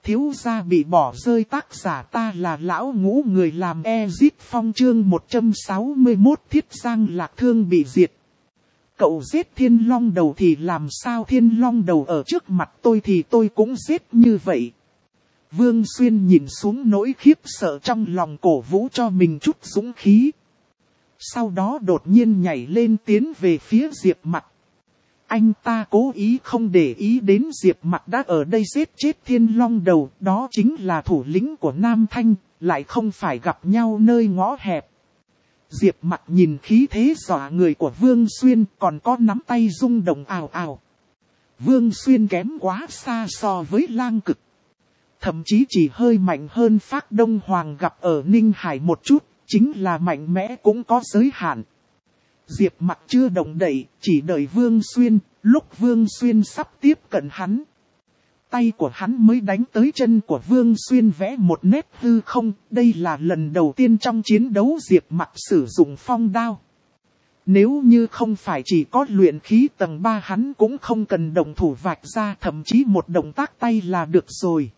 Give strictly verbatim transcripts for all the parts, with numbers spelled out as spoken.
thiếu gia bị bỏ rơi, tác giả ta là lão ngũ, người làm Ezit Phong, chương một trăm sáu mươi mốt, Thiết Giang Lạc Thương bị diệt. Cậu giết thiên long đầu thì làm sao, thiên long đầu ở trước mặt tôi thì tôi cũng giết như vậy. Vương Xuyên nhìn xuống nỗi khiếp sợ trong lòng, cổ vũ cho mình chút dũng khí. Sau đó đột nhiên nhảy lên tiến về phía Diệp Mặc. Anh ta cố ý không để ý đến Diệp Mặc đã ở đây giết chết thiên long đầu, đó chính là thủ lĩnh của Nam Thanh, lại không phải gặp nhau nơi ngõ hẹp. Diệp Mặc nhìn khí thế dọa người của Vương Xuyên, còn có nắm tay rung động ào ào. Vương Xuyên kém quá xa so với Lang Cực. Thậm chí chỉ hơi mạnh hơn Phác Đông Hoàng gặp ở Ninh Hải một chút, chính là mạnh mẽ cũng có giới hạn. Diệp Mặc chưa động đậy, chỉ đợi Vương Xuyên, lúc Vương Xuyên sắp tiếp cận hắn. Tay của hắn mới đánh tới chân của Vương Xuyên vẽ một nét hư không, đây là lần đầu tiên trong chiến đấu Diệp Mặc sử dụng phong đao. Nếu như không phải chỉ có luyện khí tầng ba hắn cũng không cần động thủ vạch ra, thậm chí một động tác tay là được rồi.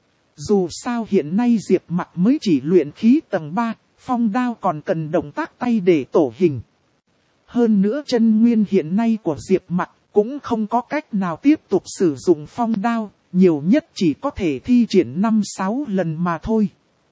Dù sao hiện nay Diệp Mặc mới chỉ luyện khí tầng ba, phong đao còn cần động tác tay để tổ hình. Hơn nữa chân nguyên hiện nay của Diệp Mặc cũng không có cách nào tiếp tục sử dụng phong đao, nhiều nhất chỉ có thể thi triển năm sáu lần mà thôi.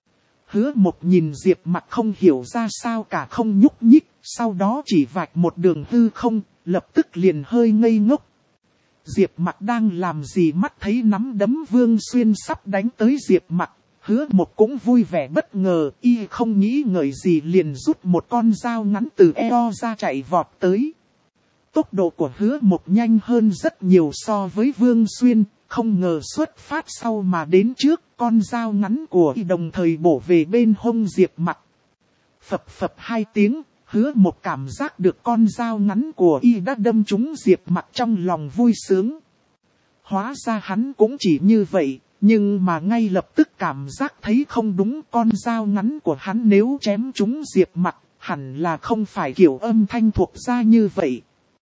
Hứa Một nhìn Diệp Mặc không hiểu ra sao cả, không nhúc nhích, sau đó chỉ vạch một đường hư không, lập tức liền hơi ngây ngốc. Diệp Mặc đang làm gì, mắt thấy nắm đấm Vương Xuyên sắp đánh tới Diệp Mặc, Hứa Một cũng vui vẻ bất ngờ, y không nghĩ ngợi gì liền rút một con dao ngắn từ eo ra chạy vọt tới. Tốc độ của Hứa Một nhanh hơn rất nhiều so với Vương Xuyên, không ngờ xuất phát sau mà đến trước, con dao ngắn của y đồng thời bổ về bên hông Diệp Mặc. Phập phập hai tiếng, Hứa Một cảm giác được con dao ngắn của y đã đâm trúng Diệp Mặc, trong lòng vui sướng. Hóa ra hắn cũng chỉ như vậy, nhưng mà ngay lập tức cảm giác thấy không đúng, con dao ngắn của hắn nếu chém trúng Diệp Mặc, hẳn là không phải kiểu âm thanh thuộc ra như vậy.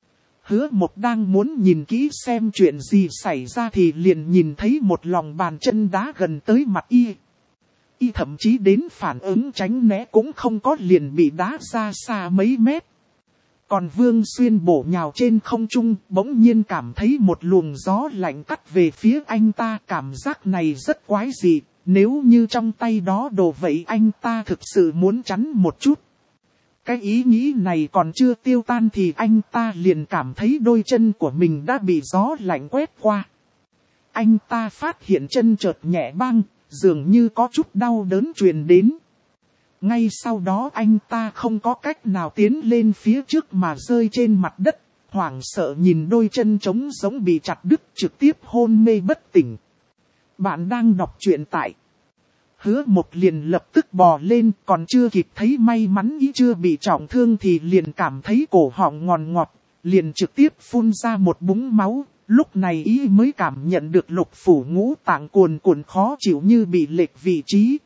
Hứa Một đang muốn nhìn kỹ xem chuyện gì xảy ra thì liền nhìn thấy một lòng bàn chân đá gần tới mặt y. Y thậm chí đến phản ứng tránh né cũng không có, liền bị đá ra xa mấy mét. Còn Vương Xuyên bổ nhào trên không trung, bỗng nhiên cảm thấy một luồng gió lạnh cắt về phía anh ta, cảm giác này rất quái dị, nếu như trong tay đó đồ vậy anh ta thực sự muốn chắn một chút. Cái ý nghĩ này còn chưa tiêu tan thì anh ta liền cảm thấy đôi chân của mình đã bị gió lạnh quét qua. Anh ta phát hiện chân chợt nhẹ băng, dường như có chút đau đớn truyền đến. Ngay sau đó anh ta không có cách nào tiến lên phía trước mà rơi trên mặt đất, hoảng sợ nhìn đôi chân trống giống bị chặt đứt, trực tiếp hôn mê bất tỉnh. Bạn đang đọc truyện tại Hứa Một liền lập tức bò lên, còn chưa kịp thấy may mắn ý chưa bị trọng thương thì liền cảm thấy cổ họng ngọt ngọt, liền trực tiếp phun ra một búng máu. Lúc này ý mới cảm nhận được lục phủ ngũ tạng cuồn cuộn khó chịu như bị lệch vị trí.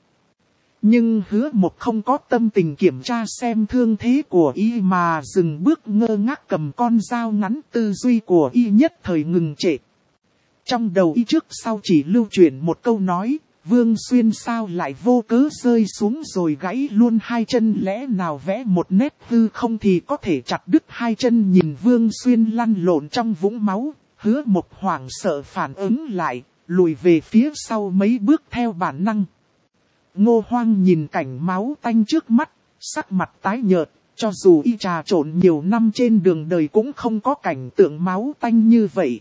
Nhưng Hứa Một không có tâm tình kiểm tra xem thương thế của y mà dừng bước ngơ ngác cầm con dao ngắn, tư duy của y nhất thời ngừng trệ. Trong đầu y trước sau chỉ lưu truyền một câu nói, Vương Xuyên sao lại vô cớ rơi xuống rồi gãy luôn hai chân, lẽ nào vẽ một nét hư không thì có thể chặt đứt hai chân. Nhìn Vương Xuyên lăn lộn trong vũng máu, Hứa Một hoảng sợ phản ứng lại, lùi về phía sau mấy bước theo bản năng. Ngô Hoang nhìn cảnh máu tanh trước mắt, sắc mặt tái nhợt, cho dù y trà trộn nhiều năm trên đường đời cũng không có cảnh tượng máu tanh như vậy.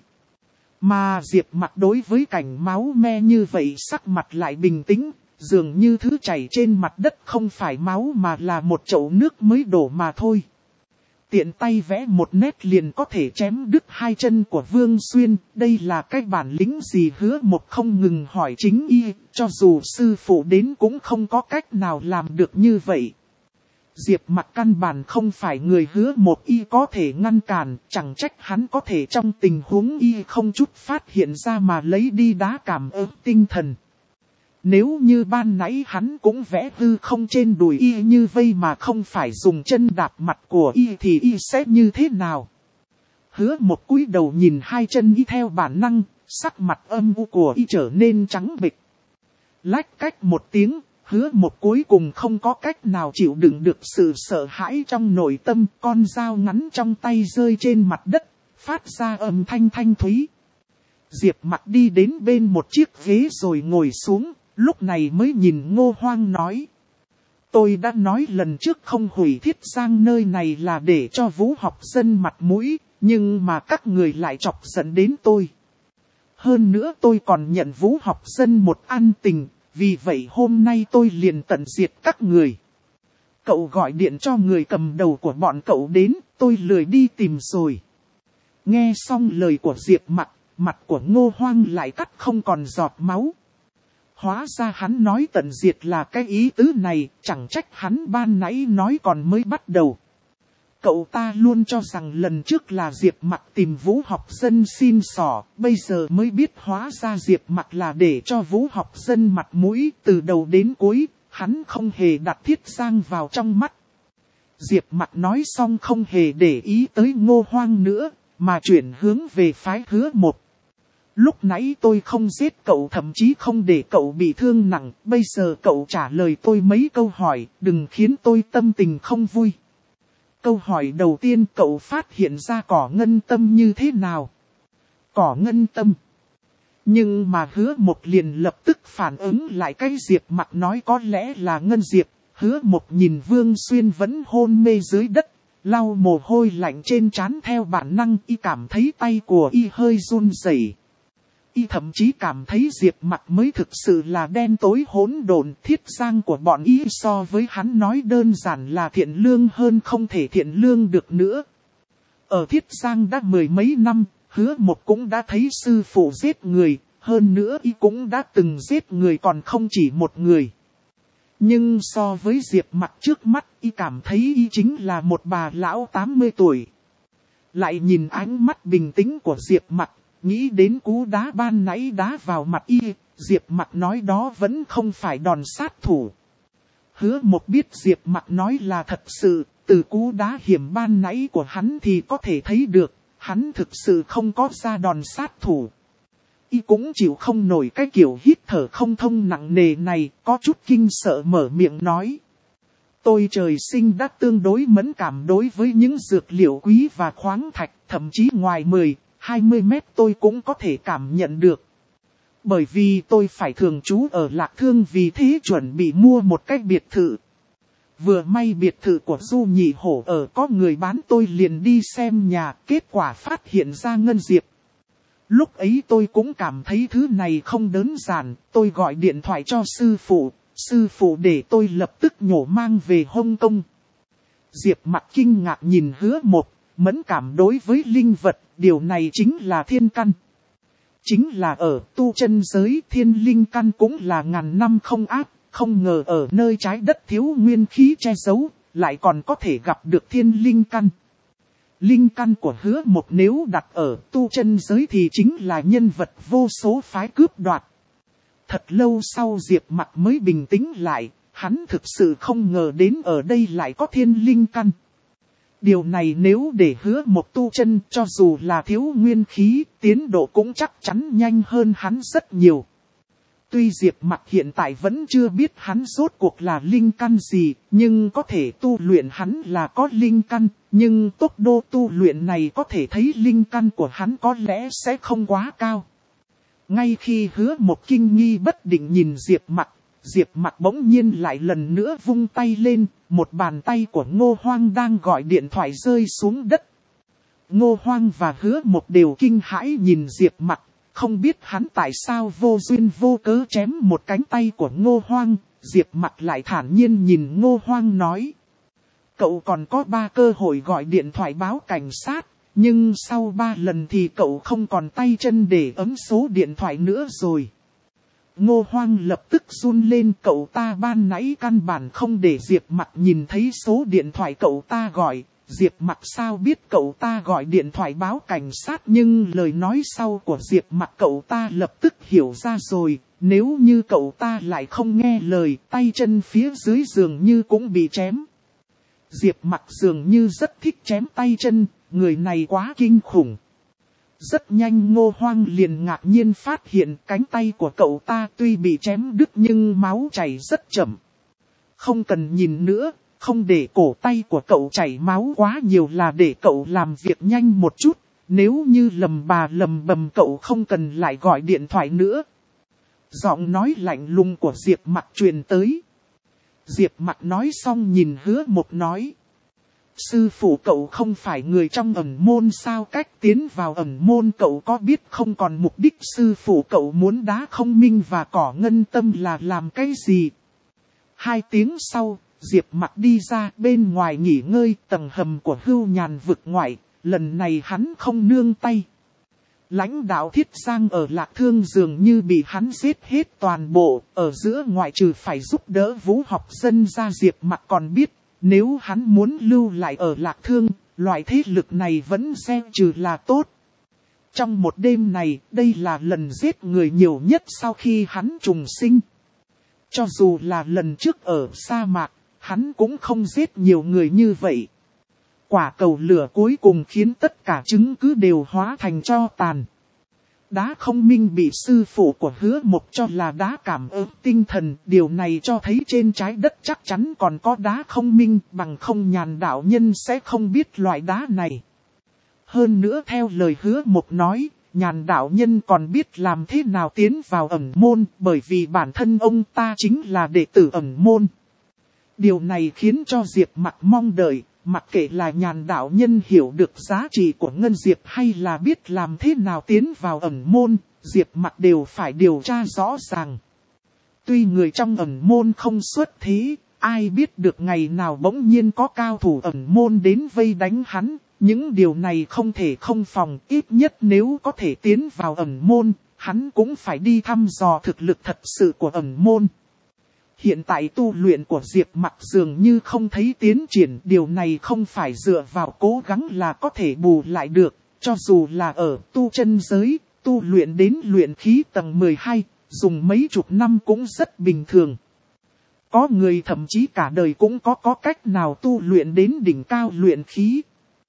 Mà Diệp Mặc đối với cảnh máu me như vậy sắc mặt lại bình tĩnh, dường như thứ chảy trên mặt đất không phải máu mà là một chậu nước mới đổ mà thôi. Tiện tay vẽ một nét liền có thể chém đứt hai chân của Vương Xuyên, đây là cái bản lĩnh gì? Hứa Một không ngừng hỏi chính y, cho dù sư phụ đến cũng không có cách nào làm được như vậy. Diệp Mặc căn bản không phải người Hứa Một y có thể ngăn cản, chẳng trách hắn có thể trong tình huống y không chút phát hiện ra mà lấy đi đá cảm ứng tinh thần. Nếu như ban nãy hắn cũng vẽ hư không trên đùi y như vây mà không phải dùng chân đạp mặt của y thì y sẽ như thế nào? Hứa Một cúi đầu nhìn hai chân y theo bản năng, sắc mặt âm u của y trở nên trắng bệch. Lách cách một tiếng, Hứa Một cuối cùng không có cách nào chịu đựng được sự sợ hãi trong nội tâm, con dao ngắn trong tay rơi trên mặt đất, phát ra âm thanh thanh thúy. Diệp Mặc đi đến bên một chiếc ghế rồi ngồi xuống, lúc này mới nhìn Ngô Hoang nói. Tôi đã nói lần trước không hủy Thiết Giang nơi này là để cho Vũ Học Dân mặt mũi, nhưng mà các người lại chọc giận đến tôi. Hơn nữa tôi còn nhận Vũ Học Dân một ân tình, vì vậy hôm nay tôi liền tận diệt các người. Cậu gọi điện cho người cầm đầu của bọn cậu đến, tôi lười đi tìm rồi. Nghe xong lời của Diệp Mặc, mặt của Ngô Hoang lại cắt không còn giọt máu. Hóa ra hắn nói tận diệt là cái ý tứ này, chẳng trách hắn ban nãy nói còn mới bắt đầu. Cậu ta luôn cho rằng lần trước là Diệp Mặc tìm Vũ Học Dân xin xỏ, bây giờ mới biết hóa ra Diệp Mặc là để cho Vũ Học Dân mặt mũi, từ đầu đến cuối, hắn không hề đặt Thiết Giang vào trong mắt. Diệp Mặc nói xong không hề để ý tới Ngô Hoang nữa, mà chuyển hướng về phái Hứa Một. Lúc nãy tôi không giết cậu, thậm chí không để cậu bị thương nặng, bây giờ cậu trả lời tôi mấy câu hỏi, đừng khiến tôi tâm tình không vui. Câu hỏi đầu tiên, cậu phát hiện ra cỏ ngân tâm như thế nào? Cỏ ngân tâm. Nhưng mà Hứa Một liền lập tức phản ứng lại cái Diệp Mặc nói có lẽ là ngân diệp. Hứa Một nhìn Vương Xuyên vẫn hôn mê dưới đất, lau mồ hôi lạnh trên trán theo bản năng, y cảm thấy tay của y hơi run rẩy. Y thậm chí cảm thấy Diệp Mặc mới thực sự là đen tối hỗn độn. Thiết Giang của bọn y so với hắn nói đơn giản là thiện lương hơn không thể thiện lương được nữa. Ở Thiết Giang đã mười mấy năm, Hứa Một cũng đã thấy sư phụ giết người, hơn nữa y cũng đã từng giết người còn không chỉ một người. Nhưng so với Diệp Mặc trước mắt, y cảm thấy y chính là một bà lão tám mươi tuổi. Lại nhìn ánh mắt bình tĩnh của Diệp Mặc, nghĩ đến cú đá ban nãy đá vào mặt y, Diệp Mặc nói đó vẫn không phải đòn sát thủ. Hứa Một biết Diệp Mặc nói là thật sự, từ cú đá hiểm ban nãy của hắn thì có thể thấy được, hắn thực sự không có ra đòn sát thủ. Y cũng chịu không nổi cái kiểu hít thở không thông nặng nề này, có chút kinh sợ mở miệng nói. Tôi trời sinh đã tương đối mẫn cảm đối với những dược liệu quý và khoáng thạch, thậm chí ngoài mười, hai mươi mét tôi cũng có thể cảm nhận được. Bởi vì tôi phải thường trú ở Lạc Thương, vì thế chuẩn bị mua một cái biệt thự. Vừa may biệt thự của Du Nhị Hổ ở có người bán, tôi liền đi xem nhà, kết quả phát hiện ra ngân diệp. Lúc ấy tôi cũng cảm thấy thứ này không đơn giản, tôi gọi điện thoại cho sư phụ, sư phụ để tôi lập tức nhổ mang về Hong Kong. Diệp Mặc kinh ngạc nhìn Hứa Một, mẫn cảm đối với linh vật, điều này chính là thiên căn. Chính là ở tu chân giới, thiên linh căn cũng là ngàn năm không áp, không ngờ ở nơi trái đất thiếu nguyên khí che giấu, lại còn có thể gặp được thiên linh căn. Linh căn của Hứa Một nếu đặt ở tu chân giới thì chính là nhân vật vô số phái cướp đoạt. Thật lâu sau Diệp Mặc mới bình tĩnh lại, hắn thực sự không ngờ đến ở đây lại có thiên linh căn. Điều này nếu để Hứa Một tu chân, cho dù là thiếu nguyên khí, tiến độ cũng chắc chắn nhanh hơn hắn rất nhiều. Tuy Diệp Mặc hiện tại vẫn chưa biết hắn rốt cuộc là linh căn gì, nhưng có thể tu luyện hắn là có linh căn, nhưng tốc độ tu luyện này có thể thấy linh căn của hắn có lẽ sẽ không quá cao. Ngay khi Hứa Một kinh nghi bất định nhìn Diệp Mặc, Diệp Mặc bỗng nhiên lại lần nữa vung tay lên, một bàn tay của Ngô Hoang đang gọi điện thoại rơi xuống đất. Ngô Hoang và Hứa Một đều kinh hãi nhìn Diệp Mặc, không biết hắn tại sao vô duyên vô cớ chém một cánh tay của Ngô Hoang. Diệp Mặc lại thản nhiên nhìn Ngô Hoang nói. Cậu còn có ba cơ hội gọi điện thoại báo cảnh sát, nhưng sau ba lần thì cậu không còn tay chân để ấn số điện thoại nữa rồi. Ngô Hoang lập tức run lên, cậu ta ban nãy căn bản không để Diệp Mặc nhìn thấy số điện thoại cậu ta gọi. Diệp Mặc sao biết cậu ta gọi điện thoại báo cảnh sát, nhưng lời nói sau của Diệp Mặc cậu ta lập tức hiểu ra rồi. Nếu như cậu ta lại không nghe lời, tay chân phía dưới dường như cũng bị chém. Diệp Mặc dường như rất thích chém tay chân, người này quá kinh khủng. Rất nhanh Ngô Hoang liền ngạc nhiên phát hiện cánh tay của cậu ta tuy bị chém đứt nhưng máu chảy rất chậm. Không cần nhìn nữa, không để cổ tay của cậu chảy máu quá nhiều là để cậu làm việc nhanh một chút. Nếu như lầm bà lầm bầm cậu không cần lại gọi điện thoại nữa. Giọng nói lạnh lùng của Diệp Mặc truyền tới. Diệp Mặc nói xong nhìn Hứa Một nói. Sư phụ cậu không phải người trong ẩn môn sao, cách tiến vào ẩn môn cậu có biết không, còn mục đích sư phụ cậu muốn đá không minh và cỏ ngân tâm là làm cái gì? Hai tiếng sau, Diệp Mặc đi ra bên ngoài nghỉ ngơi tầng hầm của Hưu Nhàn vực ngoại, lần này hắn không nương tay. Lãnh đạo Thiết Giang ở Lạc Thương dường như bị hắn giết hết toàn bộ, ở giữa ngoại trừ phải giúp đỡ vũ học dân ra Diệp Mặc còn biết. Nếu hắn muốn lưu lại ở Lạc Thương, loại thế lực này vẫn xem trừ là tốt. Trong một đêm này, đây là lần giết người nhiều nhất sau khi hắn trùng sinh. Cho dù là lần trước ở sa mạc, hắn cũng không giết nhiều người như vậy. Quả cầu lửa cuối cùng khiến tất cả chứng cứ đều hóa thành tro tàn. Đá không minh bị sư phụ của Hứa Một cho là đá cảm ứng tinh thần. Điều này cho thấy trên trái đất chắc chắn còn có đá không minh, bằng không Nhàn đạo nhân sẽ không biết loại đá này. Hơn nữa theo lời Hứa Một nói, Nhàn đạo nhân còn biết làm thế nào tiến vào ẩn môn, bởi vì bản thân ông ta chính là đệ tử ẩn môn. Điều này khiến cho Diệp Mặc mong đợi. Mặc kệ là Nhàn đạo nhân hiểu được giá trị của Ngân Diệp hay là biết làm thế nào tiến vào ẩn môn, Diệp Mặc đều phải điều tra rõ ràng. Tuy người trong ẩn môn không xuất thế, ai biết được ngày nào bỗng nhiên có cao thủ ẩn môn đến vây đánh hắn, những điều này không thể không phòng, ít nhất nếu có thể tiến vào ẩn môn, hắn cũng phải đi thăm dò thực lực thật sự của ẩn môn. Hiện tại tu luyện của Diệp Mặc dường như không thấy tiến triển, điều này không phải dựa vào cố gắng là có thể bù lại được, cho dù là ở tu chân giới, tu luyện đến luyện khí tầng mười hai, dùng mấy chục năm cũng rất bình thường. Có người thậm chí cả đời cũng có có cách nào tu luyện đến đỉnh cao luyện khí.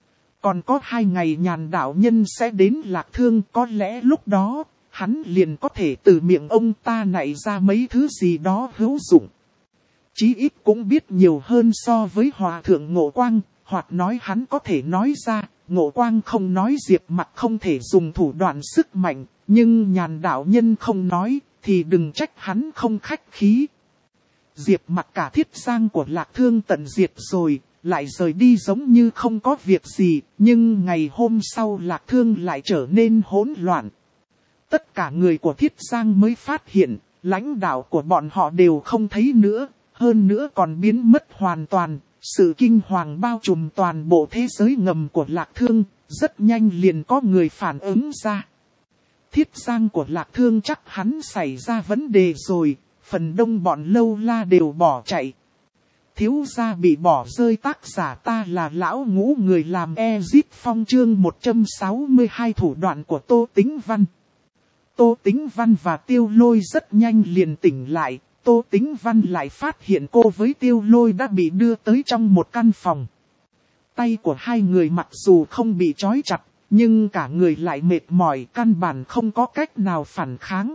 Còn có hai ngày Nhàn đạo nhân sẽ đến Lạc Thương, có lẽ lúc đó hắn liền có thể từ miệng ông ta nảy ra mấy thứ gì đó hữu dụng. Chí ít cũng biết nhiều hơn so với Hòa Thượng Ngộ Quang, hoặc nói hắn có thể nói ra, Ngộ Quang không nói Diệp Mặc không thể dùng thủ đoạn sức mạnh, nhưng Nhàn đạo nhân không nói, thì đừng trách hắn không khách khí. Diệp Mặc cả Thiết Giang của Lạc Thương tận diệt rồi, lại rời đi giống như không có việc gì, nhưng ngày hôm sau Lạc Thương lại trở nên hỗn loạn. Tất cả người của Thiết Giang mới phát hiện, lãnh đạo của bọn họ đều không thấy nữa, hơn nữa còn biến mất hoàn toàn. Sự kinh hoàng bao trùm toàn bộ thế giới ngầm của Lạc Thương, rất nhanh liền có người phản ứng ra. Thiết Giang của Lạc Thương chắc hắn xảy ra vấn đề rồi, phần đông bọn Lâu La đều bỏ chạy. Thiếu gia bị bỏ rơi, tác giả ta là lão ngũ người làm Exit Phong chương một trăm sáu mươi hai thủ đoạn của Tô Tĩnh Văn. Tô Tĩnh Văn và Tiêu Lôi rất nhanh liền tỉnh lại, Tô Tĩnh Văn lại phát hiện cô với Tiêu Lôi đã bị đưa tới trong một căn phòng. Tay của hai người mặc dù không bị trói chặt, nhưng cả người lại mệt mỏi, căn bản không có cách nào phản kháng.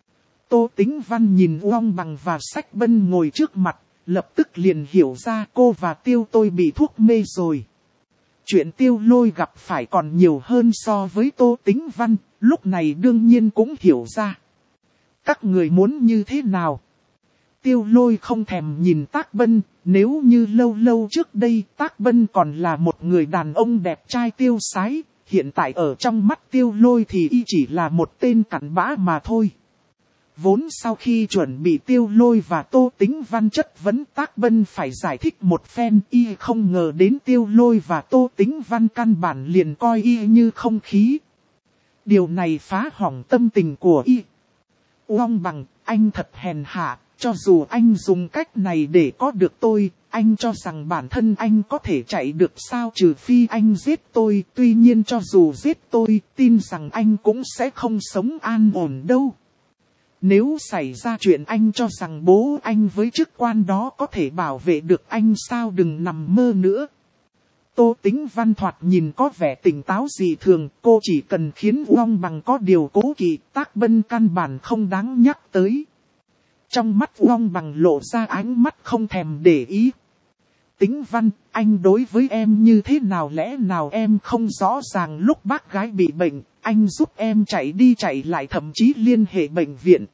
Tô Tĩnh Văn nhìn Uông Bằng và Sách Bân ngồi trước mặt, lập tức liền hiểu ra cô và Tiêu Tôi bị thuốc mê rồi. Chuyện Tiêu Lôi gặp phải còn nhiều hơn so với Tô Tĩnh Văn, lúc này đương nhiên cũng hiểu ra. Các người muốn như thế nào? Tiêu Lôi không thèm nhìn Tác Bân, nếu như lâu lâu trước đây Tác Bân còn là một người đàn ông đẹp trai tiêu sái, hiện tại ở trong mắt Tiêu Lôi thì y chỉ là một tên cặn bã mà thôi. Vốn sau khi chuẩn bị Tiêu Lôi và Tô Tĩnh Văn chất vấn Tác Bân phải giải thích một phen, y không ngờ đến Tiêu Lôi và Tô Tĩnh Văn căn bản liền coi y như không khí. Điều này phá hỏng tâm tình của y. Uông Bằng, anh thật hèn hạ, cho dù anh dùng cách này để có được tôi, anh cho rằng bản thân anh có thể chạy được sao, trừ phi anh giết tôi, tuy nhiên cho dù giết tôi, tin rằng anh cũng sẽ không sống an ổn đâu. Nếu xảy ra chuyện anh cho rằng bố anh với chức quan đó có thể bảo vệ được anh sao, đừng nằm mơ nữa. Tô Tĩnh Văn thoạt nhìn có vẻ tỉnh táo dị thường, cô chỉ cần khiến Uông Bằng có điều cố kỵ, Tác Bân căn bản không đáng nhắc tới. Trong mắt Uông Bằng lộ ra ánh mắt không thèm để ý. Tĩnh Văn, anh đối với em như thế nào, lẽ nào em không rõ ràng lúc bác gái bị bệnh, anh giúp em chạy đi chạy lại thậm chí liên hệ bệnh viện.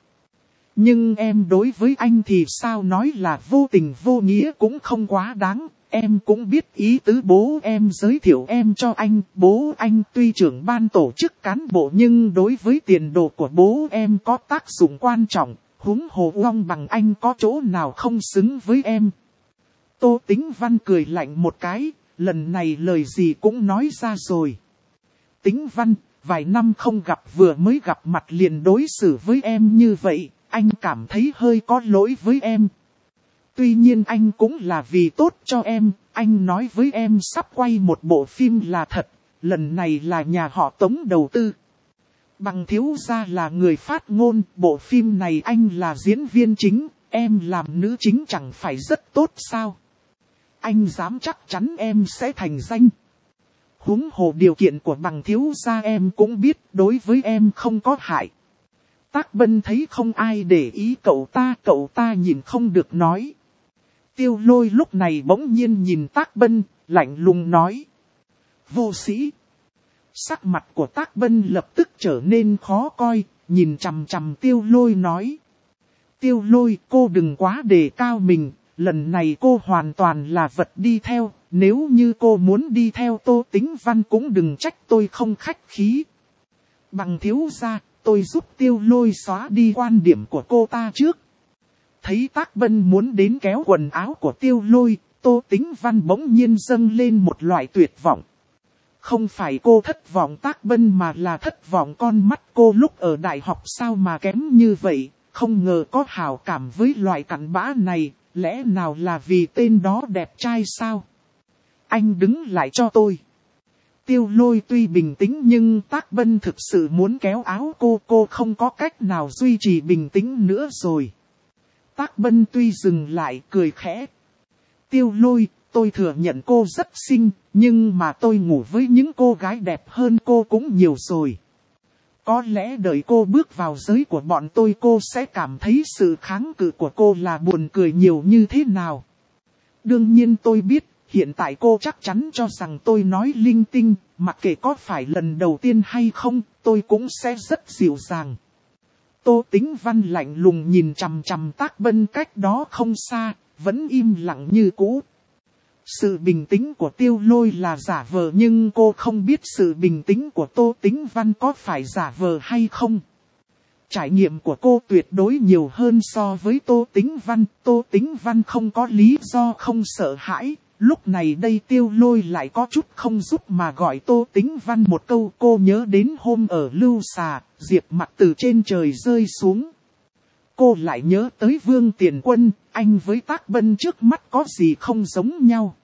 Nhưng em đối với anh thì sao, nói là vô tình vô nghĩa cũng không quá đáng. Em cũng biết ý tứ bố em giới thiệu em cho anh. Bố anh tuy trưởng ban tổ chức cán bộ nhưng đối với tiền đồ của bố em có tác dụng quan trọng. Huống hồ Uông Bằng anh có chỗ nào không xứng với em. Tô Tĩnh Văn cười lạnh một cái. Lần này lời gì cũng nói ra rồi. Tĩnh Văn, vài năm không gặp, vừa mới gặp mặt liền đối xử với em như vậy. Anh cảm thấy hơi có lỗi với em. Tuy nhiên anh cũng là vì tốt cho em. Anh nói với em sắp quay một bộ phim là thật. Lần này là nhà họ Tống đầu tư. Bằng thiếu gia là người phát ngôn. Bộ phim này anh là diễn viên chính. Em làm nữ chính chẳng phải rất tốt sao? Anh dám chắc chắn em sẽ thành danh. Huống hồ điều kiện của bằng thiếu gia em cũng biết, đối với em không có hại. Tác Bân thấy không ai để ý cậu ta, cậu ta nhìn không được nói. Tiêu Lôi lúc này bỗng nhiên nhìn Tác Bân, lạnh lùng nói. Vô sĩ. Sắc mặt của Tác Bân lập tức trở nên khó coi, nhìn chằm chằm Tiêu Lôi nói. Tiêu Lôi, cô đừng quá đề cao mình, lần này cô hoàn toàn là vật đi theo, nếu như cô muốn đi theo Tô Tĩnh Văn cũng đừng trách tôi không khách khí. Bằng thiếu gia, tôi giúp Tiêu Lôi xóa đi quan điểm của cô ta trước. Thấy Tác Bân muốn đến kéo quần áo của Tiêu Lôi, Tô Tĩnh Văn bỗng nhiên dâng lên một loại tuyệt vọng. Không phải cô thất vọng Tác Bân mà là thất vọng con mắt cô lúc ở đại học sao mà kém như vậy, không ngờ có hảo cảm với loại cặn bã này, lẽ nào là vì tên đó đẹp trai sao? Anh đứng lại cho tôi. Tiêu Lôi tuy bình tĩnh nhưng Tác Bân thực sự muốn kéo áo cô, cô không có cách nào duy trì bình tĩnh nữa rồi. Tác Bân tuy dừng lại cười khẽ. Tiêu Lôi, tôi thừa nhận cô rất xinh, nhưng mà tôi ngủ với những cô gái đẹp hơn cô cũng nhiều rồi. Có lẽ đợi cô bước vào giới của bọn tôi cô sẽ cảm thấy sự kháng cự của cô là buồn cười nhiều như thế nào. Đương nhiên tôi biết, hiện tại cô chắc chắn cho rằng tôi nói linh tinh, mặc kệ có phải lần đầu tiên hay không, tôi cũng sẽ rất dịu dàng. Tô Tĩnh Văn lạnh lùng nhìn chằm chằm Tác Bân cách đó không xa, vẫn im lặng như cũ. Sự bình tĩnh của Tiêu Lôi là giả vờ nhưng cô không biết sự bình tĩnh của Tô Tĩnh Văn có phải giả vờ hay không. Trải nghiệm của cô tuyệt đối nhiều hơn so với Tô Tĩnh Văn. Tô Tĩnh Văn không có lý do không sợ hãi. Lúc này đây Tiêu Lôi lại có chút không giúp mà gọi Tô Tĩnh Văn một câu. Cô nhớ đến hôm ở Lưu Xà, Diệp Mặc từ trên trời rơi xuống. Cô lại nhớ tới Vương Tiền Quân, anh với Tác Bân trước mắt có gì không giống nhau.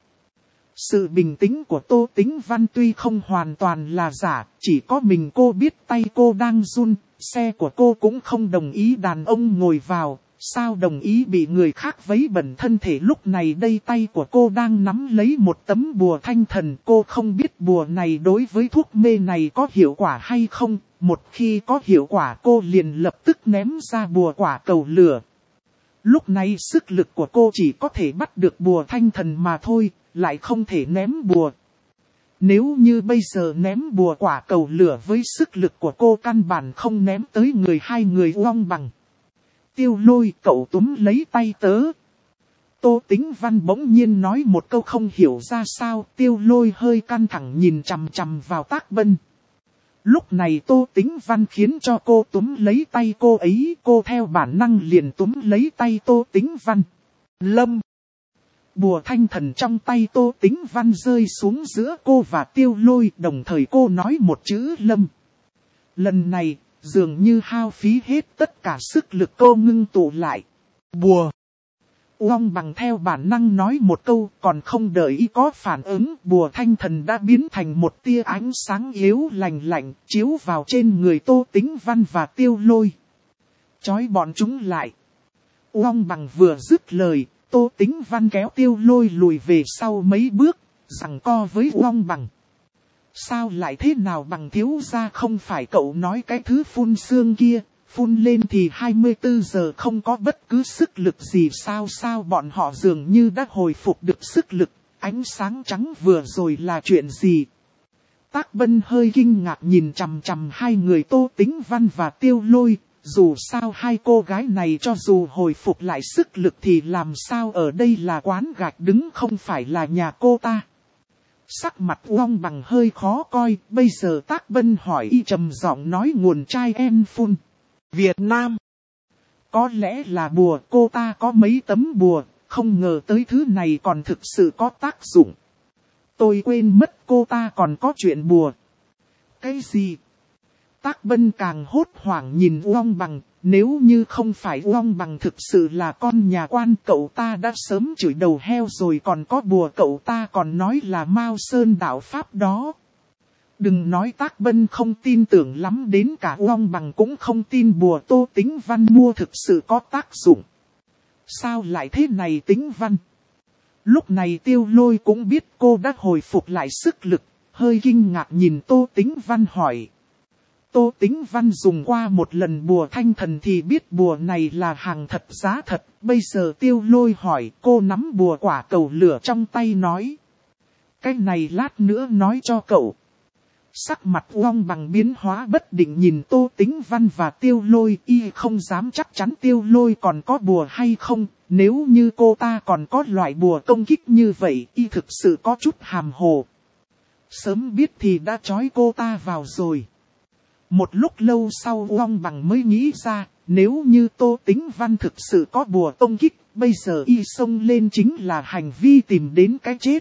Sự bình tĩnh của Tô Tĩnh Văn tuy không hoàn toàn là giả, chỉ có mình cô biết tay cô đang run, xe của cô cũng không đồng ý đàn ông ngồi vào, sao đồng ý bị người khác vấy bẩn thân thể. Lúc này đây tay của cô đang nắm lấy một tấm bùa thanh thần, cô không biết bùa này đối với thuốc mê này có hiệu quả hay không, một khi có hiệu quả cô liền lập tức ném ra bùa quả cầu lửa. Lúc này sức lực của cô chỉ có thể bắt được bùa thanh thần mà thôi, lại không thể ném bùa. Nếu như bây giờ ném bùa quả cầu lửa với sức lực của cô căn bản không ném tới người hai người Uông Bằng. Tiêu Lôi, cậu túm lấy tay tớ. Tô Tĩnh Văn bỗng nhiên nói một câu không hiểu ra sao. Tiêu Lôi hơi căng thẳng nhìn chằm chằm vào Tác Bân. Lúc này Tô Tĩnh Văn khiến cho cô túm lấy tay cô ấy. Cô theo bản năng liền túm lấy tay Tô Tĩnh Văn. Lâm. Bùa thanh thần trong tay Tô Tĩnh Văn rơi xuống giữa cô và Tiêu Lôi, đồng thời cô nói một chữ Lâm. Lần này, dường như hao phí hết tất cả sức lực cô ngưng tụ lại. Bùa. Uông Bằng theo bản năng nói một câu, còn không đợi y có phản ứng, bùa thanh thần đã biến thành một tia ánh sáng yếu lành lạnh, chiếu vào trên người Tô Tĩnh Văn và Tiêu Lôi. Chói bọn chúng lại. Uông Bằng vừa dứt lời, Tô Tĩnh Văn kéo Tiêu Lôi lùi về sau mấy bước, rằng co với Uông Bằng. Sao lại thế nào Bằng thiếu gia, không phải cậu nói cái thứ phun xương kia, phun lên thì hai mươi tư giờ không có bất cứ sức lực gì sao? Sao bọn họ dường như đã hồi phục được sức lực, ánh sáng trắng vừa rồi là chuyện gì? Tác Bân hơi kinh ngạc nhìn chằm chằm hai người Tô Tĩnh Văn và Tiêu Lôi, dù sao hai cô gái này cho dù hồi phục lại sức lực thì làm sao ở đây là quán gạch đứng không phải là nhà cô ta. Sắc mặt Uông Bằng hơi khó coi, bây giờ Tác Bân hỏi y trầm giọng nói nguồn chai em phun. Việt Nam. Có lẽ là bùa, cô ta có mấy tấm bùa, không ngờ tới thứ này còn thực sự có tác dụng. Tôi quên mất cô ta còn có chuyện bùa. Cái gì? Tác Bân càng hốt hoảng nhìn Uông Bằng, nếu như không phải Uông Bằng thực sự là con nhà quan, cậu ta đã sớm chửi đầu heo rồi, còn có bùa cậu ta còn nói là Mao Sơn đạo pháp đó. Đừng nói Tác Bân không tin tưởng lắm, đến cả Uông Bằng cũng không tin bùa Tô Tĩnh Văn mua thực sự có tác dụng. Sao lại thế này Tĩnh Văn? Lúc này Tiêu Lôi cũng biết cô đã hồi phục lại sức lực, hơi kinh ngạc nhìn Tô Tĩnh Văn hỏi. Tô Tĩnh Văn dùng qua một lần bùa thanh thần thì biết bùa này là hàng thật giá thật. Bây giờ Tiêu Lôi hỏi, cô nắm bùa quả cầu lửa trong tay nói. Cái này lát nữa nói cho cậu. Sắc mặt Uông Bằng biến hóa bất định nhìn Tô Tĩnh Văn và Tiêu Lôi, y không dám chắc chắn Tiêu Lôi còn có bùa hay không. Nếu như cô ta còn có loại bùa công kích như vậy, y thực sự có chút hàm hồ. Sớm biết thì đã trói cô ta vào rồi. Một lúc lâu sau Uông Bằng mới nghĩ ra, nếu như Tô Tĩnh Văn thực sự có bùa công kích, bây giờ y xông lên chính là hành vi tìm đến cái chết.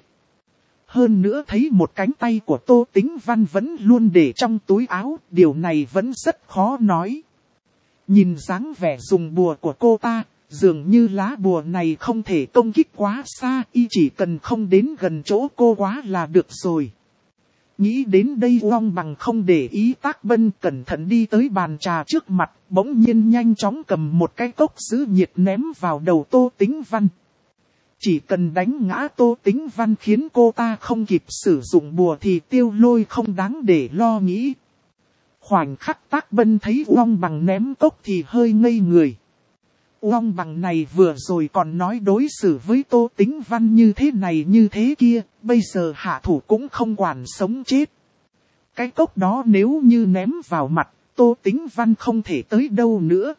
Hơn nữa thấy một cánh tay của Tô Tĩnh Văn vẫn luôn để trong túi áo, điều này vẫn rất khó nói. Nhìn dáng vẻ dùng bùa của cô ta, dường như lá bùa này không thể công kích quá xa, y chỉ cần không đến gần chỗ cô quá là được rồi. Nghĩ đến đây Uông Bằng không để ý Tác Bân, cẩn thận đi tới bàn trà trước mặt, bỗng nhiên nhanh chóng cầm một cái cốc giữ nhiệt ném vào đầu Tô Tĩnh Văn. Chỉ cần đánh ngã Tô Tĩnh Văn khiến cô ta không kịp sử dụng bùa thì Tiêu Lôi không đáng để lo nghĩ. Khoảnh khắc Tác Bân thấy Uông Bằng ném cốc thì hơi ngây người. Uông Bằng này vừa rồi còn nói đối xử với Tô Tĩnh Văn như thế này như thế kia, bây giờ hạ thủ cũng không quản sống chết. Cái cốc đó nếu như ném vào mặt, Tô Tĩnh Văn không thể tới đâu nữa.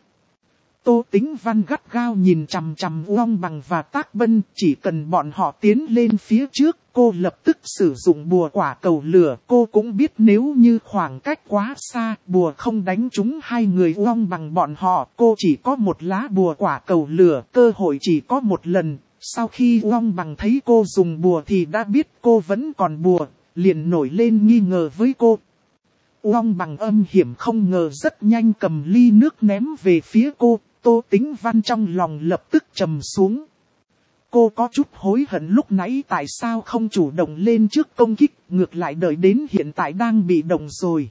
Tô Tĩnh Văn gắt gao nhìn chằm chằm Uông Bằng và Tác Bân, chỉ cần bọn họ tiến lên phía trước, cô lập tức sử dụng bùa quả cầu lửa. Cô cũng biết nếu như khoảng cách quá xa, bùa không đánh trúng hai người Uông Bằng bọn họ, cô chỉ có một lá bùa quả cầu lửa, cơ hội chỉ có một lần. Sau khi Uông Bằng thấy cô dùng bùa thì đã biết cô vẫn còn bùa, liền nổi lên nghi ngờ với cô. Uông Bằng âm hiểm không ngờ rất nhanh cầm ly nước ném về phía cô. Tô Tĩnh Văn trong lòng lập tức trầm xuống. Cô có chút hối hận lúc nãy tại sao không chủ động lên trước công kích, ngược lại đợi đến hiện tại đang bị động rồi.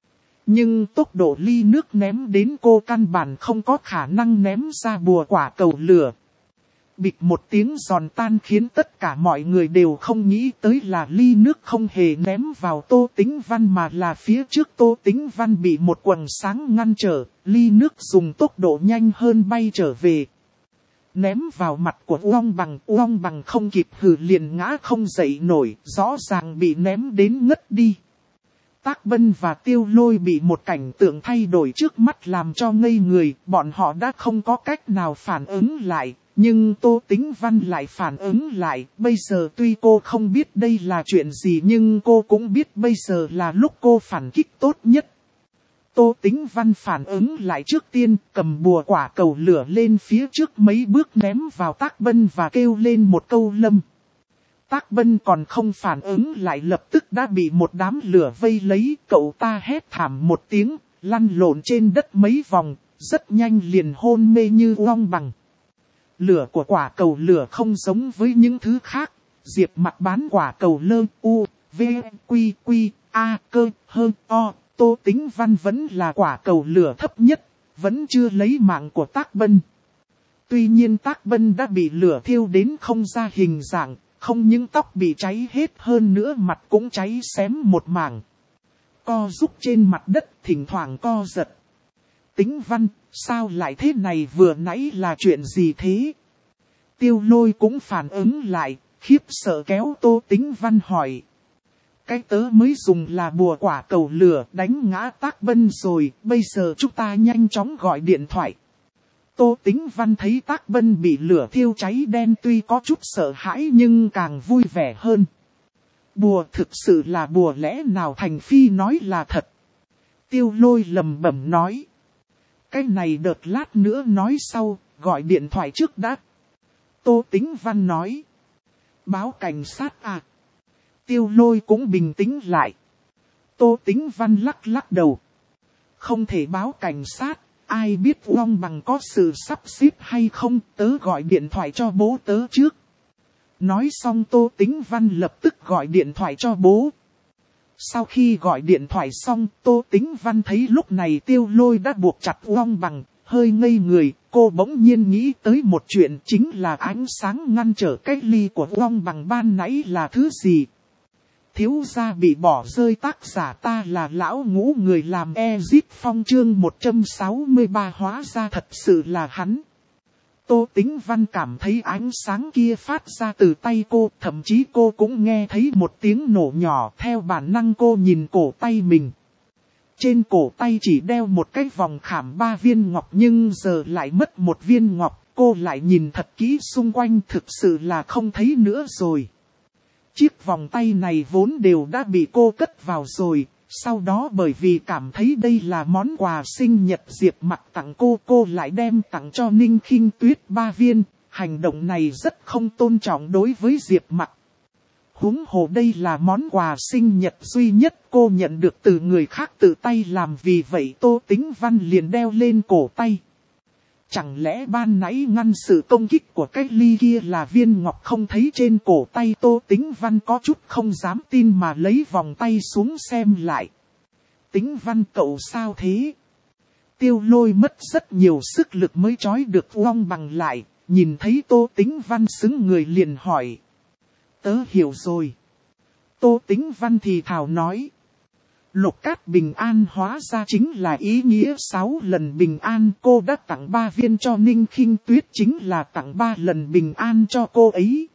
Nhưng tốc độ ly nước ném đến cô căn bản không có khả năng ném ra bùa quả cầu lửa. Bịch một tiếng giòn tan khiến tất cả mọi người đều không nghĩ tới là ly nước không hề ném vào Tô Tĩnh Văn mà là phía trước Tô Tĩnh Văn bị một quầng sáng ngăn trở, ly nước dùng tốc độ nhanh hơn bay trở về. Ném vào mặt của Uông Bằng, Uông Bằng không kịp hừ liền ngã không dậy nổi, rõ ràng bị ném đến ngất đi. Tác Bân và Tiêu Lôi bị một cảnh tượng thay đổi trước mắt làm cho ngây người, bọn họ đã không có cách nào phản ứng lại. Nhưng Tô Tĩnh Văn lại phản ứng lại, bây giờ tuy cô không biết đây là chuyện gì nhưng cô cũng biết bây giờ là lúc cô phản kích tốt nhất. Tô Tĩnh Văn phản ứng lại trước tiên, cầm bùa quả cầu lửa lên phía trước mấy bước ném vào Tác Bân và kêu lên một câu lâm. Tác Bân còn không phản ứng lại lập tức đã bị một đám lửa vây lấy, cậu ta hét thảm một tiếng, lăn lộn trên đất mấy vòng, rất nhanh liền hôn mê như Uông Bằng. Lửa của quả cầu lửa không giống với những thứ khác, Diệp Mặc bán quả cầu lơ, u, v, quy, quy, a, cơ, hơ, o, Tô Tĩnh Văn vẫn là quả cầu lửa thấp nhất, vẫn chưa lấy mạng của Tác Bân. Tuy nhiên Tác Bân đã bị lửa thiêu đến không ra hình dạng, Không những tóc bị cháy hết hơn nữa mặt cũng cháy xém một mảng. Co rúc trên mặt đất thỉnh thoảng co giật. Tĩnh Văn, sao lại thế này, vừa nãy là chuyện gì thế? Tiêu Lôi cũng phản ứng lại, khiếp sợ kéo Tô Tĩnh Văn hỏi. Cái tớ mới dùng là bùa quả cầu lửa đánh ngã Tác Bân rồi, bây giờ chúng ta nhanh chóng gọi điện thoại. Tô Tĩnh Văn thấy Tác Bân bị lửa thiêu cháy đen tuy có chút sợ hãi nhưng càng vui vẻ hơn. Bùa thực sự là bùa, lẽ nào Thành Phi nói là thật? Tiêu Lôi lầm bẩm nói. Cái này đợt lát nữa nói sau, gọi điện thoại trước đã. Tô Tĩnh Văn nói. Báo cảnh sát à? Tiêu Lôi cũng bình tĩnh lại. Tô Tĩnh Văn lắc lắc đầu. Không thể báo cảnh sát, ai biết Uông Bằng có sự sắp xếp hay không, tớ gọi điện thoại cho bố tớ trước. Nói xong Tô Tĩnh Văn lập tức gọi điện thoại cho bố. Sau khi gọi điện thoại xong, Tô Tĩnh Văn thấy lúc này Tiêu Lôi đã buộc chặt Uông Bằng, hơi ngây người. Cô bỗng nhiên nghĩ tới một chuyện, chính là ánh sáng ngăn trở cách ly của Uông Bằng ban nãy là thứ gì. Thiếu gia bị bỏ rơi, tác giả ta là lão ngũ, người làm Ezit Phong chương một trăm sáu mươi ba, hóa ra thật sự là hắn. Tô Tĩnh Văn cảm thấy ánh sáng kia phát ra từ tay cô, thậm chí cô cũng nghe thấy một tiếng nổ nhỏ. Theo bản năng cô nhìn cổ tay mình. Trên cổ tay chỉ đeo một cái vòng khảm ba viên ngọc nhưng giờ lại mất một viên ngọc. Cô lại nhìn thật kỹ xung quanh, thực sự là không thấy nữa rồi. Chiếc vòng tay này vốn đều đã bị cô cất vào rồi. Sau đó bởi vì cảm thấy đây là món quà sinh nhật Diệp Mặc tặng cô, cô lại đem tặng cho Ninh Khinh Tuyết ba viên. Hành động này rất không tôn trọng đối với Diệp Mặc. Huống hồ đây là món quà sinh nhật duy nhất cô nhận được từ người khác tự tay làm, vì vậy Tô Tĩnh Văn liền đeo lên cổ tay. Chẳng lẽ ban nãy ngăn sự công kích của cái ly kia là viên ngọc không thấy trên cổ tay? Tô Tĩnh Văn có chút không dám tin mà lấy vòng tay xuống xem lại. Tĩnh Văn, cậu sao thế? Tiêu Lôi mất rất nhiều sức lực mới trói được Uông Bằng lại, nhìn thấy Tô Tĩnh Văn xứng người liền hỏi. Tớ hiểu rồi. Tô Tĩnh Văn thì thào nói. Lục Cát bình an hóa ra chính là ý nghĩa sáu lần bình an. Cô đã tặng ba viên cho Ninh Khinh Tuyết, chính là tặng ba lần bình an cho cô ấy.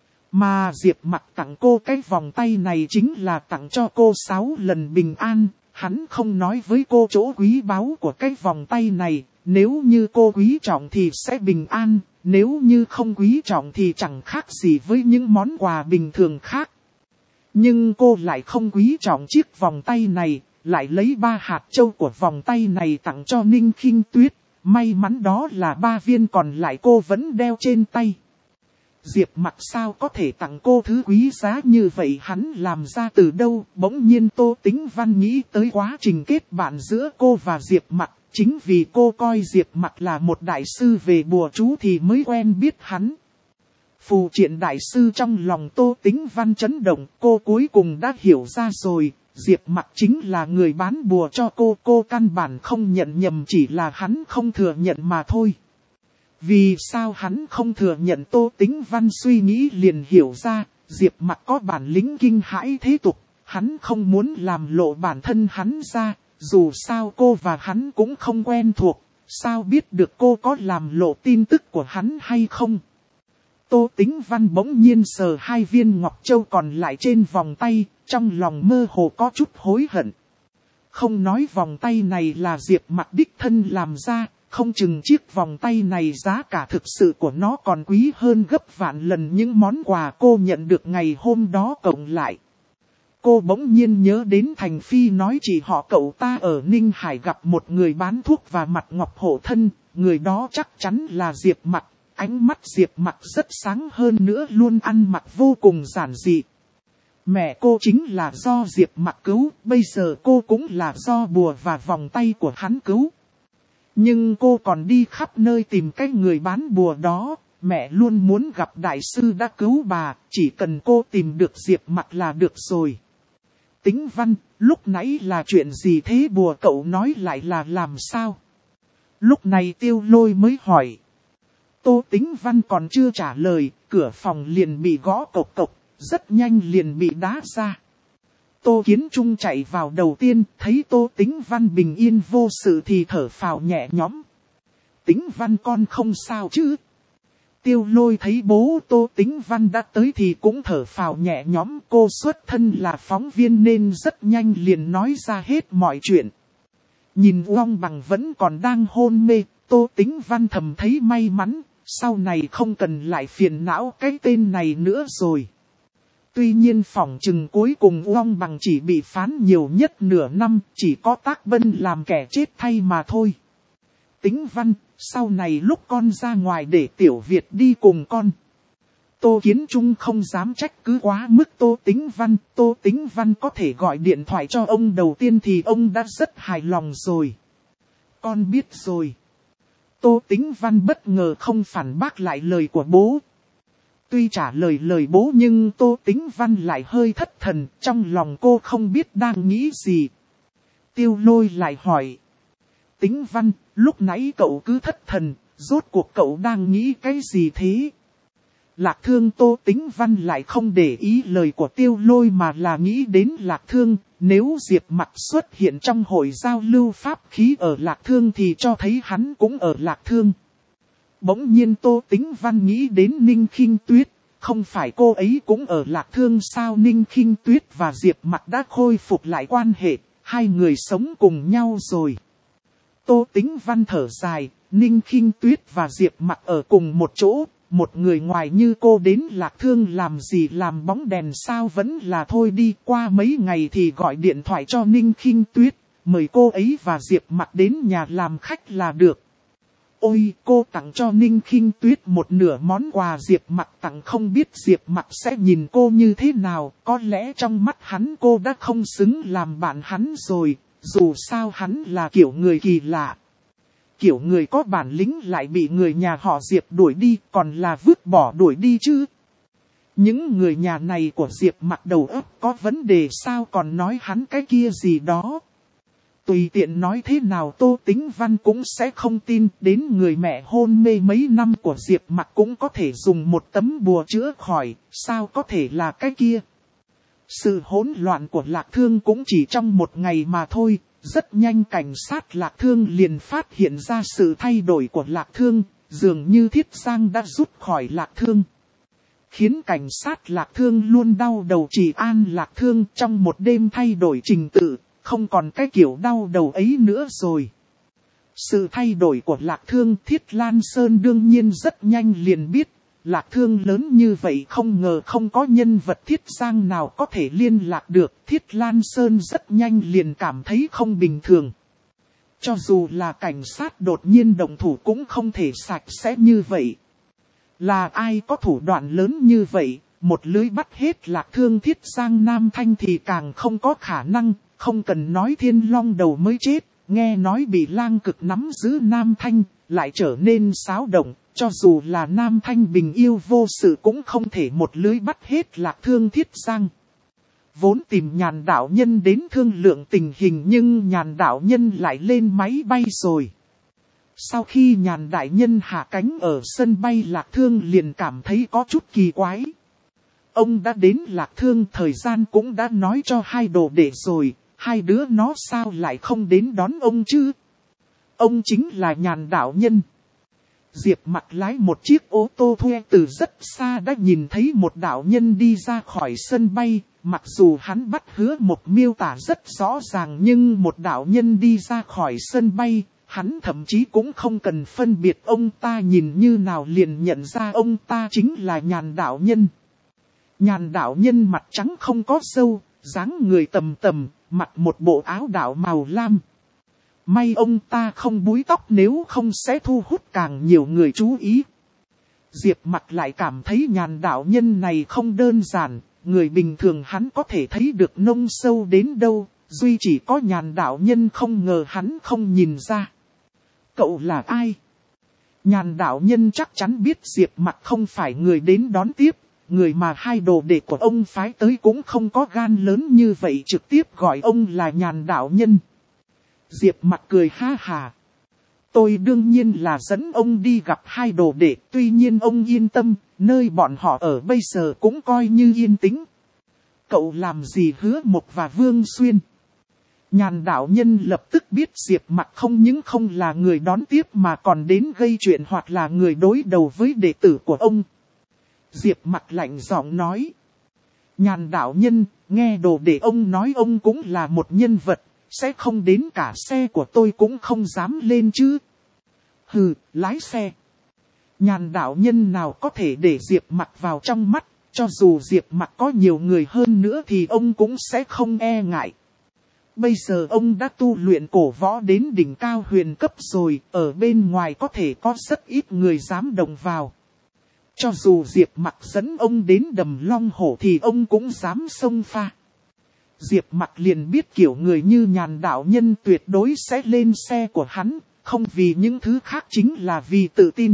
Mà Diệp Mặc tặng cô cái vòng tay này chính là tặng cho cô sáu lần bình an. Hắn không nói với cô chỗ quý báu của cái vòng tay này. Nếu như cô quý trọng thì sẽ bình an, nếu như không quý trọng thì chẳng khác gì với những món quà bình thường khác. Nhưng cô lại không quý trọng chiếc vòng tay này, lại lấy ba hạt châu của vòng tay này tặng cho Ninh Khinh Tuyết. May mắn đó là ba viên còn lại cô vẫn đeo trên tay. Diệp Mặc sao có thể tặng cô thứ quý giá như vậy, hắn làm ra từ đâu? Bỗng nhiên Tô Tĩnh Văn nghĩ tới quá trình kết bạn giữa cô và Diệp Mặc. Chính vì cô coi Diệp Mặc là một đại sư về bùa chú thì mới quen biết hắn. Phù triện đại sư trong lòng Tô Tĩnh Văn chấn động, cô cuối cùng đã hiểu ra rồi. Diệp Mặc chính là người bán bùa cho cô, cô căn bản không nhận nhầm, chỉ là hắn không thừa nhận mà thôi. Vì sao hắn không thừa nhận? Tô Tĩnh Văn suy nghĩ liền hiểu ra, Diệp Mặc có bản lĩnh kinh hãi thế tục, hắn không muốn làm lộ bản thân hắn ra, dù sao cô và hắn cũng không quen thuộc, sao biết được cô có làm lộ tin tức của hắn hay không? Tô Tĩnh Văn bỗng nhiên sờ hai viên ngọc châu còn lại trên vòng tay, trong lòng mơ hồ có chút hối hận. Không nói vòng tay này là Diệp Mặc đích thân làm ra, không chừng chiếc vòng tay này giá cả thực sự của nó còn quý hơn gấp vạn lần những món quà cô nhận được ngày hôm đó cộng lại. Cô bỗng nhiên nhớ đến Thành Phi nói chị họ cậu ta ở Ninh Hải gặp một người bán thuốc và mặt ngọc hộ thân, người đó chắc chắn là Diệp Mặc. Ánh mắt Diệp Mặc rất sáng hơn nữa, luôn ăn mặc vô cùng giản dị. Mẹ cô chính là do Diệp Mặc cứu, bây giờ cô cũng là do bùa và vòng tay của hắn cứu. Nhưng cô còn đi khắp nơi tìm cái người bán bùa đó, mẹ luôn muốn gặp đại sư đã cứu bà, chỉ cần cô tìm được Diệp Mặc là được rồi. Tĩnh Văn, lúc nãy là chuyện gì thế, bùa cậu nói lại là làm sao? Lúc này Tiêu Lôi mới hỏi. Tô Tĩnh Văn còn chưa trả lời, cửa phòng liền bị gõ cộc cộc, rất nhanh liền bị đá ra. Tô Kiến Trung chạy vào đầu tiên, thấy Tô Tĩnh Văn bình yên vô sự thì thở phào nhẹ nhõm. Tĩnh Văn con không sao chứ? Tiêu Lôi thấy bố Tô Tĩnh Văn đã tới thì cũng thở phào nhẹ nhõm. Cô xuất thân là phóng viên nên rất nhanh liền nói ra hết mọi chuyện. Nhìn Uông Bằng vẫn còn đang hôn mê, Tô Tĩnh Văn thầm thấy may mắn, sau này không cần lại phiền não cái tên này nữa rồi. Tuy nhiên phỏng chừng cuối cùng Uông Bằng chỉ bị phán nhiều nhất nửa năm, chỉ có Tác Bân làm kẻ chết thay mà thôi. Tĩnh Văn, sau này lúc con ra ngoài để Tiểu Việt đi cùng con. Tô Kiến Trung không dám trách cứ quá mức Tô Tĩnh Văn. Tô Tĩnh Văn có thể gọi điện thoại cho ông đầu tiên thì ông đã rất hài lòng rồi. Con biết rồi. Tô Tĩnh Văn bất ngờ không phản bác lại lời của bố. Tuy trả lời lời bố nhưng Tô Tĩnh Văn lại hơi thất thần, trong lòng cô không biết đang nghĩ gì. Tiêu Lôi lại hỏi. Tĩnh Văn, lúc nãy cậu cứ thất thần, rốt cuộc cậu đang nghĩ cái gì thế? Lạc Thương. Tô Tĩnh Văn lại không để ý lời của Tiêu Lôi mà là nghĩ đến Lạc Thương. Nếu Diệp Mặc xuất hiện trong hội giao lưu pháp khí ở Lạc Thương thì cho thấy hắn cũng ở Lạc Thương. Bỗng nhiên Tô Tĩnh Văn nghĩ đến Ninh Khinh Tuyết, không phải cô ấy cũng ở Lạc Thương sao? Ninh Khinh Tuyết và Diệp Mặc đã khôi phục lại quan hệ, hai người sống cùng nhau rồi. Tô Tĩnh Văn thở dài, Ninh Khinh Tuyết và Diệp Mặc ở cùng một chỗ, một người ngoài như cô đến Lạc Thương làm gì, làm bóng đèn sao? Vẫn là thôi đi, qua mấy ngày thì gọi điện thoại cho Ninh Khinh Tuyết, mời cô ấy và Diệp Mặc đến nhà làm khách là được. Ôi, cô tặng cho Ninh Khinh Tuyết một nửa món quà Diệp Mặc tặng, không biết Diệp Mặc sẽ nhìn cô như thế nào, có lẽ trong mắt hắn cô đã không xứng làm bạn hắn rồi, dù sao hắn là kiểu người kỳ lạ. Kiểu người có bản lĩnh lại bị người nhà họ Diệp đuổi đi, còn là vứt bỏ đuổi đi chứ. Những người nhà này của Diệp Mặc đầu óc có vấn đề sao còn nói hắn cái kia gì đó. Tùy tiện nói thế nào Tô Tĩnh Văn cũng sẽ không tin, đến người mẹ hôn mê mấy năm của Diệp Mặc cũng có thể dùng một tấm bùa chữa khỏi, sao có thể là cái kia. Sự hỗn loạn của Lạc Thương cũng chỉ trong một ngày mà thôi, rất nhanh cảnh sát Lạc Thương liền phát hiện ra sự thay đổi của Lạc Thương, dường như Thiết Giang đã rút khỏi Lạc Thương. Khiến cảnh sát Lạc Thương luôn đau đầu trì an Lạc Thương trong một đêm thay đổi trình tự. Không còn cái kiểu đau đầu ấy nữa rồi. Sự thay đổi của Lạc Thương, Thiết Lan Sơn đương nhiên rất nhanh liền biết. Lạc Thương lớn như vậy không ngờ không có nhân vật Thiết Giang nào có thể liên lạc được. Thiết Lan Sơn rất nhanh liền cảm thấy không bình thường. Cho dù là cảnh sát đột nhiên động thủ cũng không thể sạch sẽ như vậy. Là ai có thủ đoạn lớn như vậy, một lưới bắt hết Lạc Thương Thiết Giang Nam Thanh thì càng không có khả năng. Không cần nói Thiên Long Đầu mới chết, nghe nói bị Lang Cực nắm giữ Nam Thanh, lại trở nên xáo động, cho dù là Nam Thanh bình yêu vô sự cũng không thể một lưới bắt hết Lạc Thương Thiết Giang. Vốn tìm Nhàn đạo nhân đến thương lượng tình hình nhưng Nhàn đạo nhân lại lên máy bay rồi. Sau khi Nhàn đại nhân hạ cánh ở sân bay Lạc Thương liền cảm thấy có chút kỳ quái. Ông đã đến Lạc Thương, thời gian cũng đã nói cho hai đồ đệ rồi. Hai đứa nó sao lại không đến đón ông chứ? Ông chính là Nhàn đạo nhân. Diệp Mặc lái một chiếc ô tô thuê từ rất xa đã nhìn thấy một đạo nhân đi ra khỏi sân bay. Mặc dù hắn bắt Hứa Một miêu tả rất rõ ràng nhưng một đạo nhân đi ra khỏi sân bay, hắn thậm chí cũng không cần phân biệt ông ta nhìn như nào liền nhận ra ông ta chính là Nhàn đạo nhân. Nhàn đạo nhân mặt trắng không có râu, dáng người tầm tầm, mặc một bộ áo đạo màu lam. May ông ta không búi tóc nếu không sẽ thu hút càng nhiều người chú ý. Diệp Mặc lại cảm thấy Nhàn đạo nhân này không đơn giản, người bình thường hắn có thể thấy được nông sâu đến đâu, duy chỉ có Nhàn đạo nhân không ngờ hắn không nhìn ra. Cậu là ai? Nhàn đạo nhân chắc chắn biết Diệp Mặc không phải người đến đón tiếp. Người mà hai đồ đệ của ông phái tới cũng không có gan lớn như vậy trực tiếp gọi ông là Nhàn đạo nhân. Diệp Mặc cười ha hà. tôi đương nhiên là dẫn ông đi gặp hai đồ đệ, tuy nhiên ông yên tâm, nơi bọn họ ở bây giờ cũng coi như yên tĩnh. Cậu làm gì Hứa Mộc và Vương Xuyên? Nhàn đạo nhân lập tức biết Diệp Mặc không những không là người đón tiếp mà còn đến gây chuyện hoặc là người đối đầu với đệ tử của ông. Diệp Mặc lạnh giọng nói. Nhàn đạo nhân, nghe đồ đệ ông nói ông cũng là một nhân vật, sẽ không đến cả xe của tôi cũng không dám lên chứ. Hừ, lái xe. Nhàn đạo nhân nào có thể để Diệp Mặc vào trong mắt, cho dù Diệp Mặc có nhiều người hơn nữa thì ông cũng sẽ không e ngại. Bây giờ ông đã tu luyện cổ võ đến đỉnh cao huyền cấp rồi, ở bên ngoài có thể có rất ít người dám động vào. Cho dù Diệp Mặc dẫn ông đến đầm long hổ thì ông cũng dám xông pha. Diệp Mặc liền biết kiểu người như Nhàn đạo nhân tuyệt đối sẽ lên xe của hắn, không vì những thứ khác chính là vì tự tin.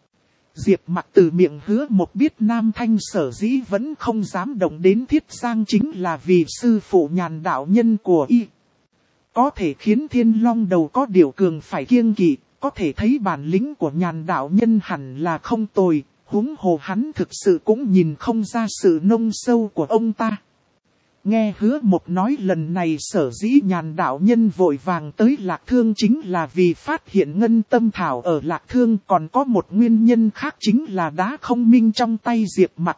Diệp Mặc từ miệng Hứa Mộc biết Nam Thanh sở dĩ vẫn không dám động đến Thiết Giang chính là vì sư phụ Nhàn đạo nhân của y. Có thể khiến Thiên Long đầu có điều cường phải kiêng kỵ, có thể thấy bản lĩnh của Nhàn đạo nhân hẳn là không tồi, huống hồ hắn thực sự cũng nhìn không ra sự nông sâu của ông ta. Nghe Hứa Mộc nói lần này sở dĩ Nhàn đạo nhân vội vàng tới Lạc Thương chính là vì phát hiện ngân tâm thảo ở Lạc Thương, còn có một nguyên nhân khác chính là đá không minh trong tay Diệp Mặc.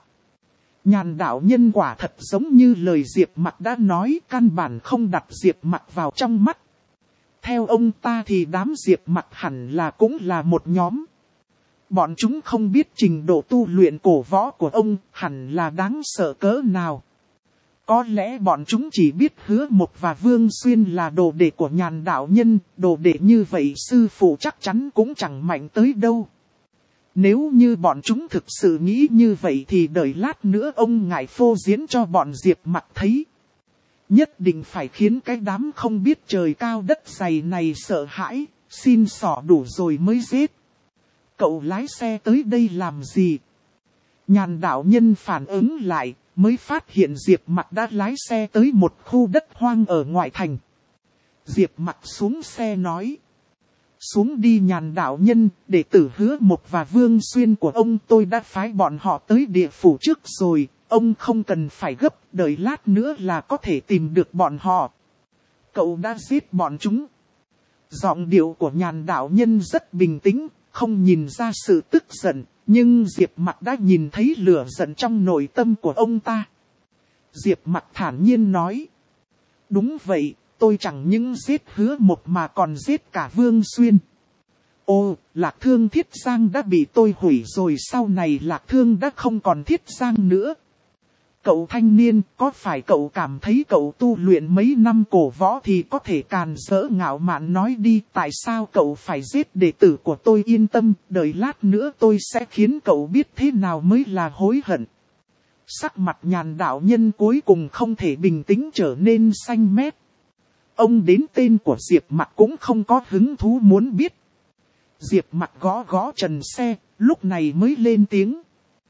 Nhàn đạo nhân quả thật giống như lời Diệp Mặc đã nói, căn bản không đặt Diệp Mặc vào trong mắt. Theo ông ta thì đám Diệp Mặc hẳn là cũng là một nhóm. Bọn chúng không biết trình độ tu luyện cổ võ của ông hẳn là đáng sợ cỡ nào. Có lẽ bọn chúng chỉ biết Hứa Mộc và Vương Xuyên là đồ đệ của Nhàn đạo nhân, đồ đệ như vậy sư phụ chắc chắn cũng chẳng mạnh tới đâu. Nếu như bọn chúng thực sự nghĩ như vậy thì đợi lát nữa ông ngại phô diễn cho bọn Diệp Mặc thấy. Nhất định phải khiến cái đám không biết trời cao đất dày này sợ hãi, xin xỏ đủ rồi mới giết. Cậu lái xe tới đây làm gì? Nhàn đạo nhân phản ứng lại, mới phát hiện Diệp Mặc đã lái xe tới một khu đất hoang ở ngoại thành. Diệp Mặc xuống xe nói. Xuống đi Nhàn đạo nhân, đệ tử Hứa Mộc và Vương Xuyên của ông tôi đã phái bọn họ tới địa phủ trước rồi, ông không cần phải gấp, đợi lát nữa là có thể tìm được bọn họ. Cậu đã giết bọn chúng. Giọng điệu của Nhàn đạo nhân rất bình tĩnh, không nhìn ra sự tức giận, nhưng Diệp Mặc đã nhìn thấy lửa giận trong nội tâm của ông ta. Diệp Mặc thản nhiên nói. Đúng vậy, tôi chẳng những giết Hứa Mộc mà còn giết cả Vương Xuyên. Ồ, Lạc Thương Thiết Giang đã bị tôi hủy rồi, sau này Lạc Thương đã không còn Thiết Giang nữa. Cậu thanh niên, có phải cậu cảm thấy cậu tu luyện mấy năm cổ võ thì có thể càn rỡ ngạo mạn nói đi, tại sao cậu phải giết đệ tử của tôi? Yên tâm, đợi lát nữa tôi sẽ khiến cậu biết thế nào mới là hối hận. Sắc mặt Nhàn đạo nhân cuối cùng không thể bình tĩnh trở nên xanh mét. Ông đến tên của Diệp Mặc cũng không có hứng thú muốn biết. Diệp Mặc gõ gõ trần xe, lúc này mới lên tiếng.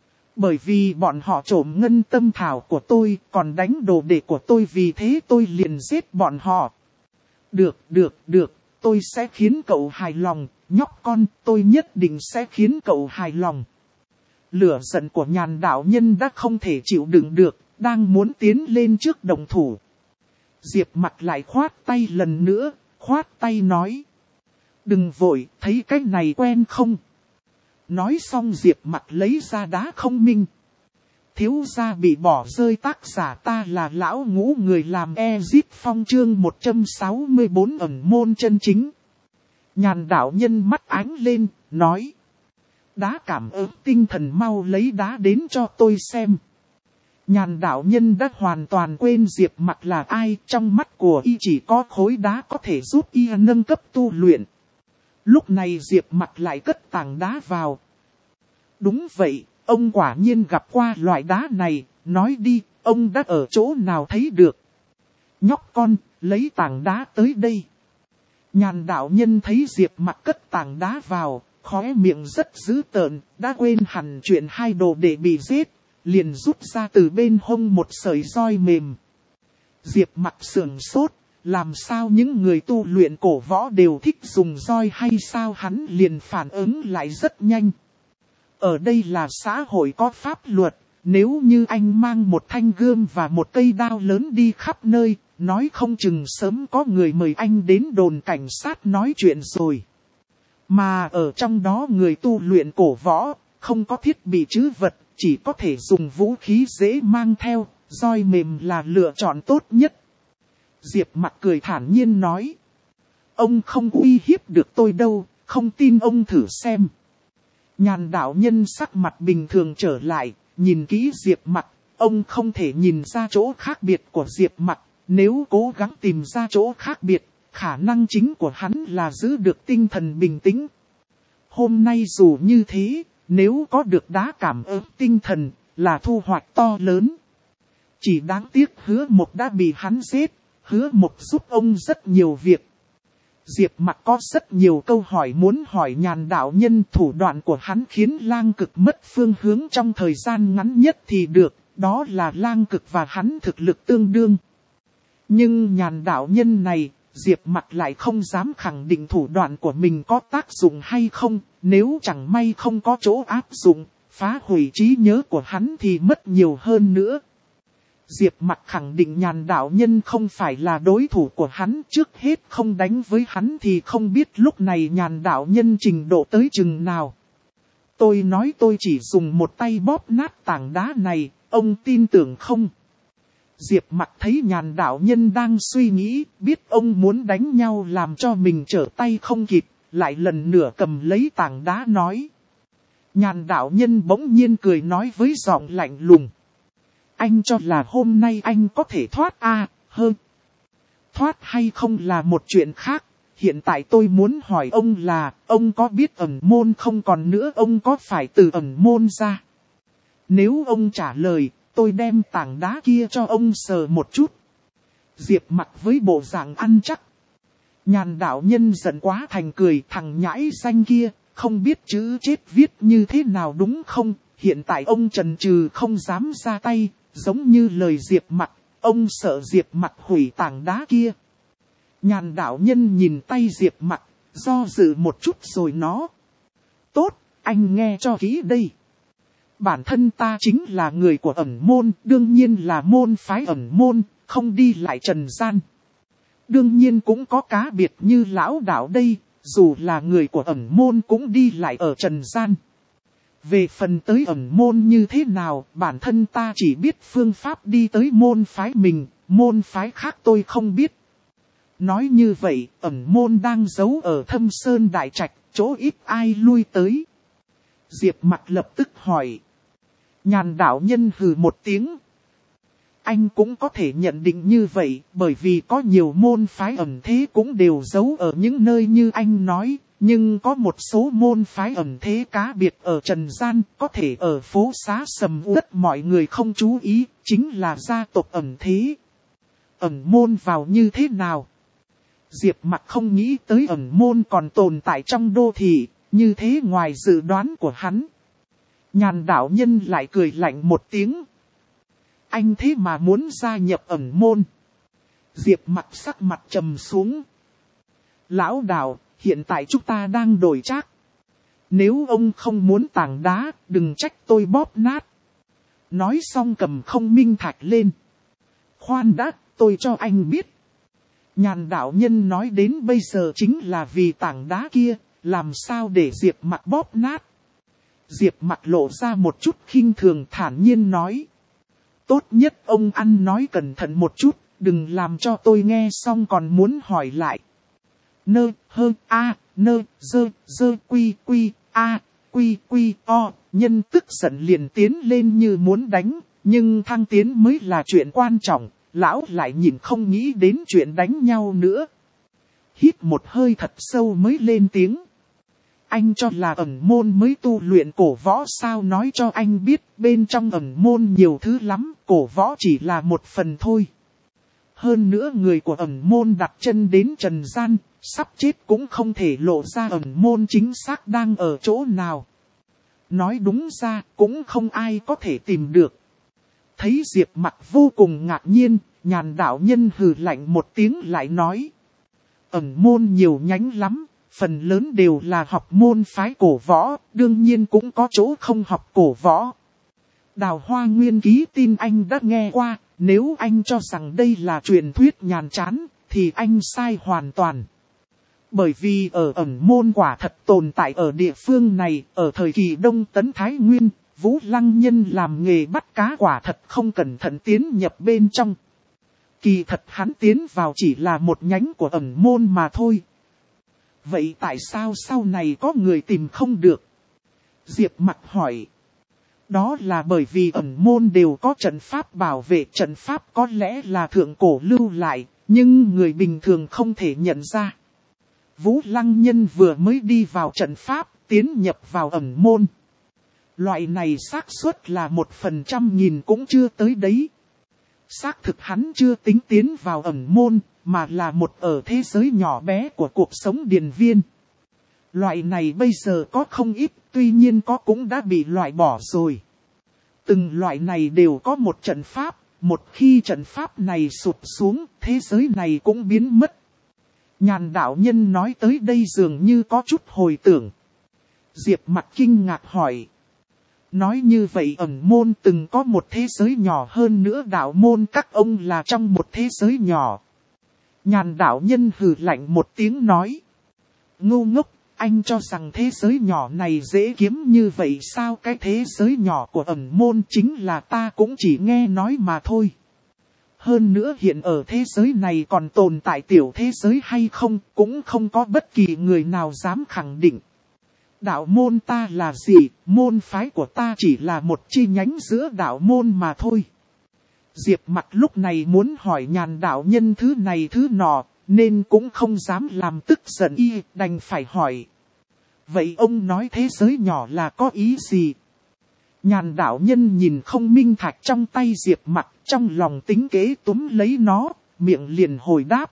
Bởi vì bọn họ trộm ngân tâm thảo của tôi, còn đánh đồ đệ của tôi, vì thế tôi liền giết bọn họ. Được, được, được, tôi sẽ khiến cậu hài lòng, nhóc con, tôi nhất định sẽ khiến cậu hài lòng. Lửa giận của Nhàn đạo nhân đã không thể chịu đựng được, đang muốn tiến lên trước đồng thủ. Diệp Mặc lại khoát tay lần nữa, khoát tay nói. Đừng vội, thấy cái này quen không? Nói xong Diệp Mặc lấy ra đá không minh. Thiếu gia bị bỏ rơi, tác giả ta là lão ngũ người làm Ezit Phong chương một trăm sáu mươi bốn ẩn môn chân chính. Nhàn đạo nhân mắt ánh lên, nói. Đá cảm ứng tinh thần, mau lấy đá đến cho tôi xem. Nhàn đạo nhân đã hoàn toàn quên Diệp Mặc là ai, trong mắt của y chỉ có khối đá có thể giúp y nâng cấp tu luyện. Lúc này Diệp Mặc lại cất tảng đá vào. Đúng vậy, ông quả nhiên gặp qua loại đá này, nói đi, ông đã ở chỗ nào thấy được. Nhóc con, lấy tảng đá tới đây. Nhàn đạo nhân thấy Diệp Mặc cất tảng đá vào, khóe miệng rất dữ tợn, đã quên hẳn chuyện hai đồ đệ bị giết, liền rút ra từ bên hông một sợi roi mềm. Diệp Mặc sườn sốt, làm sao những người tu luyện cổ võ đều thích dùng roi hay sao? Hắn liền phản ứng lại rất nhanh. Ở đây là xã hội có pháp luật, nếu như anh mang một thanh gươm và một cây đao lớn đi khắp nơi, nói không chừng sớm có người mời anh đến đồn cảnh sát nói chuyện rồi. Mà ở trong đó người tu luyện cổ võ, không có thiết bị trữ vật, chỉ có thể dùng vũ khí dễ mang theo, roi mềm là lựa chọn tốt nhất. Diệp Mặc cười thản nhiên nói. Ông không uy hiếp được tôi đâu, không tin ông thử xem. Nhàn đạo nhân sắc mặt bình thường trở lại, nhìn kỹ Diệp Mặc, ông không thể nhìn ra chỗ khác biệt của Diệp Mặc. Nếu cố gắng tìm ra chỗ khác biệt, khả năng chính của hắn là giữ được tinh thần bình tĩnh. Hôm nay dù như thế, nếu có được đá cảm ứng tinh thần, là thu hoạch to lớn. Chỉ đáng tiếc Hứa Mộc đã bị hắn giết, Hứa Mộc giúp ông rất nhiều việc. Diệp Mặc có rất nhiều câu hỏi muốn hỏi Nhàn đạo nhân, thủ đoạn của hắn khiến Lang Cực mất phương hướng trong thời gian ngắn nhất thì được, đó là Lang Cực và hắn thực lực tương đương. Nhưng Nhàn đạo nhân này, Diệp Mặc lại không dám khẳng định thủ đoạn của mình có tác dụng hay không, nếu chẳng may không có chỗ áp dụng, phá hủy trí nhớ của hắn thì mất nhiều hơn nữa. Diệp Mặc khẳng định Nhàn đạo nhân không phải là đối thủ của hắn, trước hết không đánh với hắn thì không biết lúc này Nhàn đạo nhân trình độ tới chừng nào. Tôi nói tôi chỉ dùng một tay bóp nát tảng đá này, ông tin tưởng không? Diệp Mặc thấy Nhàn đạo nhân đang suy nghĩ, biết ông muốn đánh nhau làm cho mình trở tay không kịp, lại lần nữa cầm lấy tảng đá nói. Nhàn đạo nhân bỗng nhiên cười nói với giọng lạnh lùng. Anh cho là hôm nay anh có thể thoát à, hơn. Thoát hay không là một chuyện khác, hiện tại tôi muốn hỏi ông là, ông có biết ẩn môn không, còn nữa ông có phải từ ẩn môn ra? Nếu ông trả lời, tôi đem tảng đá kia cho ông sờ một chút. Diệp Mặc với bộ dạng ăn chắc. Nhàn đạo nhân giận quá thành cười, thằng nhãi danh kia, không biết chữ chết viết như thế nào đúng không? Hiện tại ông chần chừ không dám ra tay, giống như lời Diệp Mặc, ông sợ Diệp Mặc hủy tảng đá kia. Nhàn đạo nhân nhìn tay Diệp Mặc, do dự một chút rồi nó. Tốt, anh nghe cho kỹ đây. Bản thân ta chính là người của ẩn môn, đương nhiên là môn phái ẩn môn, không đi lại trần gian. Đương nhiên cũng có cá biệt như lão đạo đây, dù là người của ẩn môn cũng đi lại ở trần gian. Về phần tới ẩn môn như thế nào, bản thân ta chỉ biết phương pháp đi tới môn phái mình, môn phái khác tôi không biết. Nói như vậy, ẩn môn đang giấu ở Thâm Sơn Đại Trạch, chỗ ít ai lui tới. Diệp Mặc lập tức hỏi. Nhàn đạo nhân hừ một tiếng. Anh cũng có thể nhận định như vậy, bởi vì có nhiều môn phái ẩn thế cũng đều giấu ở những nơi như anh nói. Nhưng có một số môn phái ẩn thế cá biệt ở trần gian, có thể ở phố xá sầm uất mọi người không chú ý, chính là gia tộc ẩn thế. Ẩn môn vào như thế nào? Diệp Mặc không nghĩ tới ẩn môn còn tồn tại trong đô thị, như thế ngoài dự đoán của hắn. Nhàn đạo nhân lại cười lạnh một tiếng. Anh thế mà muốn gia nhập ẩn môn. Diệp Mặc sắc mặt trầm xuống. Lão đạo, hiện tại chúng ta đang đổi trác. Nếu ông không muốn tảng đá, đừng trách tôi bóp nát. Nói xong cầm không minh thạch lên. Khoan đã, tôi cho anh biết. Nhàn đạo nhân nói đến bây giờ chính là vì tảng đá kia, làm sao để Diệp Mặc bóp nát. Diệp Mặc lộ ra một chút khinh thường, thản nhiên nói. Tốt nhất ông ăn nói cẩn thận một chút, đừng làm cho tôi nghe xong còn muốn hỏi lại. Nơ, hơ, a, nơ, dơ, dơ, quy, quy, a, quy, quy, o. Nhân tức giận liền tiến lên như muốn đánh, nhưng thăng tiến mới là chuyện quan trọng, lão lại nhìn không nghĩ đến chuyện đánh nhau nữa. Hít một hơi thật sâu mới lên tiếng. Anh cho là ẩn môn mới tu luyện cổ võ sao? Nói cho anh biết, bên trong ẩn môn nhiều thứ lắm, cổ võ chỉ là một phần thôi. Hơn nữa người của ẩn môn đặt chân đến trần gian, sắp chết cũng không thể lộ ra ẩn môn chính xác đang ở chỗ nào. Nói đúng ra, cũng không ai có thể tìm được. Thấy Diệp Mặc vô cùng ngạc nhiên, Nhàn đạo nhân hừ lạnh một tiếng lại nói. Ẩn môn nhiều nhánh lắm, phần lớn đều là học môn phái cổ võ, đương nhiên cũng có chỗ không học cổ võ. Đào Hoa Nguyên ký tin anh đã nghe qua, nếu anh cho rằng đây là truyền thuyết nhàm chán, thì anh sai hoàn toàn. Bởi vì ở ẩn môn quả thật tồn tại ở địa phương này, ở thời kỳ Đông Tấn Thái Nguyên, Vũ Lăng Nhân làm nghề bắt cá quả thật không cẩn thận tiến nhập bên trong. Kỳ thật hắn tiến vào chỉ là một nhánh của ẩn môn mà thôi. Vậy tại sao sau này có người tìm không được? Diệp Mặc hỏi. Đó là bởi vì ẩn môn đều có trận pháp bảo vệ, trận pháp có lẽ là thượng cổ lưu lại, nhưng người bình thường không thể nhận ra. Vũ Lăng Nhân vừa mới đi vào trận pháp, tiến nhập vào ẩn môn. Loại này xác suất là một phần trăm nghìn cũng chưa tới đấy. Xác thực hắn chưa tính tiến vào ẩn môn, mà là một ở thế giới nhỏ bé của cuộc sống điền viên. Loại này bây giờ có không ít, tuy nhiên có cũng đã bị loại bỏ rồi. Từng loại này đều có một trận pháp, một khi trận pháp này sụp xuống, thế giới này cũng biến mất. Nhàn đạo nhân nói tới đây dường như có chút hồi tưởng. Diệp Mặc kinh ngạc hỏi. Nói như vậy ẩn môn từng có một thế giới nhỏ hơn nữa, đạo môn các ông là trong một thế giới nhỏ. Nhàn đạo nhân hừ lạnh một tiếng nói. Ngu ngốc, anh cho rằng thế giới nhỏ này dễ kiếm như vậy sao? Cái thế giới nhỏ của ẩn môn chính là ta cũng chỉ nghe nói mà thôi. Hơn nữa hiện ở thế giới này còn tồn tại tiểu thế giới hay không, cũng không có bất kỳ người nào dám khẳng định. Đạo môn ta là gì, môn phái của ta chỉ là một chi nhánh giữa đạo môn mà thôi. Diệp Mặc lúc này muốn hỏi nhàn đạo nhân thứ này thứ nọ, nên cũng không dám làm tức giận y, đành phải hỏi. Vậy ông nói thế giới nhỏ là có ý gì? Nhàn đạo nhân nhìn không minh thạch trong tay Diệp Mặc, trong lòng tính kế túm lấy nó, miệng liền hồi đáp.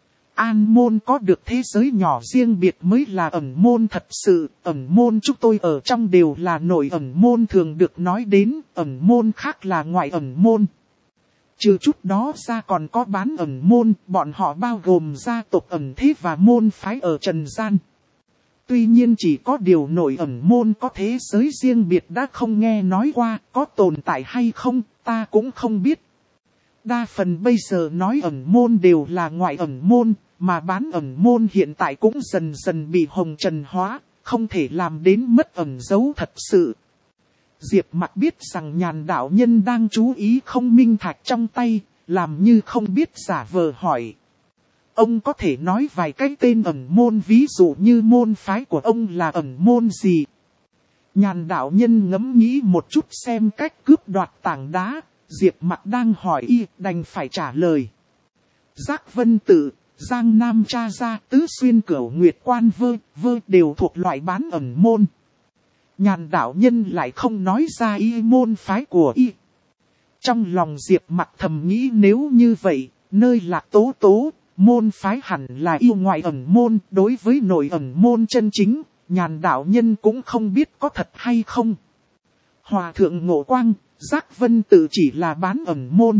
An môn có được thế giới nhỏ riêng biệt mới là ẩn môn thật sự, ẩn môn chúng tôi ở trong đều là nội ẩn môn thường được nói đến, ẩn môn khác là ngoại ẩn môn. Trừ chút đó ra còn có bán ẩn môn, bọn họ bao gồm gia tộc ẩn thế và môn phái ở trần gian. Tuy nhiên chỉ có điều nội ẩn môn có thế giới riêng biệt đã không nghe nói qua, có tồn tại hay không, ta cũng không biết. Đa phần bây giờ nói ẩn môn đều là ngoại ẩn môn, mà bán ẩn môn hiện tại cũng dần dần bị hồng trần hóa, không thể làm đến mất ẩn dấu thật sự. Diệp Mặc biết rằng nhàn đạo nhân đang chú ý không minh thạch trong tay, làm như không biết giả vờ hỏi. Ông có thể nói vài cái tên ẩn môn, ví dụ như môn phái của ông là ẩn môn gì? Nhàn đạo nhân ngẫm nghĩ một chút xem cách cướp đoạt tảng đá, Diệp Mặc đang hỏi y, đành phải trả lời. Giác Vân Tự, Giang Nam Cha Gia, Tứ Xuyên Cửu Nguyệt Quan Vơ, Vơ đều thuộc loại bán ẩn môn. Nhàn đạo nhân lại không nói ra y môn phái của y. Trong lòng Diệp Mặc thầm nghĩ nếu như vậy, nơi Lạc Tố Tố, môn phái hẳn là yêu ngoại ẩn môn, đối với nội ẩn môn chân chính, nhàn đạo nhân cũng không biết có thật hay không. Hòa thượng Ngộ Quang, Giác Vân Tự chỉ là bán ẩn môn.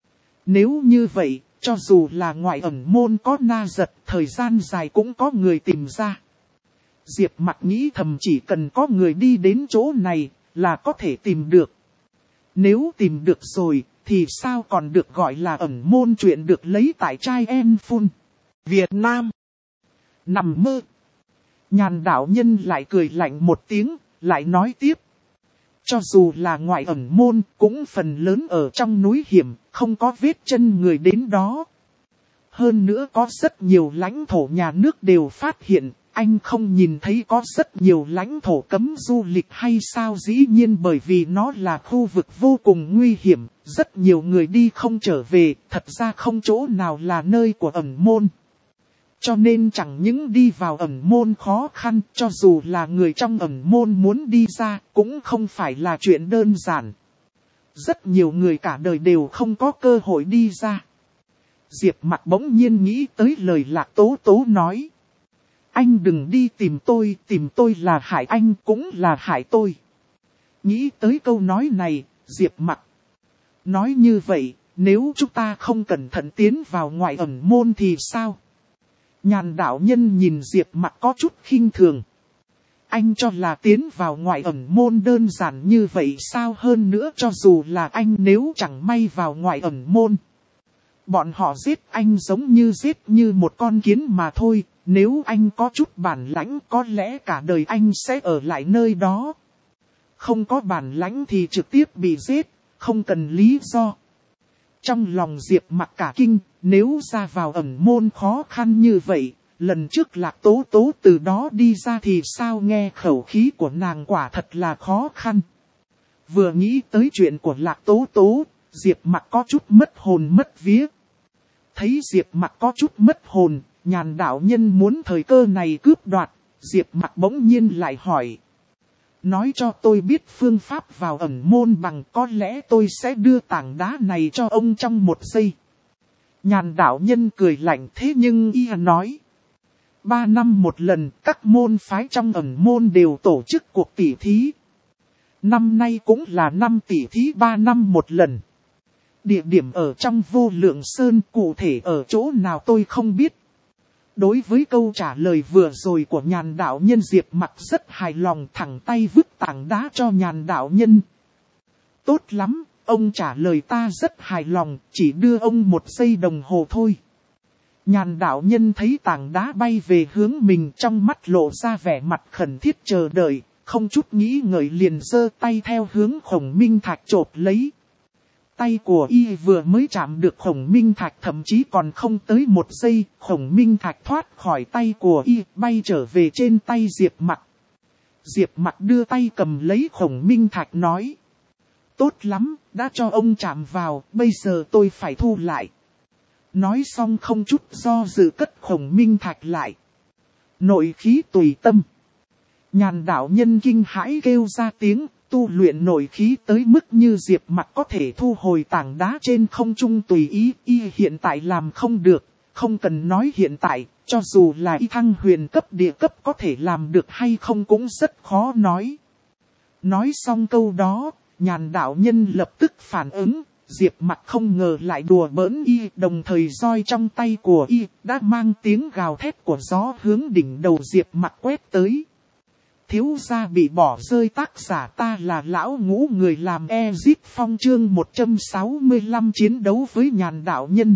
Nếu như vậy, cho dù là ngoại ẩn môn có na giật, thời gian dài cũng có người tìm ra. Diệp Mặc nghĩ thầm chỉ cần có người đi đến chỗ này, là có thể tìm được. Nếu tìm được rồi, thì sao còn được gọi là ẩn môn? Chuyện được lấy tại Trai Em Phun, Việt Nam. Nằm mơ. Nhàn đạo nhân lại cười lạnh một tiếng, lại nói tiếp. Cho dù là ngoại ẩn môn, cũng phần lớn ở trong núi hiểm, không có vết chân người đến đó. Hơn nữa có rất nhiều lãnh thổ nhà nước đều phát hiện, anh không nhìn thấy có rất nhiều lãnh thổ cấm du lịch hay sao? Dĩ nhiên bởi vì nó là khu vực vô cùng nguy hiểm, rất nhiều người đi không trở về, thật ra không chỗ nào là nơi của ẩn môn. Cho nên chẳng những đi vào ẩn môn khó khăn, cho dù là người trong ẩn môn muốn đi ra, cũng không phải là chuyện đơn giản. Rất nhiều người cả đời đều không có cơ hội đi ra. Diệp Mặc bỗng nhiên nghĩ tới lời Lạc Tố Tố nói. Anh đừng đi tìm tôi, tìm tôi là hại anh cũng là hại tôi. Nghĩ tới câu nói này, Diệp Mặc nói như vậy, nếu chúng ta không cẩn thận tiến vào ngoại ẩn môn thì sao? Nhàn đạo nhân nhìn Diệp Mặc có chút khinh thường. Anh cho là tiến vào ngoại ẩn môn đơn giản như vậy sao? Hơn nữa cho dù là anh nếu chẳng may vào ngoại ẩn môn, bọn họ giết anh giống như giết như một con kiến mà thôi. Nếu anh có chút bản lãnh có lẽ cả đời anh sẽ ở lại nơi đó. Không có bản lãnh thì trực tiếp bị giết, không cần lý do. Trong lòng Diệp Mặc cả kinh, nếu ra vào ẩn môn khó khăn như vậy, lần trước Lạc Tố Tố từ đó đi ra thì sao? Nghe khẩu khí của nàng quả thật là khó khăn. Vừa nghĩ tới chuyện của Lạc Tố Tố, Diệp Mặc có chút mất hồn mất vía. Thấy Diệp Mặc có chút mất hồn, Nhàn đạo nhân muốn thời cơ này cướp đoạt, Diệp Mặc bỗng nhiên lại hỏi. Nói cho tôi biết phương pháp vào ẩn môn bằng, có lẽ tôi sẽ đưa tảng đá này cho ông trong một giây. Nhàn đạo nhân cười lạnh, thế nhưng y nói. Ba năm một lần, các môn phái trong ẩn môn đều tổ chức cuộc tỉ thí. Năm nay cũng là năm tỉ thí ba năm một lần. Địa điểm ở trong Vô Lượng Sơn, cụ thể ở chỗ nào tôi không biết. Đối với câu trả lời vừa rồi của Nhàn đạo nhân, Diệp Mặc rất hài lòng, thẳng tay vứt tảng đá cho Nhàn đạo nhân. Tốt lắm, ông trả lời ta rất hài lòng, chỉ đưa ông một giây đồng hồ thôi. Nhàn đạo nhân thấy tảng đá bay về hướng mình, trong mắt lộ ra vẻ mặt khẩn thiết chờ đợi, không chút nghĩ ngợi liền giơ tay theo hướng Khổng Minh Thạch chộp lấy. Tay của y vừa mới chạm được Khổng Minh Thạch, thậm chí còn không tới một giây, Khổng Minh Thạch thoát khỏi tay của y, bay trở về trên tay Diệp Mặc. Diệp Mặc đưa tay cầm lấy Khổng Minh Thạch nói. Tốt lắm, đã cho ông chạm vào, bây giờ tôi phải thu lại. Nói xong không chút do dự cất Khổng Minh Thạch lại. Nội khí tùy tâm. Nhàn đạo nhân kinh hãi kêu ra tiếng. Tu luyện nội khí tới mức như Diệp Mặc có thể thu hồi tảng đá trên không trung tùy ý, y hiện tại làm không được, không cần nói hiện tại, cho dù là y thăng huyền cấp địa cấp có thể làm được hay không cũng rất khó nói. Nói xong câu đó, Nhàn đạo nhân lập tức phản ứng, Diệp Mặc không ngờ lại đùa bỡn y, đồng thời roi trong tay của y đã mang tiếng gào thét của gió hướng đỉnh đầu Diệp Mặc quét tới. Thiếu gia bị bỏ rơi, tác giả ta là lão ngũ người làm Ezit Phong chương một trăm sáu mươi lăm chiến đấu với Nhàn đạo nhân.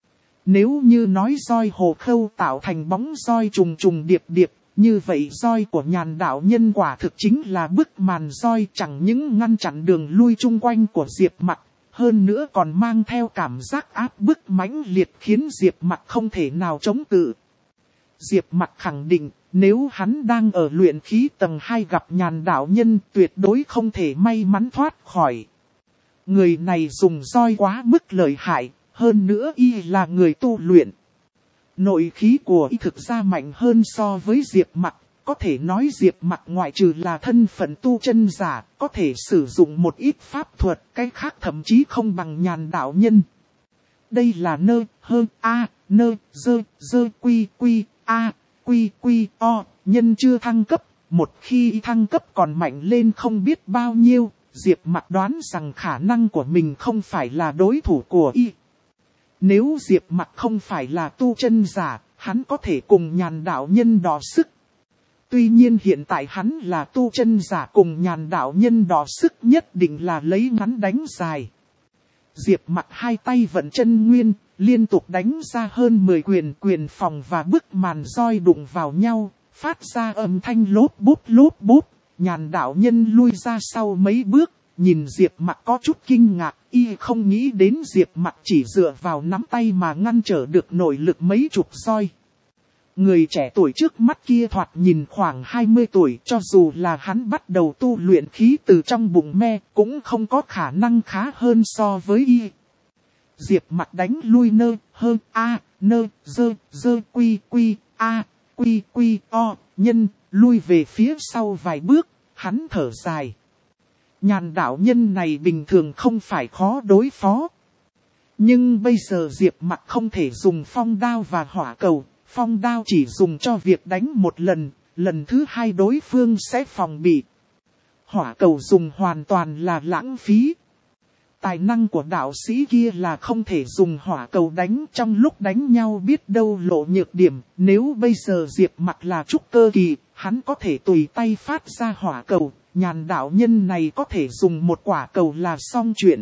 Nếu như nói roi hồ khâu tạo thành bóng roi trùng trùng điệp điệp, như vậy roi của Nhàn đạo nhân quả thực chính là bức màn roi, chẳng những ngăn chặn đường lui chung quanh của Diệp Mặc, hơn nữa còn mang theo cảm giác áp bức mãnh liệt khiến Diệp Mặc không thể nào chống cự. Diệp Mặc khẳng định, nếu hắn đang ở luyện khí tầng hai gặp Nhàn đạo nhân tuyệt đối không thể may mắn thoát khỏi. Người này dùng roi quá mức lợi hại, hơn nữa y là người tu luyện. Nội khí của y thực ra mạnh hơn so với Diệp Mặc, có thể nói Diệp Mặc ngoại trừ là thân phận tu chân giả, có thể sử dụng một ít pháp thuật, cái khác thậm chí không bằng Nhàn đạo nhân. Đây là nơ, hơ, a, nơ, dơ, dơ, quy, quy, a, quy, quy, o, nhân chưa thăng cấp, một khi thăng cấp còn mạnh lên không biết bao nhiêu, Diệp Mặc đoán rằng khả năng của mình không phải là đối thủ của y. Nếu Diệp Mặc không phải là tu chân giả, hắn có thể cùng Nhàn đạo nhân đọ sức. Tuy nhiên hiện tại hắn là tu chân giả, cùng Nhàn đạo nhân đọ sức nhất định là lấy ngắn đánh dài. Diệp Mặc hai tay vận chân nguyên, liên tục đánh ra hơn mười quyền, quyền phòng và bức màn roi đụng vào nhau, phát ra âm thanh lốp búp lốp búp. Nhàn đạo nhân lui ra sau mấy bước, nhìn Diệp Mặc có chút kinh ngạc, y không nghĩ đến Diệp Mặc chỉ dựa vào nắm tay mà ngăn trở được nội lực mấy chục roi. Người trẻ tuổi trước mắt kia thoạt nhìn khoảng hai mươi tuổi, cho dù là hắn bắt đầu tu luyện khí từ trong bụng me, cũng không có khả năng khá hơn so với y. Diệp Mặc đánh lui nơ, hơ, a, nơ, dơ, dơ, quy, quy, a, quy, quy, o, nhân, lui về phía sau vài bước, hắn thở dài. Nhàn đạo nhân này bình thường không phải khó đối phó. Nhưng bây giờ Diệp Mặc không thể dùng phong đao và hỏa cầu. Phong đao chỉ dùng cho việc đánh một lần, lần thứ hai đối phương sẽ phòng bị. Hỏa cầu dùng hoàn toàn là lãng phí. Tài năng của đạo sĩ kia là không thể dùng hỏa cầu đánh, trong lúc đánh nhau biết đâu lộ nhược điểm. Nếu bây giờ Diệp Mặc là trúc cơ kỳ, hắn có thể tùy tay phát ra hỏa cầu, Nhàn đạo nhân này có thể dùng một quả cầu là xong chuyện.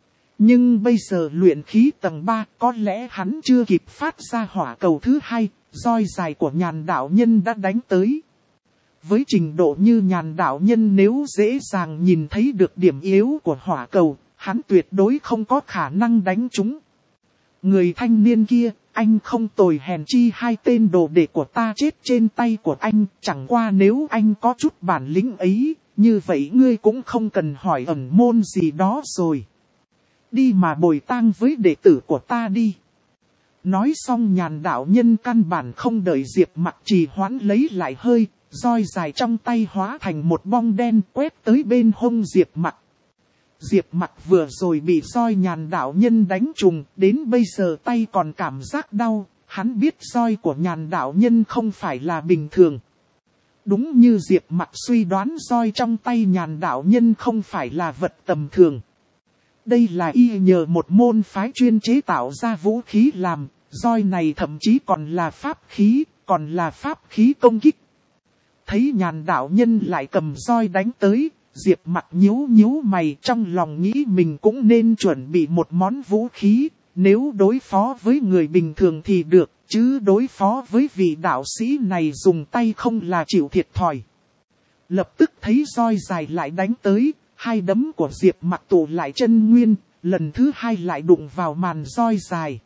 Nhưng bây giờ luyện khí tầng ba, có lẽ hắn chưa kịp phát ra hỏa cầu thứ hai, roi dài của Nhàn đạo nhân đã đánh tới. Với trình độ như Nhàn đạo nhân, nếu dễ dàng nhìn thấy được điểm yếu của hỏa cầu, hắn tuyệt đối không có khả năng đánh chúng. Người thanh niên kia, anh không tồi, hèn chi hai tên đồ đệ của ta chết trên tay của anh, chẳng qua nếu anh có chút bản lĩnh ấy, như vậy ngươi cũng không cần hỏi ẩn môn gì đó rồi. Đi mà bồi tang với đệ tử của ta đi. Nói xong Nhàn đạo nhân căn bản không đợi Diệp Mặc trì hoãn lấy lại hơi, roi dài trong tay hóa thành một bong đen quét tới bên hông Diệp Mặc. Diệp Mặc vừa rồi bị roi Nhàn đạo nhân đánh trùng, đến bây giờ tay còn cảm giác đau, hắn biết roi của Nhàn đạo nhân không phải là bình thường. Đúng như Diệp Mặc suy đoán, roi trong tay Nhàn đạo nhân không phải là vật tầm thường. Đây là y nhờ một môn phái chuyên chế tạo ra vũ khí làm, roi này thậm chí còn là pháp khí, còn là pháp khí công kích. Thấy Nhàn đạo nhân lại cầm roi đánh tới, Diệp Mặc nhíu nhíu mày, trong lòng nghĩ mình cũng nên chuẩn bị một món vũ khí, nếu đối phó với người bình thường thì được, chứ đối phó với vị đạo sĩ này dùng tay không là chịu thiệt thòi. Lập tức thấy roi dài lại đánh tới, hai đấm của Diệp Mặc tụ lại chân nguyên, lần thứ hai lại đụng vào màn roi dài.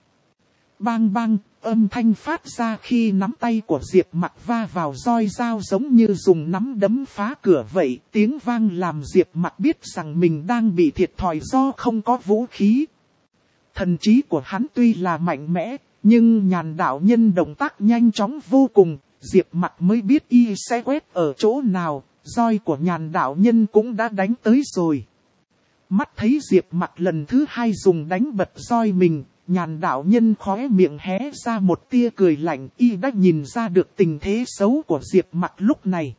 Bang bang, âm thanh phát ra khi nắm tay của Diệp Mặc va vào roi dao giống như dùng nắm đấm phá cửa vậy. Tiếng vang làm Diệp Mặc biết rằng mình đang bị thiệt thòi do không có vũ khí. Thần trí của hắn tuy là mạnh mẽ, nhưng Nhàn đạo nhân động tác nhanh chóng vô cùng. Diệp Mặc mới biết y sẽ quét ở chỗ nào, roi của Nhàn đạo nhân cũng đã đánh tới rồi. Mắt thấy Diệp Mặc lần thứ hai dùng đánh bật roi mình, Nhàn đạo nhân khóe miệng hé ra một tia cười lạnh, y đã nhìn ra được tình thế xấu của Diệp Mặc lúc này.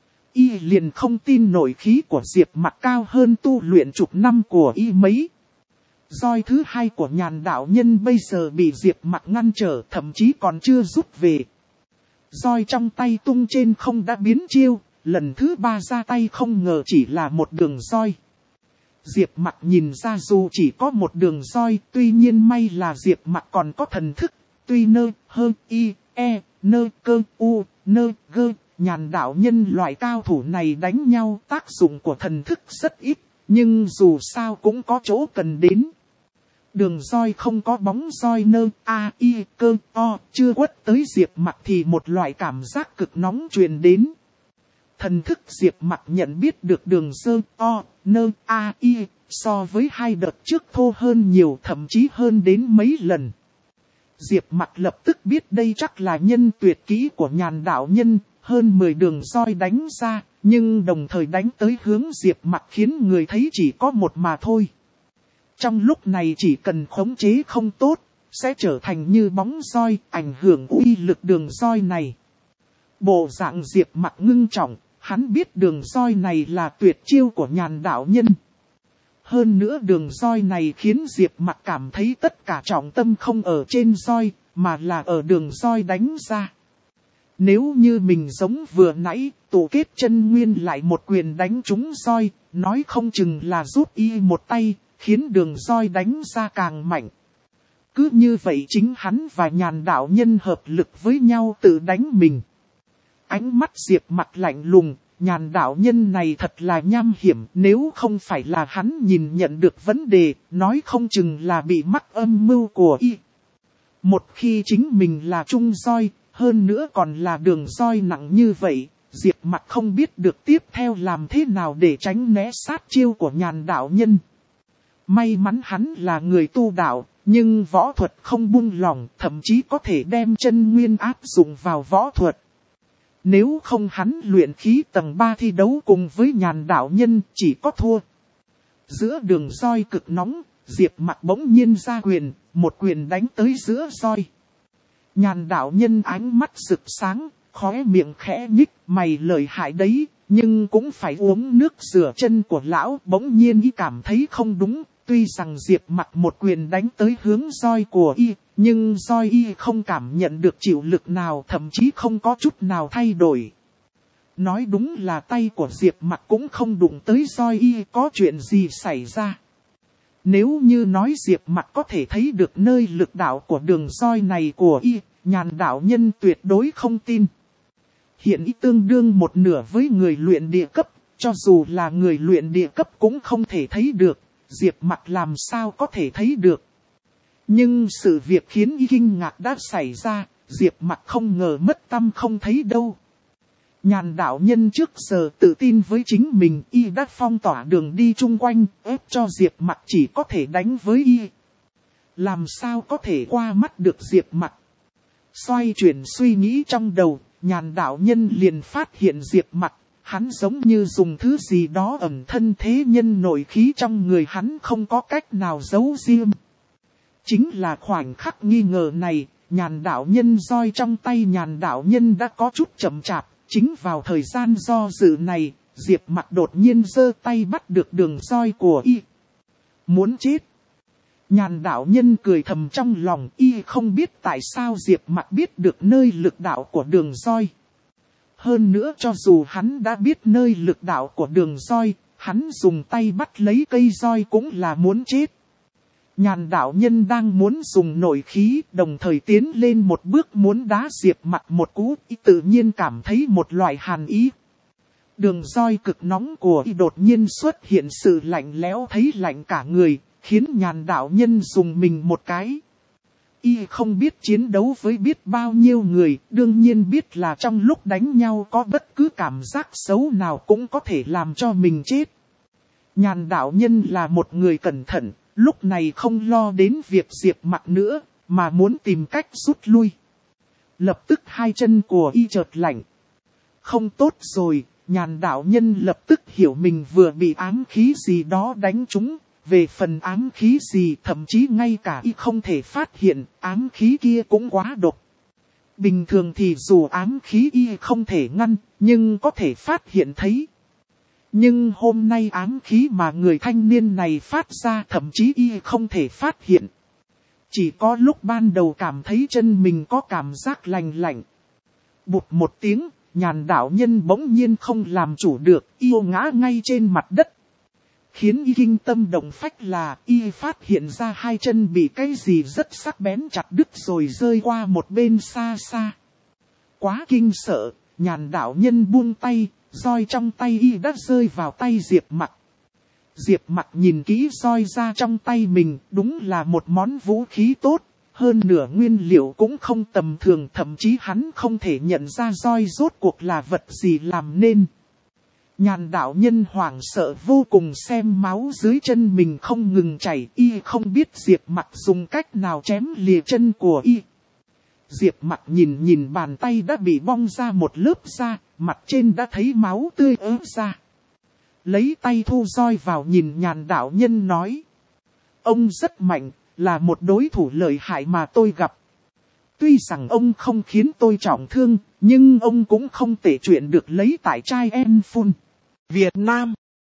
Y liền không tin nổi khí của Diệp Mặc cao hơn tu luyện chục năm của y mấy. Roi thứ hai của Nhàn đạo nhân bây giờ bị Diệp Mặc ngăn trở, thậm chí còn chưa rút về. Roi trong tay tung trên không đã biến chiêu, lần thứ ba ra tay không ngờ chỉ là một đường roi. Diệp Mặc nhìn ra dù chỉ có một đường roi, tuy nhiên may là Diệp Mặc còn có thần thức, tuy nơ, hơ, y, e, nơ, cơ, u, nơ, gơ, Nhàn đạo nhân loại cao thủ này đánh nhau tác dụng của thần thức rất ít, nhưng dù sao cũng có chỗ cần đến. Đường roi không có bóng roi nơ, a, y, cơ, o, chưa quất tới Diệp Mặc thì một loại cảm giác cực nóng truyền đến. Thần thức Diệp Mặc nhận biết được đường sơ, o, nơ, a, y, so với hai đợt trước thô hơn nhiều, thậm chí hơn đến mấy lần. Diệp Mặc lập tức biết đây chắc là nhân tuyệt kỹ của Nhàn đạo nhân, hơn mười đường roi đánh ra, nhưng đồng thời đánh tới hướng Diệp Mặc khiến người thấy chỉ có một mà thôi. Trong lúc này chỉ cần khống chế không tốt, sẽ trở thành như bóng roi, ảnh hưởng uy lực đường roi này. Bộ dạng Diệp Mặc ngưng trọng, hắn biết đường roi này là tuyệt chiêu của Nhàn đạo nhân. Hơn nữa đường roi này khiến Diệp Mặc cảm thấy tất cả trọng tâm không ở trên roi, mà là ở đường roi đánh ra. Nếu như mình giống vừa nãy, tụ kết chân nguyên lại một quyền đánh trúng roi, nói không chừng là rút y một tay, khiến đường roi đánh ra càng mạnh. Cứ như vậy chính hắn và Nhàn đạo nhân hợp lực với nhau tự đánh mình. Ánh mắt Diệp Mặc lạnh lùng, Nhàn đạo nhân này thật là nham hiểm, nếu không phải là hắn nhìn nhận được vấn đề, nói không chừng là bị mắc âm mưu của y. Một khi chính mình là trung roi, hơn nữa còn là đường roi nặng như vậy, Diệp Mặc không biết được tiếp theo làm thế nào để tránh né sát chiêu của Nhàn đạo nhân. May mắn hắn là người tu đạo, nhưng võ thuật không buông lỏng, thậm chí có thể đem chân nguyên áp dụng vào võ thuật. Nếu không hắn luyện khí tầng ba thi đấu cùng với Nhàn đạo nhân chỉ có thua. Giữa đường roi cực nóng, Diệp Mặc bỗng nhiên ra quyền, một quyền đánh tới giữa roi. Nhàn đạo nhân ánh mắt rực sáng, khóe miệng khẽ nhích, mày lợi hại đấy, nhưng cũng phải uống nước rửa chân của lão. Bỗng nhiên ý cảm thấy không đúng, Tuy rằng Diệp Mặc một quyền đánh tới hướng roi của y, nhưng roi y không cảm nhận được chịu lực nào, thậm chí không có chút nào thay đổi. Nói đúng là tay của Diệp Mặc cũng không đụng tới roi y, có chuyện gì xảy ra. Nếu như nói Diệp Mặc có thể thấy được nơi lực đạo của đường roi này của y, Nhàn đạo nhân tuyệt đối không tin. Hiện y tương đương một nửa với người luyện địa cấp, cho dù là người luyện địa cấp cũng không thể thấy được, Diệp Mặc làm sao có thể thấy được. Nhưng sự việc khiến y kinh ngạc đã xảy ra, Diệp Mặc không ngờ mất tâm không thấy đâu. Nhàn đạo nhân trước giờ tự tin với chính mình, y đã phong tỏa đường đi chung quanh, ép cho Diệp Mặc chỉ có thể đánh với y. Làm sao có thể qua mắt được Diệp Mặc. Xoay chuyển suy nghĩ trong đầu, Nhàn đạo nhân liền phát hiện Diệp Mặc, hắn giống như dùng thứ gì đó ẩn thân thế nhân nội khí trong người hắn không có cách nào giấu riêng. Chính là khoảnh khắc nghi ngờ này, Nhàn đạo nhân roi trong tay Nhàn đạo nhân đã có chút chậm chạp. Chính vào thời gian do dự này, Diệp Mặc đột nhiên giơ tay bắt được đường roi của y. Muốn chết. Nhàn đạo nhân cười thầm trong lòng, y không biết tại sao Diệp Mặc biết được nơi lực đạo của đường roi. Hơn nữa cho dù hắn đã biết nơi lực đạo của đường roi, hắn dùng tay bắt lấy cây roi cũng là muốn chết. Nhàn đạo nhân đang muốn dùng nội khí, đồng thời tiến lên một bước muốn đá Diệp Mặc một cú, y tự nhiên cảm thấy một loại hàn ý. Đường roi cực nóng của y đột nhiên xuất hiện sự lạnh lẽo thấy lạnh cả người, khiến nhàn đạo nhân dùng mình một cái. Y không biết chiến đấu với biết bao nhiêu người, đương nhiên biết là trong lúc đánh nhau có bất cứ cảm giác xấu nào cũng có thể làm cho mình chết. Nhàn đạo nhân là một người cẩn thận. Lúc này không lo đến việc Diệp Mặc nữa, mà muốn tìm cách rút lui. Lập tức hai chân của y chợt lạnh. Không tốt rồi, Nhàn đạo nhân lập tức hiểu mình vừa bị ám khí gì đó đánh trúng. Về phần ám khí gì thậm chí ngay cả y không thể phát hiện, ám khí kia cũng quá độc. Bình thường thì dù ám khí y không thể ngăn, nhưng có thể phát hiện thấy. Nhưng hôm nay ám khí mà người thanh niên này phát ra thậm chí y không thể phát hiện. Chỉ có lúc ban đầu cảm thấy chân mình có cảm giác lành lạnh. Bụt một tiếng, Nhàn đạo nhân bỗng nhiên không làm chủ được, yêu ngã ngay trên mặt đất. Khiến y kinh tâm động phách là y phát hiện ra hai chân bị cái gì rất sắc bén chặt đứt rồi rơi qua một bên xa xa. Quá kinh sợ, Nhàn đạo nhân buông tay. Roi trong tay y đã rơi vào tay Diệp Mặc. Diệp Mặc nhìn kỹ roi ra trong tay mình, đúng là một món vũ khí tốt, hơn nửa nguyên liệu cũng không tầm thường, thậm chí hắn không thể nhận ra roi rốt cuộc là vật gì làm nên. Nhàn đạo nhân hoảng sợ vô cùng xem máu dưới chân mình không ngừng chảy, y không biết Diệp Mặc dùng cách nào chém lìa chân của y. Diệp Mặc nhìn nhìn bàn tay đã bị bong ra một lớp da, mặt trên đã thấy máu tươi ứa ra. Lấy tay thu roi vào nhìn Nhàn đạo nhân nói. Ông rất mạnh, là một đối thủ lợi hại mà tôi gặp. Tuy rằng ông không khiến tôi trọng thương, nhưng ông cũng không tệ chuyện được lấy tại trai em phun. Việt Nam.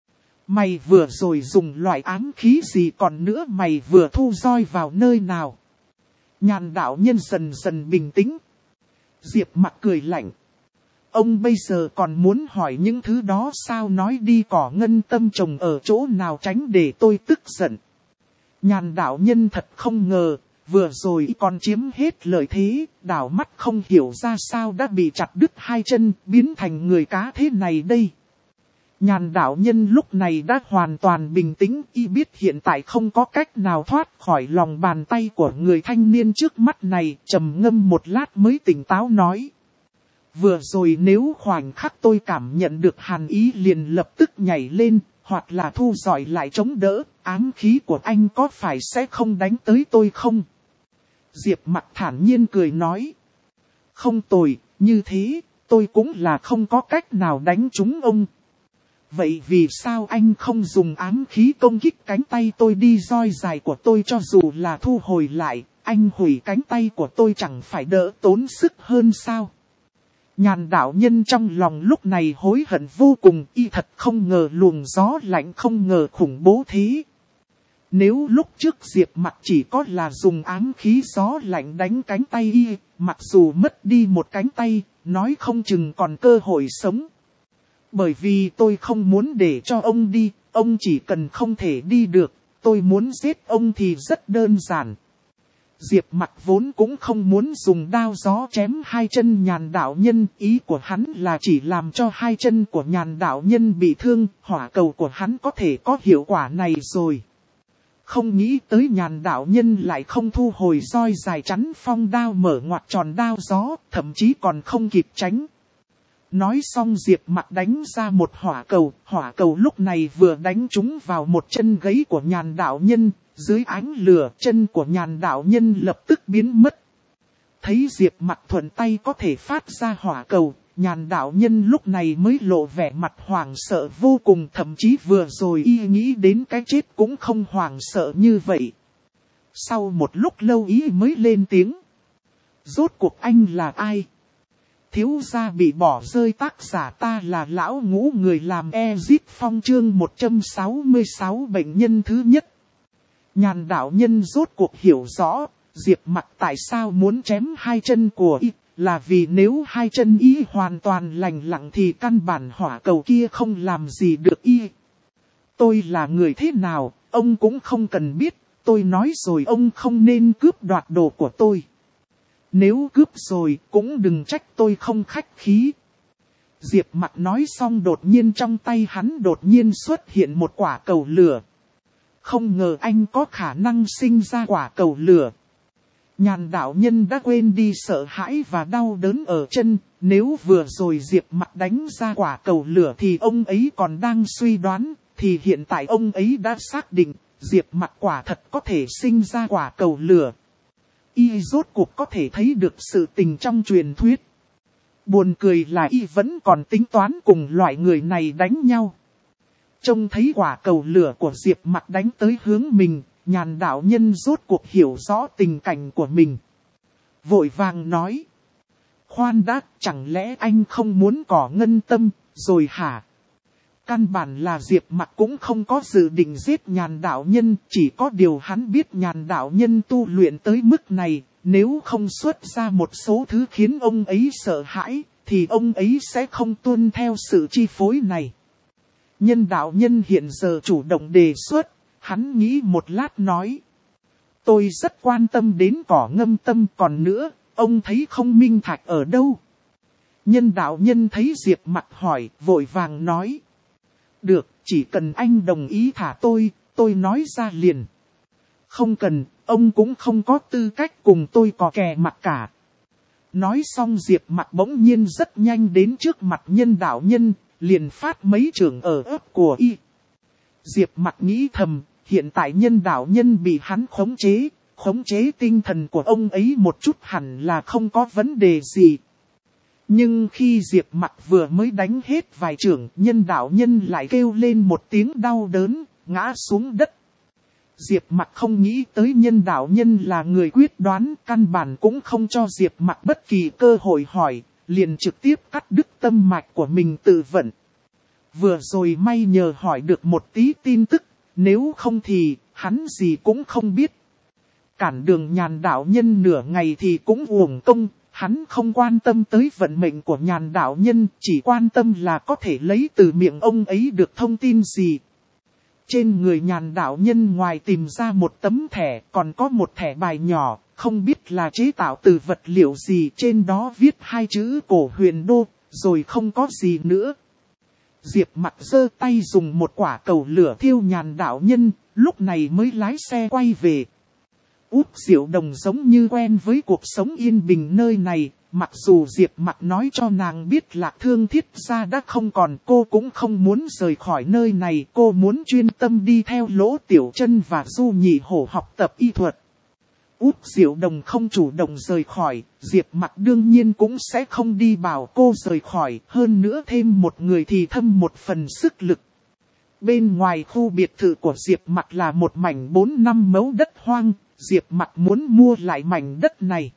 Mày vừa rồi dùng loại ám khí gì còn nữa, mày vừa thu roi vào nơi nào? Nhàn đạo nhân dần dần bình tĩnh. Diệp Mặc cười lạnh. Ông bây giờ còn muốn hỏi những thứ đó sao, nói đi, cỏ ngân tâm trồng ở chỗ nào tránh để tôi tức giận. Nhàn đạo nhân thật không ngờ, vừa rồi còn chiếm hết lợi thế, đảo mắt không hiểu ra sao đã bị chặt đứt hai chân, biến thành người cá thế này đây. Nhàn đạo nhân lúc này đã hoàn toàn bình tĩnh, y biết hiện tại không có cách nào thoát khỏi lòng bàn tay của người thanh niên trước mắt này, trầm ngâm một lát mới tỉnh táo nói. Vừa rồi nếu khoảnh khắc tôi cảm nhận được hàn ý liền lập tức nhảy lên, hoặc là thu dọi lại chống đỡ, ám khí của anh có phải sẽ không đánh tới tôi không? Diệp Mặc thản nhiên cười nói. Không tồi, như thế, tôi cũng là không có cách nào đánh trúng ông. Vậy vì sao anh không dùng ám khí công kích cánh tay tôi đi, roi dài của tôi cho dù là thu hồi lại, anh hủy cánh tay của tôi chẳng phải đỡ tốn sức hơn sao? Nhàn đạo nhân trong lòng lúc này hối hận vô cùng, y thật không ngờ luồng gió lạnh không ngờ khủng bố thế. Nếu lúc trước Diệp Mặc chỉ có là dùng ám khí gió lạnh đánh cánh tay y, mặc dù mất đi một cánh tay, nói không chừng còn cơ hội sống. Bởi vì tôi không muốn để cho ông đi, ông chỉ cần không thể đi được, tôi muốn giết ông thì rất đơn giản. Diệp Mặc vốn cũng không muốn dùng đao gió chém hai chân Nhàn đạo nhân, ý của hắn là chỉ làm cho hai chân của Nhàn đạo nhân bị thương, hỏa cầu của hắn có thể có hiệu quả này rồi. Không nghĩ tới Nhàn đạo nhân lại không thu hồi roi dài chắn phong đao mở ngoặt tròn đao gió, thậm chí còn không kịp tránh. Nói xong Diệp Mặc đánh ra một hỏa cầu, hỏa cầu lúc này vừa đánh trúng vào một chân gáy của Nhàn đạo nhân, dưới ánh lửa chân của Nhàn đạo nhân lập tức biến mất. Thấy Diệp Mặc thuận tay có thể phát ra hỏa cầu, Nhàn đạo nhân lúc này mới lộ vẻ mặt hoảng sợ vô cùng, thậm chí vừa rồi y nghĩ đến cái chết cũng không hoảng sợ như vậy. Sau một lúc lâu y mới lên tiếng. Rốt cuộc anh là ai? Thiếu gia bị bỏ rơi, tác giả ta là lão ngũ người làm Ezit Phong chương một trăm sáu mươi sáu bệnh nhân thứ nhất. Nhàn đạo nhân rốt cuộc hiểu rõ, Diệp Mặc tại sao muốn chém hai chân của y, là vì nếu hai chân y hoàn toàn lành lặng thì căn bản hỏa cầu kia không làm gì được y. Tôi là người thế nào, ông cũng không cần biết, tôi nói rồi ông không nên cướp đoạt đồ của tôi. Nếu cướp rồi cũng đừng trách tôi không khách khí. Diệp Mặc nói xong đột nhiên trong tay hắn đột nhiên xuất hiện một quả cầu lửa. Không ngờ anh có khả năng sinh ra quả cầu lửa. Nhàn đạo nhân đã quên đi sợ hãi và đau đớn ở chân. Nếu vừa rồi Diệp Mặc đánh ra quả cầu lửa thì ông ấy còn đang suy đoán. Thì hiện tại ông ấy đã xác định Diệp Mặc quả thật có thể sinh ra quả cầu lửa. Y rốt cuộc có thể thấy được sự tình trong truyền thuyết. Buồn cười là y vẫn còn tính toán cùng loại người này đánh nhau. Trông thấy quả cầu lửa của Diệp Mặc đánh tới hướng mình, Nhàn đạo nhân rốt cuộc hiểu rõ tình cảnh của mình. Vội vàng nói. Khoan đã, chẳng lẽ anh không muốn cỏ ngân tâm, rồi hả? Căn bản là Diệp Mặc cũng không có dự định giết Nhàn đạo nhân, chỉ có điều hắn biết Nhàn đạo nhân tu luyện tới mức này, nếu không xuất ra một số thứ khiến ông ấy sợ hãi, thì ông ấy sẽ không tuân theo sự chi phối này. Nhân đạo nhân hiện giờ chủ động đề xuất, hắn nghĩ một lát nói. Tôi rất quan tâm đến cỏ ngâm tâm, còn nữa, ông thấy không minh thạch ở đâu? Nhân đạo nhân thấy Diệp Mặc hỏi, vội vàng nói. Được, chỉ cần anh đồng ý thả tôi, tôi nói ra liền. Không cần, ông cũng không có tư cách cùng tôi cò kè mặt cả. Nói xong Diệp Mặc bỗng nhiên rất nhanh đến trước mặt nhân đạo nhân, liền phát mấy chưởng ở ớt của y. Diệp Mặc nghĩ thầm, hiện tại nhân đạo nhân bị hắn khống chế, khống chế tinh thần của ông ấy một chút hẳn là không có vấn đề gì. Nhưng khi Diệp Mặc vừa mới đánh hết vài chưởng, nhân đạo nhân lại kêu lên một tiếng đau đớn, ngã xuống đất. Diệp Mặc không nghĩ tới nhân đạo nhân là người quyết đoán, căn bản cũng không cho Diệp Mặc bất kỳ cơ hội hỏi, liền trực tiếp cắt đứt tâm mạch của mình tự vận. Vừa rồi may nhờ hỏi được một tí tin tức, nếu không thì hắn gì cũng không biết. Cản đường Nhàn đạo nhân nửa ngày thì cũng uổng công. Hắn không quan tâm tới vận mệnh của Nhàn đạo nhân, chỉ quan tâm là có thể lấy từ miệng ông ấy được thông tin gì. Trên người Nhàn đạo nhân ngoài tìm ra một tấm thẻ, còn có một thẻ bài nhỏ, không biết là chế tạo từ vật liệu gì, trên đó viết hai chữ Cổ Huyền Đô, rồi không có gì nữa. Diệp Mặc giơ tay dùng một quả cầu lửa thiêu Nhàn đạo nhân, lúc này mới lái xe quay về. Út Diệu Đồng giống như quen với cuộc sống yên bình nơi này, mặc dù Diệp Mặc nói cho nàng biết Lạc Thương Thiết gia đã không còn, cô cũng không muốn rời khỏi nơi này, cô muốn chuyên tâm đi theo Lỗ Tiểu Chân và Du Nhị Hổ học tập y thuật. Út Diệu Đồng không chủ động rời khỏi, Diệp Mặc đương nhiên cũng sẽ không đi bảo cô rời khỏi, hơn nữa thêm một người thì thâm một phần sức lực. Bên ngoài khu biệt thự của Diệp Mặc là một mảnh bốn năm mẫu đất hoang. Diệp Mặc muốn mua lại mảnh đất này.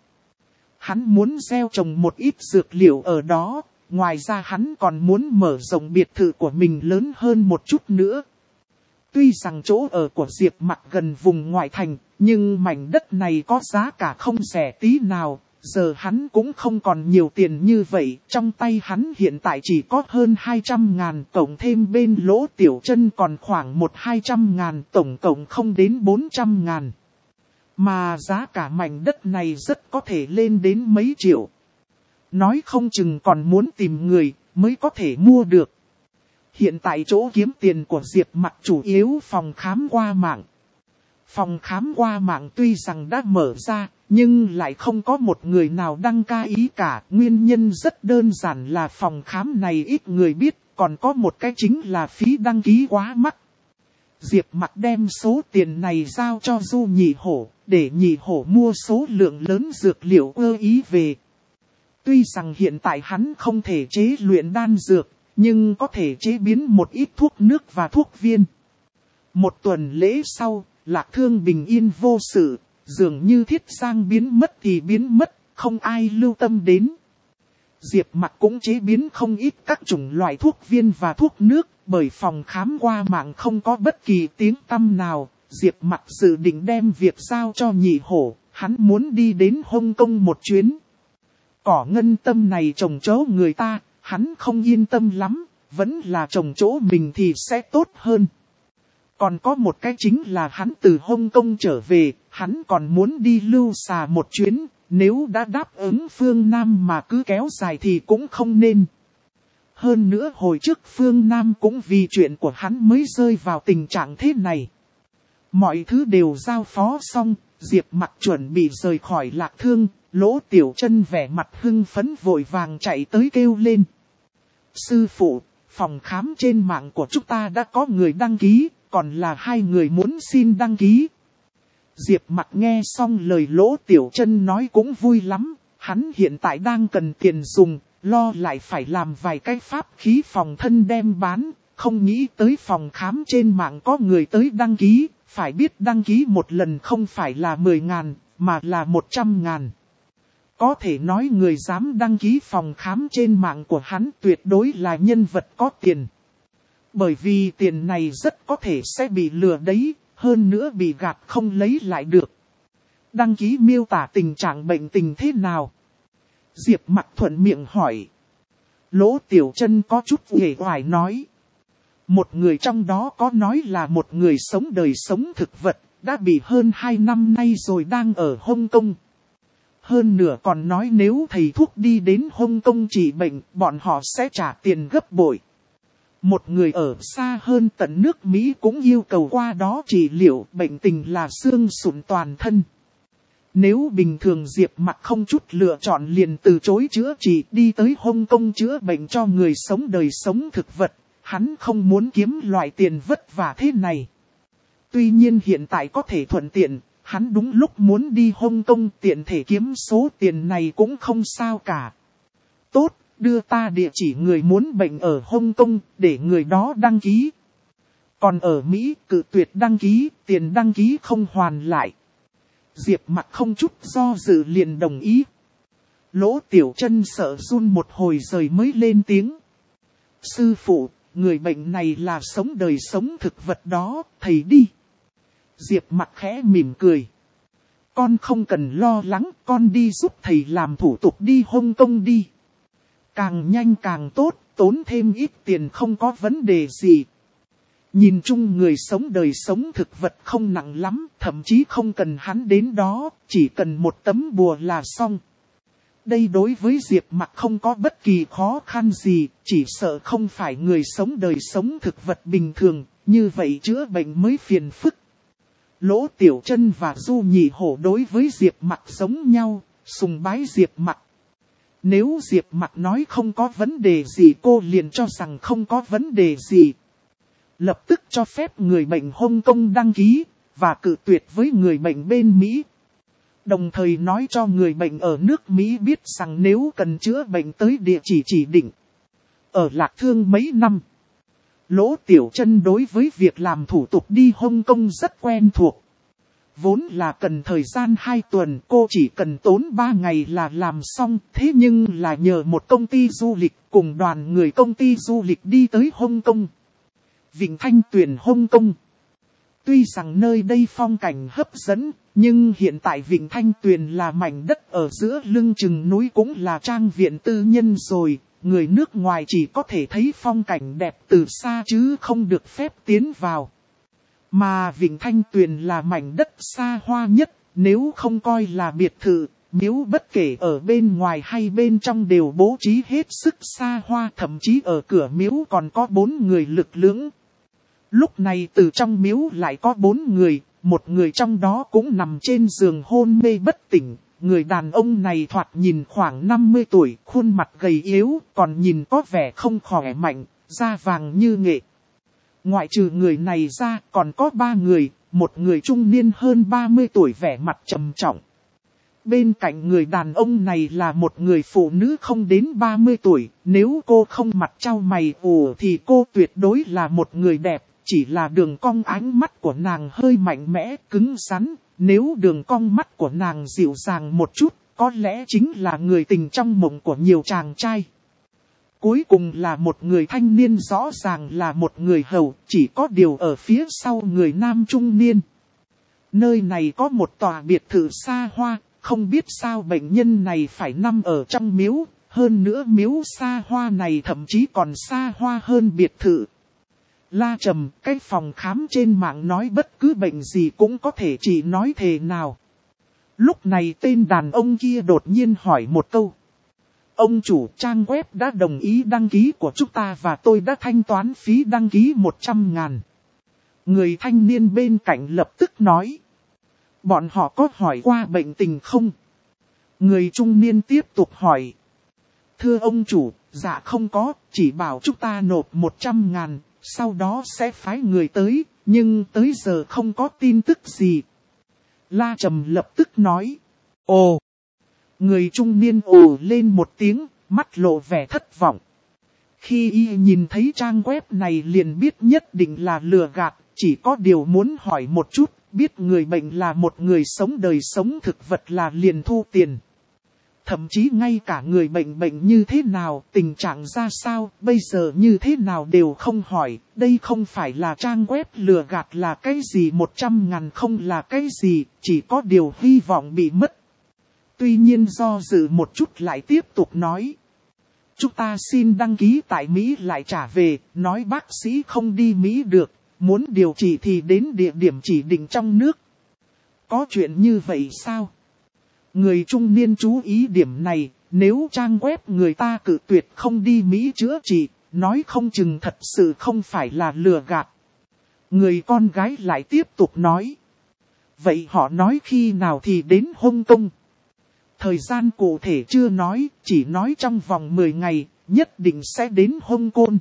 Hắn muốn gieo trồng một ít dược liệu ở đó, ngoài ra hắn còn muốn mở rộng biệt thự của mình lớn hơn một chút nữa. Tuy rằng chỗ ở của Diệp Mặc gần vùng ngoại thành, nhưng mảnh đất này có giá cả không rẻ tí nào. Giờ hắn cũng không còn nhiều tiền như vậy, trong tay hắn hiện tại chỉ có hơn hai trăm ngàn, tổng thêm bên Lỗ Tiểu Chân còn khoảng một hai trăm ngàn, tổng cộng không đến bốn trăm ngàn. Mà giá cả mảnh đất này rất có thể lên đến mấy triệu. Nói không chừng còn muốn tìm người mới có thể mua được. Hiện tại chỗ kiếm tiền của Diệp Mặc chủ yếu phòng khám qua mạng. Phòng khám qua mạng tuy rằng đã mở ra, nhưng lại không có một người nào đăng ký ý cả. Nguyên nhân rất đơn giản là phòng khám này ít người biết, còn có một cái chính là phí đăng ký quá mắc. Diệp Mặc đem số tiền này giao cho Du Nhị Hổ, để Nhị Hổ mua số lượng lớn dược liệu ưa ý về. Tuy rằng hiện tại hắn không thể chế luyện đan dược, nhưng có thể chế biến một ít thuốc nước và thuốc viên. Một tuần lễ sau, Lạc Thương bình yên vô sự, dường như Thiết Giang biến mất thì biến mất, không ai lưu tâm đến. Diệp Mặc cũng chế biến không ít các chủng loại thuốc viên và thuốc nước, bởi phòng khám qua mạng không có bất kỳ tiếng tăm nào. Diệp Mặc dự định đem việc giao cho Nhị Hổ, hắn muốn đi đến Hồng Kông một chuyến. Cỏ ngân tâm này trồng chỗ người ta, hắn không yên tâm lắm, vẫn là trồng chỗ mình thì sẽ tốt hơn. Còn có một cái chính là hắn từ Hồng Kông trở về, hắn còn muốn đi lưu xà một chuyến, nếu đã đáp ứng Phương Nam mà cứ kéo dài thì cũng không nên. Hơn nữa hồi trước Phương Nam cũng vì chuyện của hắn mới rơi vào tình trạng thế này. Mọi thứ đều giao phó xong, Diệp Mặc chuẩn bị rời khỏi Lạc Thương, Lỗ Tiểu Chân vẻ mặt hưng phấn vội vàng chạy tới kêu lên. Sư phụ, phòng khám trên mạng của chúng ta đã có người đăng ký, còn là hai người muốn xin đăng ký. Diệp Mặc nghe xong lời Lỗ Tiểu Chân nói cũng vui lắm, hắn hiện tại đang cần tiền dùng, lo lại phải làm vài cái pháp khí phòng thân đem bán, không nghĩ tới phòng khám trên mạng có người tới đăng ký, phải biết đăng ký một lần không phải là mười ngàn, mà là một trăm ngàn. Có thể nói người dám đăng ký phòng khám trên mạng của hắn tuyệt đối là nhân vật có tiền. Bởi vì tiền này rất có thể sẽ bị lừa đấy, hơn nữa bị gạt không lấy lại được. Đăng ký miêu tả tình trạng bệnh tình thế nào? Diệp Mặc thuận miệng hỏi. Lỗ Tiểu Chân có chút uể oải nói. Một người trong đó có nói là một người sống đời sống thực vật, đã bị hơn hai năm nay rồi đang ở Hồng Kông. Hơn nữa còn nói nếu thầy thuốc đi đến Hồng Kông trị bệnh, bọn họ sẽ trả tiền gấp bội. Một người ở xa hơn tận nước Mỹ cũng yêu cầu qua đó trị liệu, bệnh tình là xương sụn toàn thân. Nếu bình thường Diệp Mặc không chút lựa chọn liền từ chối chữa trị đi tới Hồng Kông chữa bệnh cho người sống đời sống thực vật, hắn không muốn kiếm loại tiền vất vả thế này. Tuy nhiên hiện tại có thể thuận tiện, hắn đúng lúc muốn đi Hồng Kông tiện thể kiếm số tiền này cũng không sao cả. Tốt, đưa ta địa chỉ người muốn bệnh ở Hồng Kông để người đó đăng ký. Còn ở Mỹ cự tuyệt đăng ký, tiền đăng ký không hoàn lại. Diệp Mặc không chút do dự liền đồng ý. Lỗ Tiểu Chân sợ run một hồi rồi mới lên tiếng. Sư phụ, người bệnh này là sống đời sống thực vật đó, thầy đi. Diệp Mặc khẽ mỉm cười. Con không cần lo lắng, con đi giúp thầy làm thủ tục đi Hồng Kông đi. Càng nhanh càng tốt, tốn thêm ít tiền không có vấn đề gì. Nhìn chung người sống đời sống thực vật không nặng lắm, thậm chí không cần hắn đến đó, chỉ cần một tấm bùa là xong. Đây đối với Diệp Mặc không có bất kỳ khó khăn gì, chỉ sợ không phải người sống đời sống thực vật bình thường, như vậy chữa bệnh mới phiền phức. Lỗ Tiểu Chân và Du Nhị Hổ đối với Diệp Mặc giống nhau, sùng bái Diệp Mặc. Nếu Diệp Mặc nói không có vấn đề gì cô liền cho rằng không có vấn đề gì. Lập tức cho phép người bệnh Hồng Kông đăng ký, và cự tuyệt với người bệnh bên Mỹ. Đồng thời nói cho người bệnh ở nước Mỹ biết rằng nếu cần chữa bệnh tới địa chỉ chỉ định. Ở Lạc Thương mấy năm, Lỗ Tiểu Chân đối với việc làm thủ tục đi Hồng Kông rất quen thuộc. Vốn là cần thời gian hai tuần, cô chỉ cần tốn ba ngày là làm xong. Thế nhưng là nhờ một công ty du lịch cùng đoàn người công ty du lịch đi tới Hồng Kông. Vịnh Thanh Tuyền Hồng Kông. Tuy rằng nơi đây phong cảnh hấp dẫn, nhưng hiện tại Vịnh Thanh Tuyền là mảnh đất ở giữa lưng chừng núi cũng là trang viện tư nhân rồi. Người nước ngoài chỉ có thể thấy phong cảnh đẹp từ xa chứ không được phép tiến vào. Mà Vịnh Thanh Tuyền là mảnh đất xa hoa nhất, nếu không coi là biệt thự, miếu bất kể ở bên ngoài hay bên trong đều bố trí hết sức xa hoa, thậm chí ở cửa miếu còn có bốn người lực lưỡng. Lúc này từ trong miếu lại có bốn người, một người trong đó cũng nằm trên giường hôn mê bất tỉnh. Người đàn ông này thoạt nhìn khoảng năm mươi tuổi, khuôn mặt gầy yếu, còn nhìn có vẻ không khỏe mạnh, da vàng như nghệ. Ngoại trừ người này ra, còn có ba người, một người trung niên hơn ba mươi tuổi vẻ mặt trầm trọng. Bên cạnh người đàn ông này là một người phụ nữ không đến ba mươi tuổi, nếu cô không mặt trao mày ủ thì cô tuyệt đối là một người đẹp, chỉ là đường cong ánh mắt của nàng hơi mạnh mẽ, cứng rắn. Nếu đường cong mắt của nàng dịu dàng một chút, có lẽ chính là người tình trong mộng của nhiều chàng trai. Cuối cùng là một người thanh niên, rõ ràng là một người hầu, chỉ có điều ở phía sau người nam trung niên. Nơi này có một tòa biệt thự xa hoa, không biết sao bệnh nhân này phải nằm ở trong miếu, hơn nữa miếu xa hoa này thậm chí còn xa hoa hơn biệt thự. La Trầm, cái phòng khám trên mạng nói bất cứ bệnh gì cũng có thể chỉ nói thề nào. Lúc này tên đàn ông kia đột nhiên hỏi một câu. Ông chủ, trang web đã đồng ý đăng ký của chúng ta và tôi đã thanh toán phí đăng ký một trăm ngàn. Người thanh niên bên cạnh lập tức nói. Bọn họ có hỏi qua bệnh tình không? Người trung niên tiếp tục hỏi. Thưa ông chủ, dạ không có, chỉ bảo chúng ta nộp một trăm ngàn. Sau đó sẽ phái người tới, nhưng tới giờ không có tin tức gì. La Trầm lập tức nói. Ồ! Người trung niên ồ lên một tiếng, mắt lộ vẻ thất vọng. Khi y nhìn thấy trang web này liền biết nhất định là lừa gạt, chỉ có điều muốn hỏi một chút, biết người bệnh là một người sống đời sống thực vật là liền thu tiền. Thậm chí ngay cả người bệnh bệnh như thế nào, tình trạng ra sao, bây giờ như thế nào đều không hỏi. Đây không phải là trang web lừa gạt là cái gì, một trăm ngàn không là cái gì, chỉ có điều hy vọng bị mất. Tuy nhiên do dự một chút lại tiếp tục nói. Chúng ta xin đăng ký tại Mỹ lại trả về, nói bác sĩ không đi Mỹ được, muốn điều trị thì đến địa điểm chỉ định trong nước. Có chuyện như vậy sao? Người trung niên chú ý điểm này, nếu trang web người ta cự tuyệt không đi Mỹ chữa trị, nói không chừng thật sự không phải là lừa gạt. Người con gái lại tiếp tục nói. Vậy họ nói khi nào thì đến Hong Kong? Thời gian cụ thể chưa nói, chỉ nói trong vòng mười ngày, nhất định sẽ đến Hong Kong.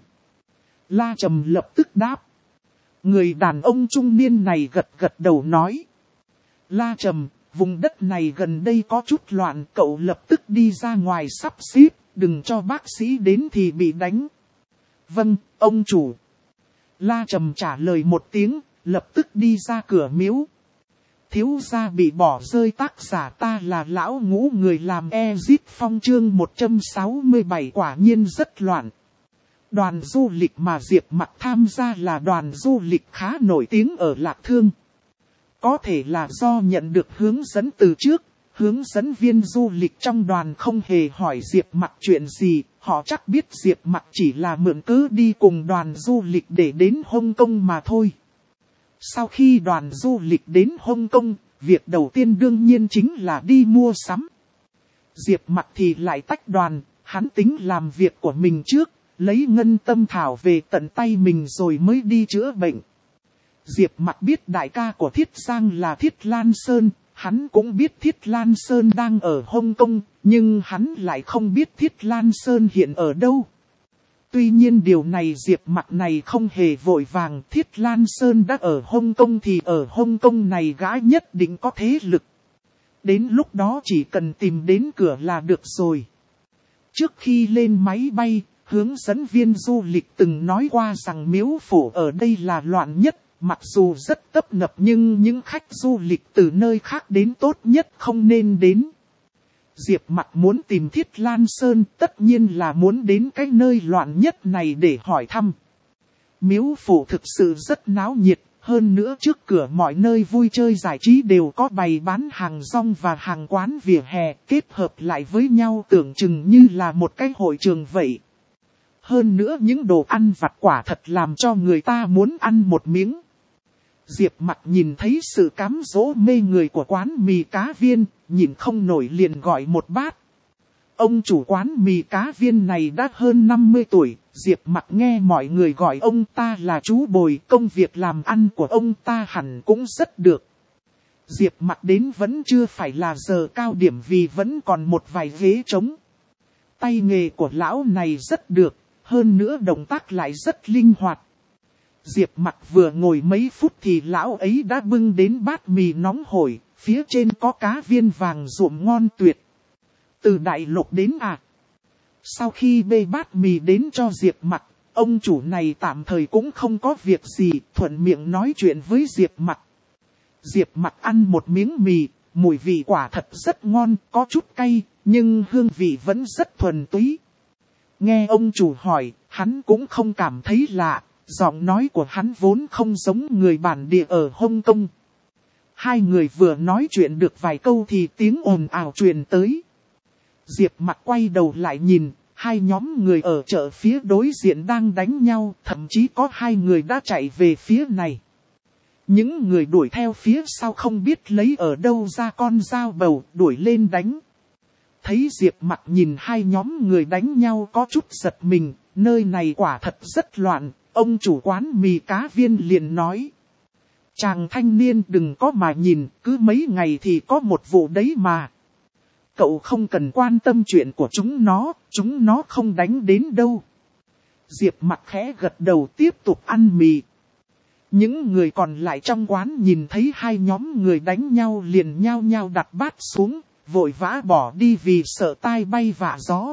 La Trầm lập tức đáp. Người đàn ông trung niên này gật gật đầu nói. La Trầm, vùng đất này gần đây có chút loạn, cậu lập tức đi ra ngoài sắp xếp, đừng cho bác sĩ đến thì bị đánh. Vâng, ông chủ. La Trầm trả lời một tiếng, lập tức đi ra cửa miếu. Thiếu gia bị bỏ rơi, tác giả ta là lão ngũ, người làm Exit Phong chương một trăm sáu mươi bảy, quả nhiên rất loạn. Đoàn du lịch mà Diệp Mặc tham gia là đoàn du lịch khá nổi tiếng ở Lạc Thương. Có thể là do nhận được hướng dẫn từ trước, hướng dẫn viên du lịch trong đoàn không hề hỏi Diệp Mặc chuyện gì, họ chắc biết Diệp Mặc chỉ là mượn cớ đi cùng đoàn du lịch để đến Hong Kong mà thôi. Sau khi đoàn du lịch đến Hong Kong, việc đầu tiên đương nhiên chính là đi mua sắm. Diệp Mặc thì lại tách đoàn, hắn tính làm việc của mình trước, lấy ngân tâm thảo về tận tay mình rồi mới đi chữa bệnh. Diệp Mặc biết đại ca của Thiết Giang là Thiết Lan Sơn, hắn cũng biết Thiết Lan Sơn đang ở Hong Kong, nhưng hắn lại không biết Thiết Lan Sơn hiện ở đâu. Tuy nhiên điều này Diệp Mặc này không hề vội vàng, Thiết Lan Sơn đã ở Hong Kong thì ở Hong Kong này gã nhất định có thế lực. Đến lúc đó chỉ cần tìm đến cửa là được rồi. Trước khi lên máy bay, hướng dẫn viên du lịch từng nói qua rằng miếu phủ ở đây là loạn nhất, mặc dù rất tấp nập nhưng những khách du lịch từ nơi khác đến tốt nhất không nên đến. Diệp Mặc muốn tìm Thiết Lan Sơn, tất nhiên là muốn đến cái nơi loạn nhất này để hỏi thăm. Miếu phủ thực sự rất náo nhiệt, Hơn nữa trước cửa mọi nơi vui chơi giải trí đều có bày bán hàng rong và hàng quán vỉa hè kết hợp lại với nhau tưởng chừng như là một cái hội trường vậy. Hơn nữa những đồ ăn vặt quả thật làm cho người ta muốn ăn một miếng. Diệp Mặc nhìn thấy sự cám dỗ mê người của quán mì cá viên, nhìn không nổi liền gọi một bát. Ông chủ quán mì cá viên này đã hơn năm mươi tuổi, Diệp Mặc nghe mọi người gọi ông ta là chú Bồi, công việc làm ăn của ông ta hẳn cũng rất được. Diệp Mặc đến vẫn chưa phải là giờ cao điểm vì vẫn còn một vài ghế trống. Tay nghề của lão này rất được, hơn nữa động tác lại rất linh hoạt. Diệp Mặc vừa ngồi mấy phút thì lão ấy đã bưng đến bát mì nóng hổi, phía trên có cá viên vàng ruộm ngon tuyệt. Từ đại lục đến à? Sau khi bê bát mì đến cho Diệp Mặc, ông chủ này tạm thời cũng không có việc gì, thuận miệng nói chuyện với Diệp Mặc. Diệp Mặc ăn một miếng mì, mùi vị quả thật rất ngon, có chút cay, nhưng hương vị vẫn rất thuần túy. Nghe ông chủ hỏi, hắn cũng không cảm thấy lạ, giọng nói của hắn vốn không giống người bản địa ở Hong Kong. Hai người vừa nói chuyện được vài câu thì tiếng ồn ào truyền tới. Diệp Mặc quay đầu lại nhìn, hai nhóm người ở chợ phía đối diện đang đánh nhau, thậm chí có hai người đã chạy về phía này. Những người đuổi theo phía sau không biết lấy ở đâu ra con dao bầu, đuổi lên đánh. Thấy Diệp Mặc nhìn hai nhóm người đánh nhau có chút giật mình, nơi này quả thật rất loạn, ông chủ quán mì cá viên liền nói. Chàng thanh niên đừng có mà nhìn, cứ mấy ngày thì có một vụ đấy mà. Cậu không cần quan tâm chuyện của chúng nó, chúng nó không đánh đến đâu. Diệp Mặc khẽ gật đầu tiếp tục ăn mì. Những người còn lại trong quán nhìn thấy hai nhóm người đánh nhau liền nhao nhao đặt bát xuống, vội vã bỏ đi vì sợ tai bay vạ gió.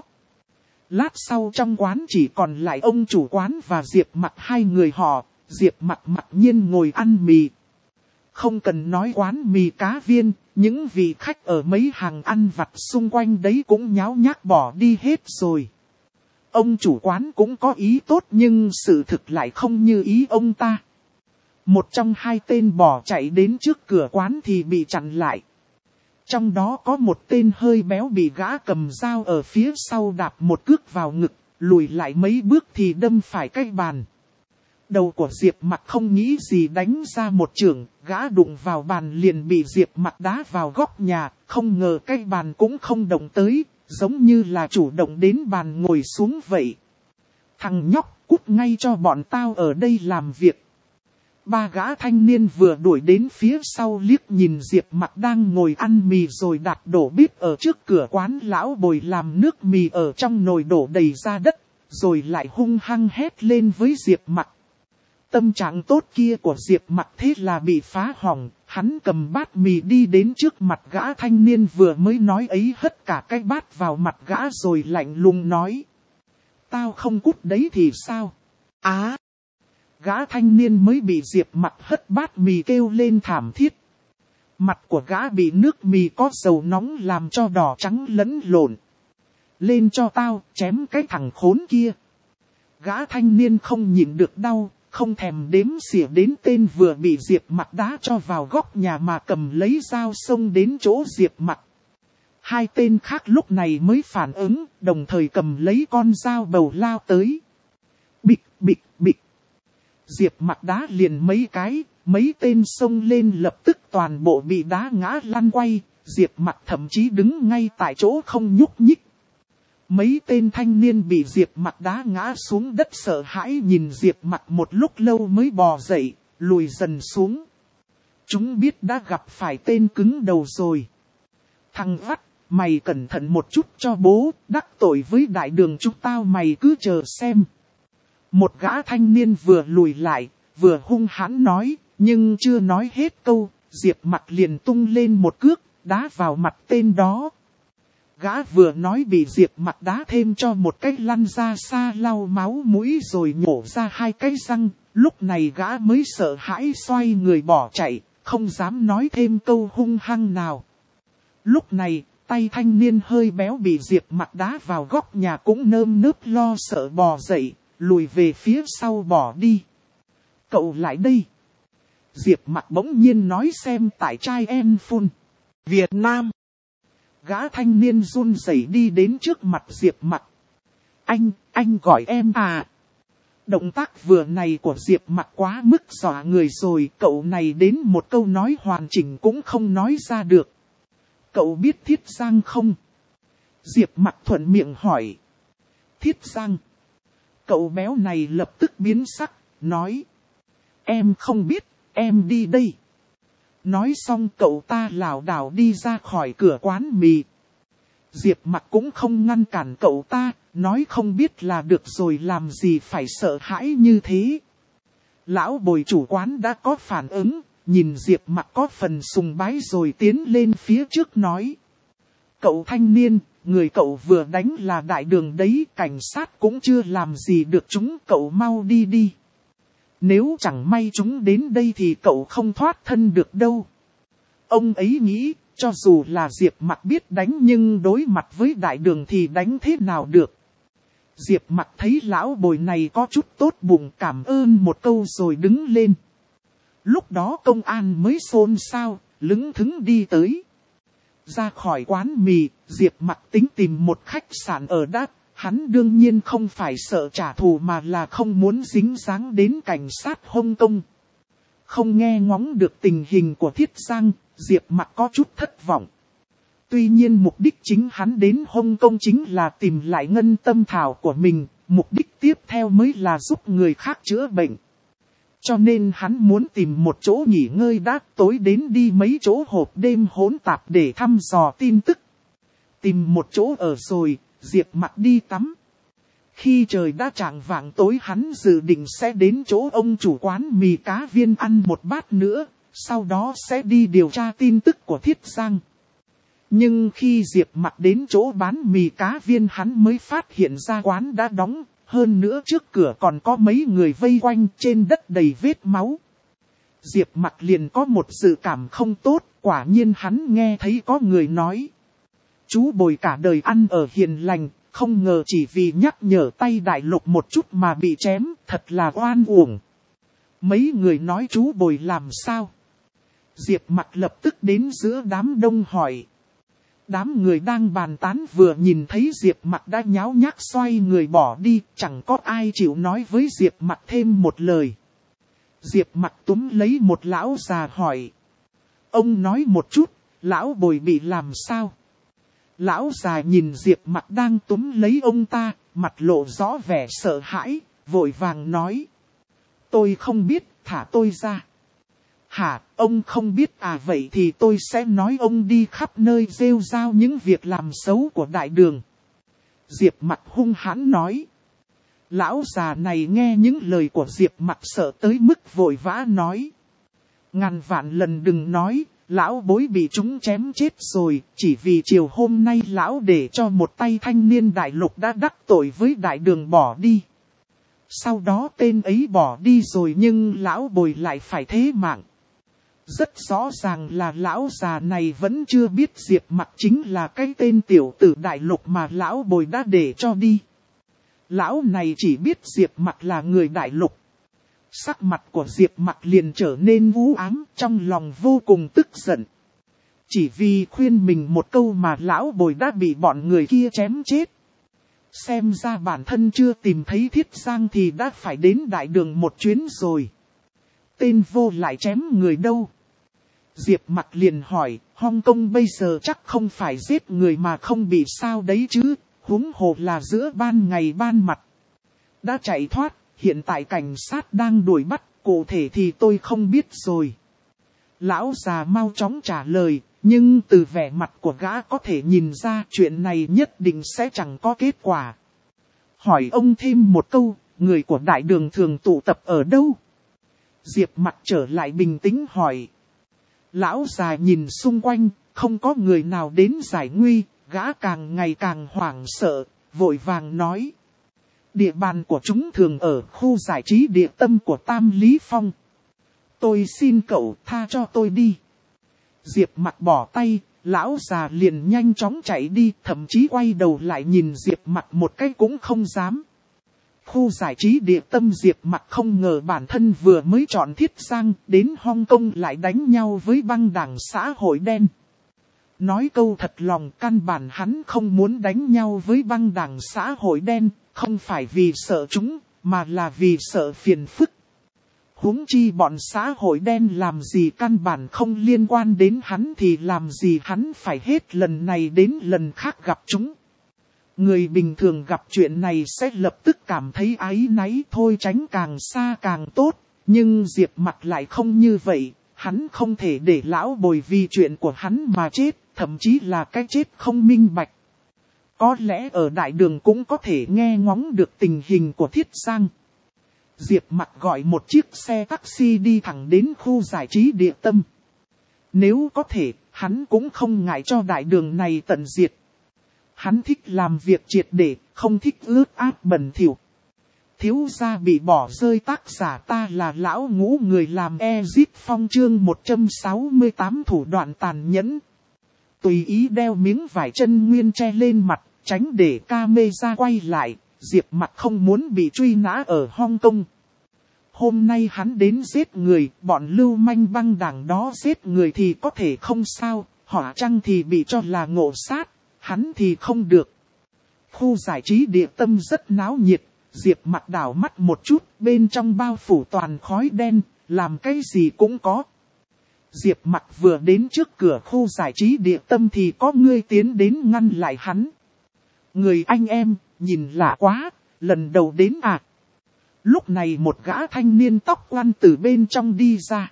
Lát sau trong quán chỉ còn lại ông chủ quán và Diệp Mặc hai người họ, Diệp Mặc mặc nhiên ngồi ăn mì. Không cần nói quán mì cá viên, những vị khách ở mấy hàng ăn vặt xung quanh đấy cũng nháo nhác bỏ đi hết rồi. Ông chủ quán cũng có ý tốt nhưng sự thực lại không như ý ông ta. Một trong hai tên bỏ chạy đến trước cửa quán thì bị chặn lại. Trong đó có một tên hơi béo bị gã cầm dao ở phía sau đạp một cước vào ngực, lùi lại mấy bước thì đâm phải cái bàn. Đầu của Diệp Mặc không nghĩ gì đánh ra một chưởng, gã đụng vào bàn liền bị Diệp Mặc đá vào góc nhà, không ngờ cái bàn cũng không động tới, giống như là chủ động đến bàn ngồi xuống vậy. Thằng nhóc, cút ngay cho bọn tao ở đây làm việc. Ba gã thanh niên vừa đuổi đến phía sau liếc nhìn Diệp Mặc đang ngồi ăn mì rồi đặt đổ bếp ở trước cửa quán lão Bồi làm nước mì ở trong nồi đổ đầy ra đất, rồi lại hung hăng hét lên với Diệp Mặc. Tâm trạng tốt kia của Diệp Mặc thế là bị phá hỏng, hắn cầm bát mì đi đến trước mặt gã thanh niên vừa mới nói ấy hất cả cái bát vào mặt gã rồi lạnh lùng nói. Tao không cút đấy thì sao? Á! À, gã thanh niên mới bị Diệp Mặc hất bát mì kêu lên thảm thiết. Mặt của gã bị nước mì có dầu nóng làm cho đỏ trắng lẫn lộn. Lên cho tao, chém cái thằng khốn kia. Gã thanh niên không nhịn được đau. Không thèm đếm xỉa đến tên vừa bị Diệp Mặc đá cho vào góc nhà mà cầm lấy dao xông đến chỗ Diệp Mặc. Hai tên khác lúc này mới phản ứng, đồng thời cầm lấy con dao bầu lao tới. Bịch, bịch, bịch. Diệp Mặc đá liền mấy cái, mấy tên xông lên lập tức toàn bộ bị đá ngã lăn quay, Diệp Mặc thậm chí đứng ngay tại chỗ không nhúc nhích. Mấy tên thanh niên bị Diệp Mặc đá ngã xuống đất sợ hãi nhìn Diệp Mặc một lúc lâu mới bò dậy, lùi dần xuống. Chúng biết đã gặp phải tên cứng đầu rồi. Thằng vắt, mày cẩn thận một chút cho bố, đắc tội với đại đường chúng tao mày cứ chờ xem. Một gã thanh niên vừa lùi lại, vừa hung hãn nói, nhưng chưa nói hết câu, Diệp Mặc liền tung lên một cước, đá vào mặt tên đó. Gã vừa nói bị Diệp Mặc đá thêm cho một cái lăn ra xa lau máu mũi rồi nhổ ra hai cái răng, lúc này gã mới sợ hãi xoay người bỏ chạy, không dám nói thêm câu hung hăng nào. Lúc này, tay thanh niên hơi béo bị Diệp Mặc đá vào góc nhà cũng nơm nớp lo sợ bò dậy, lùi về phía sau bỏ đi. Cậu lại đây. Diệp Mặc bỗng nhiên nói xem tại trai em phun. Việt Nam. Gã thanh niên run rẩy đi đến trước mặt Diệp Mặc. Anh, anh gọi em à. Động tác vừa này của Diệp Mặc quá mức dọa người rồi. Cậu này đến một câu nói hoàn chỉnh cũng không nói ra được. Cậu biết Thiết Giang không? Diệp Mặc thuận miệng hỏi. Thiết Giang. Cậu béo này lập tức biến sắc, nói. Em không biết, em đi đây. Nói xong cậu ta lảo đảo đi ra khỏi cửa quán mì. Diệp Mặc cũng không ngăn cản cậu ta, nói không biết là được rồi, làm gì phải sợ hãi như thế. Lão bồi chủ quán đã có phản ứng, nhìn Diệp Mặc có phần sùng bái rồi tiến lên phía trước nói. Cậu thanh niên, người cậu vừa đánh là đại đường đấy, cảnh sát cũng chưa làm gì được chúng, cậu mau đi đi. Nếu chẳng may chúng đến đây thì cậu không thoát thân được đâu. Ông ấy nghĩ, cho dù là Diệp Mặc biết đánh nhưng đối mặt với đại đường thì đánh thế nào được. Diệp Mặc thấy lão bồi này có chút tốt bụng, cảm ơn một câu rồi đứng lên. Lúc đó công an mới xôn xao, lững thững đi tới. Ra khỏi quán mì, Diệp Mặc tính tìm một khách sạn ở đắt. Hắn đương nhiên không phải sợ trả thù mà là không muốn dính dáng đến cảnh sát Hồng Kông. Không nghe ngóng được tình hình của Thiết Giang, Diệp Mặc có chút thất vọng. Tuy nhiên mục đích chính hắn đến Hồng Kông chính là tìm lại ngân tâm thảo của mình, mục đích tiếp theo mới là giúp người khác chữa bệnh. Cho nên hắn muốn tìm một chỗ nghỉ ngơi đã, tối đến đi mấy chỗ hộp đêm hỗn tạp để thăm dò tin tức. Tìm một chỗ ở rồi, Diệp Mặc đi tắm. Khi trời đã chạng vạng tối hắn dự định sẽ đến chỗ ông chủ quán mì cá viên ăn một bát nữa, sau đó sẽ đi điều tra tin tức của Thiết Giang. Nhưng khi Diệp Mặc đến chỗ bán mì cá viên hắn mới phát hiện ra quán đã đóng, hơn nữa trước cửa còn có mấy người vây quanh, trên đất đầy vết máu. Diệp Mặc liền có một dự cảm không tốt, quả nhiên hắn nghe thấy có người nói. Chú Bồi cả đời ăn ở hiền lành, không ngờ chỉ vì nhắc nhở tay đại lục một chút mà bị chém, thật là oan uổng. Mấy người nói chú Bồi làm sao? Diệp Mặc lập tức đến giữa đám đông hỏi. Đám người đang bàn tán vừa nhìn thấy Diệp Mặc đã nháo nhác xoay người bỏ đi, chẳng có ai chịu nói với Diệp Mặc thêm một lời. Diệp Mặc túm lấy một lão già hỏi. Ông nói một chút, lão Bồi bị làm sao? Lão già nhìn Diệp Mặc đang túm lấy ông ta, mặt lộ rõ vẻ sợ hãi, vội vàng nói. Tôi không biết, thả tôi ra. Hả, ông không biết à, vậy thì tôi sẽ nói ông đi khắp nơi rêu rao những việc làm xấu của đại đường. Diệp Mặc hung hãn nói. Lão già này nghe những lời của Diệp Mặc sợ tới mức vội vã nói. Ngàn vạn lần đừng nói, lão bối bị chúng chém chết rồi, chỉ vì chiều hôm nay lão để cho một tay thanh niên đại lục đã đắc tội với đại đường bỏ đi. Sau đó tên ấy bỏ đi rồi nhưng lão Bồi lại phải thế mạng. Rất rõ ràng là lão già này vẫn chưa biết Diệp Mặc chính là cái tên tiểu tử đại lục mà lão Bồi đã để cho đi. Lão này chỉ biết Diệp Mặc là người đại lục. Sắc mặt của Diệp Mặc liền trở nên u ám, trong lòng vô cùng tức giận. Chỉ vì khuyên mình một câu mà lão Bồi đã bị bọn người kia chém chết. Xem ra bản thân chưa tìm thấy Thiết Giang thì đã phải đến đại đường một chuyến rồi. Tên vô lại chém người đâu? Diệp Mặc liền hỏi, Hồng Kông bây giờ chắc không phải giết người mà không bị sao đấy chứ, huống hồ là giữa ban ngày ban mặt. Đã chạy thoát, hiện tại cảnh sát đang đuổi bắt, cụ thể thì tôi không biết rồi. Lão già mau chóng trả lời, nhưng từ vẻ mặt của gã có thể nhìn ra chuyện này nhất định sẽ chẳng có kết quả. Hỏi ông thêm một câu, người của đại đường thường tụ tập ở đâu? Diệp Mặc trở lại bình tĩnh hỏi. Lão già nhìn xung quanh, không có người nào đến giải nguy, gã càng ngày càng hoảng sợ, vội vàng nói. Địa bàn của chúng thường ở khu giải trí địa tâm của Tam Lý Phong. Tôi xin cậu tha cho tôi đi. Diệp Mặc bỏ tay, lão già liền nhanh chóng chạy đi, thậm chí quay đầu lại nhìn Diệp Mặc một cái cũng không dám. Khu giải trí Địa Tâm Diệp Mặc không ngờ bản thân vừa mới chọn Thiết Giang đến Hong Kong lại đánh nhau với băng đảng xã hội đen. Nói câu thật lòng, căn bản hắn không muốn đánh nhau với băng đảng xã hội đen, không phải vì sợ chúng, mà là vì sợ phiền phức. Huống chi bọn xã hội đen làm gì căn bản không liên quan đến hắn thì làm gì hắn phải hết lần này đến lần khác gặp chúng. Người bình thường gặp chuyện này sẽ lập tức cảm thấy áy náy, thôi tránh càng xa càng tốt. Nhưng Diệp Mặc lại không như vậy, hắn không thể để lão bồi vì chuyện của hắn mà chết, thậm chí là cái chết không minh bạch. Có lẽ ở đại đường cũng có thể nghe ngóng được tình hình của Thiết Giang. Diệp Mặc gọi một chiếc xe taxi đi thẳng đến khu giải trí Địa Tâm. Nếu có thể, hắn cũng không ngại cho đại đường này tận diệt. Hắn thích làm việc triệt để, không thích ướt át bẩn thỉu. Thiếu gia bị bỏ rơi, tác giả ta là lão ngũ, người làm Ezip Phong, chương một trăm sáu mươi tám thủ đoạn tàn nhẫn. Tùy ý đeo miếng vải chân nguyên che lên mặt, tránh để camera quay lại. Diệp Mặc không muốn bị truy nã ở Hong Kong. Hôm nay hắn đến giết người, bọn lưu manh băng đảng đó giết người thì có thể không sao, hỏa trăng thì bị cho là ngộ sát, hắn thì không được. Khu giải trí Địa Tâm rất náo nhiệt, Diệp Mặc đảo mắt một chút, bên trong bao phủ toàn khói đen, làm cái gì cũng có. Diệp Mặc vừa đến trước cửa khu giải trí Địa Tâm thì có người tiến đến ngăn lại hắn. Người anh em, nhìn lạ quá, lần đầu đến à. Lúc này một gã thanh niên tóc quăn từ bên trong đi ra.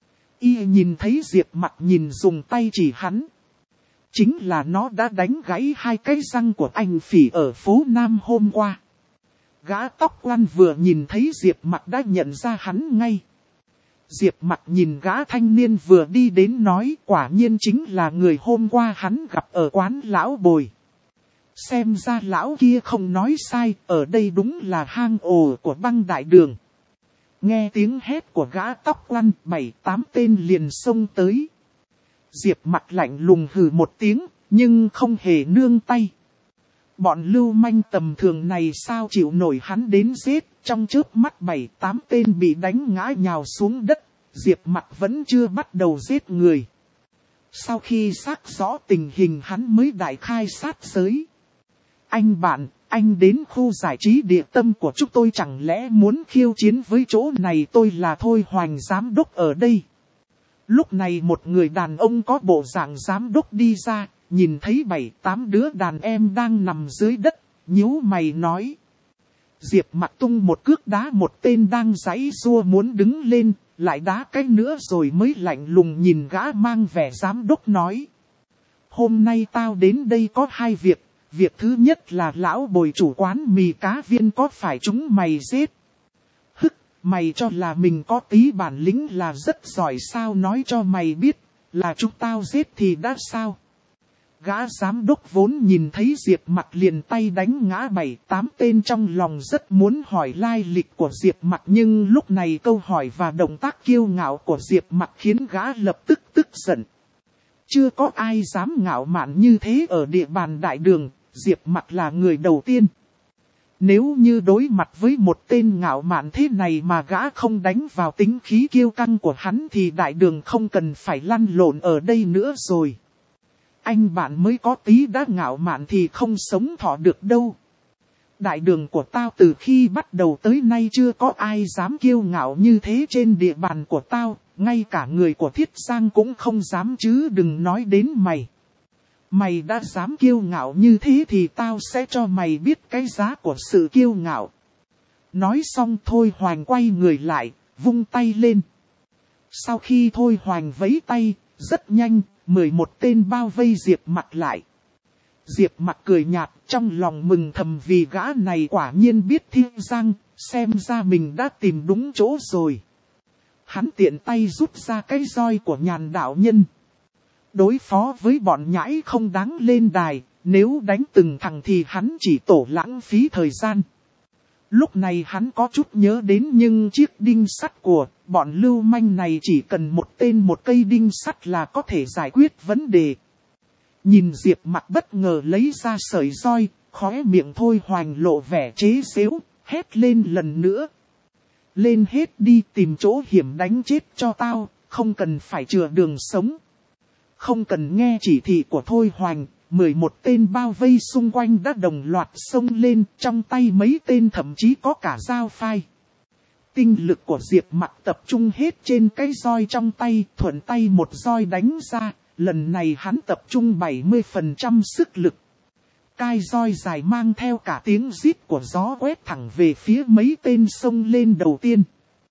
Y nhìn thấy Diệp Mặc nhìn dùng tay chỉ hắn. Chính là nó đã đánh gãy hai cái răng của anh Phỉ ở phố Nam hôm qua. Gã tóc quăn vừa nhìn thấy Diệp Mặc đã nhận ra hắn ngay. Diệp Mặc nhìn gã thanh niên vừa đi đến nói, quả nhiên chính là người hôm qua hắn gặp ở quán lão Bồi. Xem ra lão kia không nói sai, ở đây đúng là hang ổ của băng đại đường. Nghe tiếng hét của gã tóc quăn, bảy tám tên liền xông tới. Diệp Mặc lạnh lùng hừ một tiếng, nhưng không hề nương tay. Bọn lưu manh tầm thường này sao chịu nổi hắn đến giết, trong chớp mắt bảy tám tên bị đánh ngã nhào xuống đất, Diệp Mặc vẫn chưa bắt đầu giết người. Sau khi xác rõ tình hình hắn mới đại khai sát giới. Anh bạn, anh đến khu giải trí Địa Tâm của chúng tôi chẳng lẽ muốn khiêu chiến với chỗ này? Tôi là Thôi Hoành giám đốc ở đây. Lúc này một người đàn ông có bộ dạng giám đốc đi ra, nhìn thấy bảy tám đứa đàn em đang nằm dưới đất, nhíu mày nói. Diệp Mặc tung một cước đá một tên đang giãy giụa muốn đứng lên, lại đá cái nữa rồi mới lạnh lùng nhìn gã mang vẻ giám đốc nói. Hôm nay tao đến đây có hai việc. Việc thứ nhất là lão Bồi chủ quán mì cá viên có phải chúng mày giết? Hức, mày cho là mình có tí bản lĩnh là rất giỏi sao? Nói cho mày biết, là chúng tao giết thì đã sao? Gã giám đốc vốn nhìn thấy Diệp Mặc liền tay đánh ngã bảy tám tên, trong lòng rất muốn hỏi lai lịch của Diệp Mặc, nhưng lúc này câu hỏi và động tác kiêu ngạo của Diệp Mặc khiến gã lập tức tức giận. Chưa có ai dám ngạo mạn như thế ở địa bàn đại đường, Diệp Mặc là người đầu tiên. Nếu như đối mặt với một tên ngạo mạn thế này mà gã không đánh vào tính khí kiêu căng của hắn thì đại đường không cần phải lăn lộn ở đây nữa rồi. Anh bạn mới có tí đã ngạo mạn thì không sống thọ được đâu. Đại đường của tao từ khi bắt đầu tới nay chưa có ai dám kiêu ngạo như thế trên địa bàn của tao, ngay cả người của Thiết Giang cũng không dám chứ đừng nói đến mày. Mày đã dám kiêu ngạo như thế thì tao sẽ cho mày biết cái giá của sự kiêu ngạo. Nói xong Thôi Hoành quay người lại, vung tay lên. Sau khi Thôi Hoành vẫy tay, rất nhanh, mười một tên bao vây Diệp Mặc lại. Diệp Mặc cười nhạt, trong lòng mừng thầm vì gã này quả nhiên biết Thiết Giang, xem ra mình đã tìm đúng chỗ rồi. Hắn tiện tay rút ra cái roi của Nhàn đạo nhân. Đối phó với bọn nhãi không đáng lên đài, nếu đánh từng thằng thì hắn chỉ tổ lãng phí thời gian. Lúc này hắn có chút nhớ đến nhưng chiếc đinh sắt của bọn lưu manh này chỉ cần một tên một cây đinh sắt là có thể giải quyết vấn đề. Nhìn Diệp Mặc bất ngờ lấy ra sợi roi, khóe miệng Thôi Hoành lộ vẻ chế giễu, hét lên lần nữa. Lên hết đi, tìm chỗ hiểm đánh chết cho tao, không cần phải chừa đường sống. Không cần nghe chỉ thị của Thôi Hoành, mười một tên bao vây xung quanh đã đồng loạt xông lên, trong tay mấy tên thậm chí có cả dao phai. Tinh lực của Diệp Mặc tập trung hết trên cái roi trong tay, thuận tay một roi đánh ra, lần này hắn tập trung bảy mươi phần trăm sức lực. Cai roi dài mang theo cả tiếng rít của gió quét thẳng về phía mấy tên xông lên đầu tiên.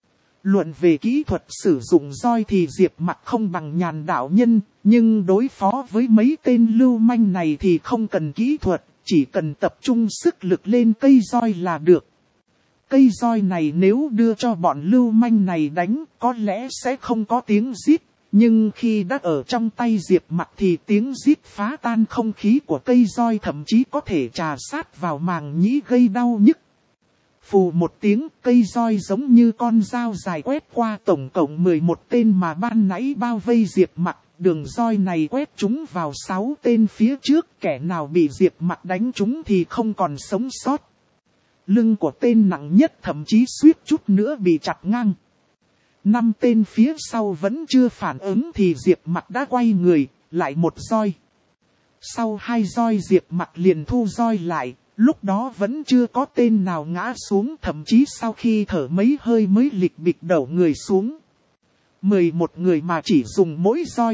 Luận về kỹ thuật sử dụng roi thì Diệp Mặc không bằng Nhàn đạo nhân, nhưng đối phó với mấy tên lưu manh này thì không cần kỹ thuật, chỉ cần tập trung sức lực lên cây roi là được. Cây roi này nếu đưa cho bọn lưu manh này đánh, có lẽ sẽ không có tiếng rít, nhưng khi đã ở trong tay Diệp Mặc thì tiếng rít phá tan không khí của cây roi, thậm chí có thể trà sát vào màng nhĩ gây đau nhức. Phù một tiếng, cây roi giống như con dao dài quét qua tổng cộng mười một tên mà ban nãy bao vây Diệp Mặc. Đường roi này quét chúng vào sáu tên phía trước, kẻ nào bị Diệp Mặc đánh chúng thì không còn sống sót. Lưng của tên nặng nhất thậm chí suýt chút nữa bị chặt ngang. Năm tên phía sau vẫn chưa phản ứng thì Diệp Mặc đã quay người, lại một roi. Sau hai roi Diệp Mặc liền thu roi lại, lúc đó vẫn chưa có tên nào ngã xuống, thậm chí sau khi thở mấy hơi mới lịch bịch đổ người xuống. mười một người mà chỉ dùng mỗi roi.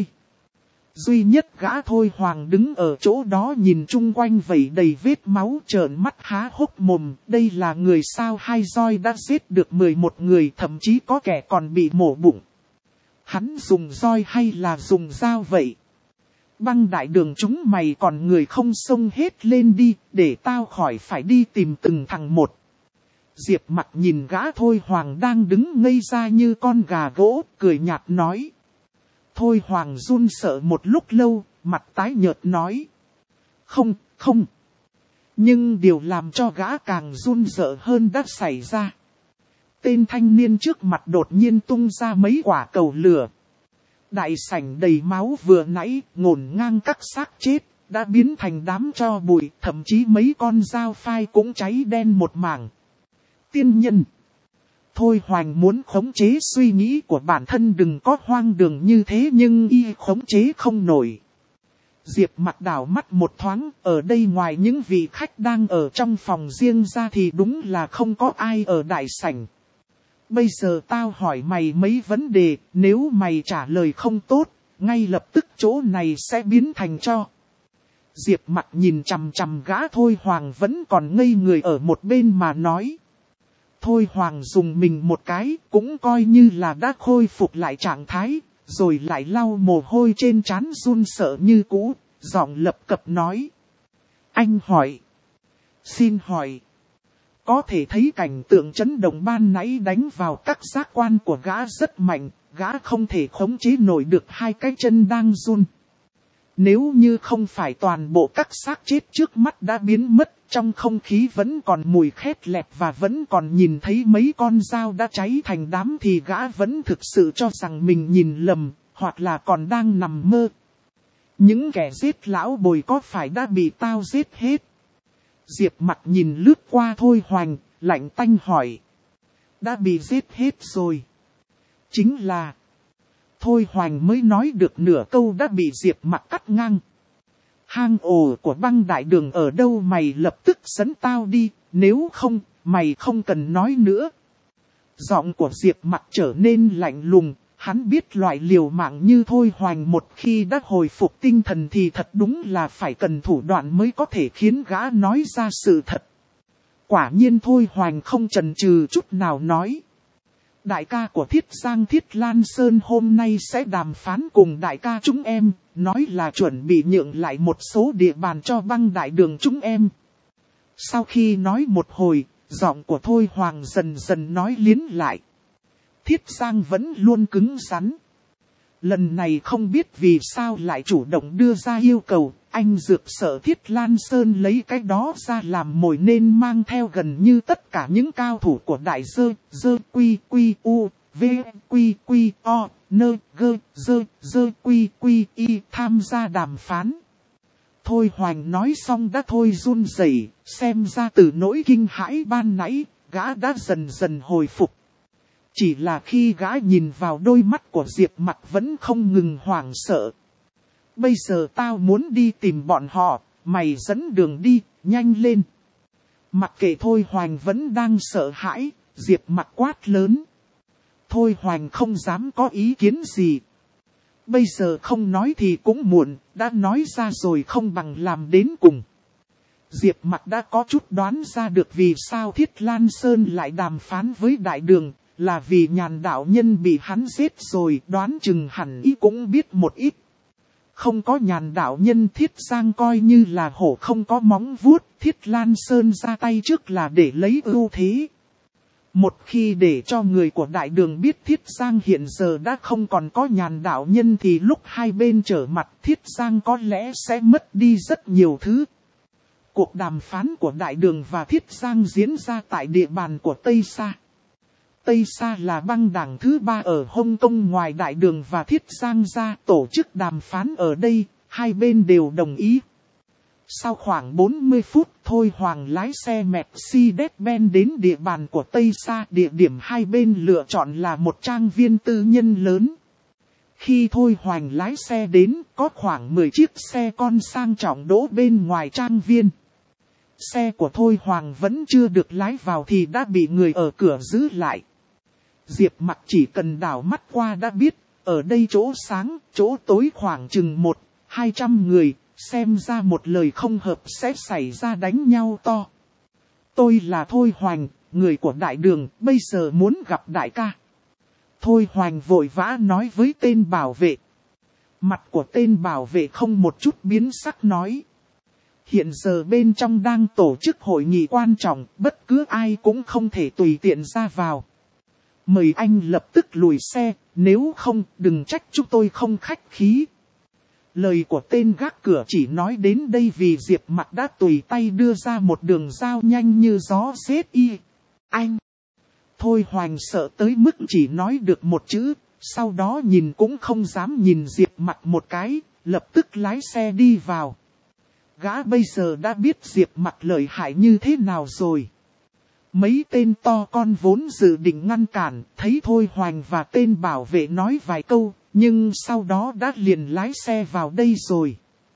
Duy nhất gã Thôi Hoàng đứng ở chỗ đó nhìn chung quanh vẩy đầy vết máu, trợn mắt há hốc mồm. Đây là người sao hai roi đã giết được mười một người, thậm chí có kẻ còn bị mổ bụng. Hắn dùng roi hay là dùng dao vậy? Băng đại đường chúng mày còn người không xông hết lên đi, để tao khỏi phải đi tìm từng thằng một. Diệp Mặc nhìn gã Thôi Hoàng đang đứng ngây ra như con gà gỗ, cười nhạt nói. Thôi Hoàng run sợ một lúc lâu, mặt tái nhợt nói. Không, không. Nhưng điều làm cho gã càng run sợ hơn đã xảy ra. Tên thanh niên trước mặt đột nhiên tung ra mấy quả cầu lửa. Đại sảnh đầy máu vừa nãy, ngổn ngang các xác chết, đã biến thành đám tro bụi, thậm chí mấy con dao phai cũng cháy đen một mảng. Tiên nhân. Thôi Hoành muốn khống chế suy nghĩ của bản thân đừng có hoang đường như thế, nhưng y khống chế không nổi. Diệp Mặc đảo mắt một thoáng, ở đây ngoài những vị khách đang ở trong phòng riêng ra thì đúng là không có ai ở đại sảnh. Bây giờ tao hỏi mày mấy vấn đề, nếu mày trả lời không tốt, ngay lập tức chỗ này sẽ biến thành tro. Diệp Mặc nhìn chằm chằm gã Thôi Hoàng vẫn còn ngây người ở một bên mà nói. Thôi Hoàng dùng mình một cái, cũng coi như là đã khôi phục lại trạng thái, rồi lại lau mồ hôi trên trán run sợ như cũ, giọng lập cập nói. Anh hỏi. Xin hỏi. Có thể thấy cảnh tượng chấn động ban nãy đánh vào các giác quan của gã rất mạnh, gã không thể khống chế nổi được hai cái chân đang run. Nếu như không phải toàn bộ các xác chết trước mắt đã biến mất, trong không khí vẫn còn mùi khét lẹt và vẫn còn nhìn thấy mấy con dao đã cháy thành đám thì gã vẫn thực sự cho rằng mình nhìn lầm, hoặc là còn đang nằm mơ. Những kẻ giết lão Bồi có phải đã bị tao giết hết? Diệp Mặc nhìn lướt qua Thôi Hoành, lạnh tanh hỏi. Đã bị giết hết rồi. Chính là... Thôi Hoành mới nói được nửa câu đã bị Diệp Mặc cắt ngang. Hang ổ của băng đại đường ở đâu mày lập tức dẫn tao đi, nếu không, mày không cần nói nữa. Giọng của Diệp Mặc trở nên lạnh lùng, hắn biết loại liều mạng như Thôi Hoành một khi đã hồi phục tinh thần thì thật đúng là phải cần thủ đoạn mới có thể khiến gã nói ra sự thật. Quả nhiên Thôi Hoành không chần chừ chút nào nói. Đại ca của Thiết Giang Thiết Lan Sơn hôm nay sẽ đàm phán cùng đại ca chúng em, nói là chuẩn bị nhượng lại một số địa bàn cho băng đại đường chúng em. Sau khi nói một hồi, giọng của Thôi Hoàng dần dần nói liến lại. Thiết Giang vẫn luôn cứng rắn. Lần này không biết vì sao lại chủ động đưa ra yêu cầu, anh Dược sợ Thiết Lan Sơn lấy cái đó ra làm mồi nên mang theo gần như tất cả những cao thủ của đại dơ, dơ quy quy u, v quy quy o, nơ gơ, dơ, dơ quy quy y tham gia đàm phán. Thôi Hoành nói xong đã thôi run rẩy, xem ra từ nỗi kinh hãi ban nãy, gã đã dần dần hồi phục. Chỉ là khi gã nhìn vào đôi mắt của Diệp Mặc vẫn không ngừng hoảng sợ. Bây giờ tao muốn đi tìm bọn họ, mày dẫn đường đi, nhanh lên. Mặc kệ Thôi Hoành vẫn đang sợ hãi, Diệp Mặc quát lớn. Thôi Hoành không dám có ý kiến gì. Bây giờ không nói thì cũng muộn, đã nói ra rồi không bằng làm đến cùng. Diệp Mặc đã có chút đoán ra được vì sao Thiết Lan Sơn lại đàm phán với Đại Đường, là vì Nhàn đạo nhân bị hắn giết rồi, đoán chừng hẳn ý cũng biết một ít. Không có Nhàn đạo nhân, Thiết Giang coi như là hổ không có móng vuốt, Thiết Lan Sơn ra tay trước là để lấy ưu thế. Một khi để cho người của Đại Đường biết Thiết Giang hiện giờ đã không còn có Nhàn đạo nhân thì lúc hai bên trở mặt Thiết Giang có lẽ sẽ mất đi rất nhiều thứ. Cuộc đàm phán của Đại Đường và Thiết Giang diễn ra tại địa bàn của Tây Sa. Tây Sa là băng đảng thứ ba ở Hồng Kông, ngoài Đại Đường và Thiết Giang ra, tổ chức đàm phán ở đây, hai bên đều đồng ý. Sau khoảng bốn mươi phút, Thôi Hoàng lái xe Mercedes-Benz đến địa bàn của Tây Sa. Địa điểm hai bên lựa chọn là một trang viên tư nhân lớn. Khi Thôi Hoàng lái xe đến, có khoảng mười chiếc xe con sang trọng đỗ bên ngoài trang viên. Xe của Thôi Hoàng vẫn chưa được lái vào thì đã bị người ở cửa giữ lại. Diệp Mặc chỉ cần đảo mắt qua đã biết, ở đây chỗ sáng, chỗ tối khoảng chừng một, hai trăm người, xem ra một lời không hợp sẽ xảy ra đánh nhau to. Tôi là Thôi Hoành, người của Đại Đường, bây giờ muốn gặp đại ca. Thôi Hoành vội vã nói với tên bảo vệ. Mặt của tên bảo vệ không một chút biến sắc nói. Hiện giờ bên trong đang tổ chức hội nghị quan trọng, bất cứ ai cũng không thể tùy tiện ra vào. Mời anh lập tức lùi xe, nếu không đừng trách chúng tôi không khách khí. Lời của tên gác cửa chỉ nói đến đây vì Diệp Mặc đã tùy tay đưa ra một đường dao nhanh như gió giết y. Anh! Thôi Hoành sợ tới mức chỉ nói được một chữ, sau đó nhìn cũng không dám nhìn Diệp Mặc một cái, lập tức lái xe đi vào. Gã bây giờ đã biết Diệp Mặc lợi hại như thế nào rồi. Mấy tên to con vốn dự định ngăn cản, thấy Thôi Hoành và tên bảo vệ nói vài câu, nhưng sau đó đã liền lái xe vào đây rồi.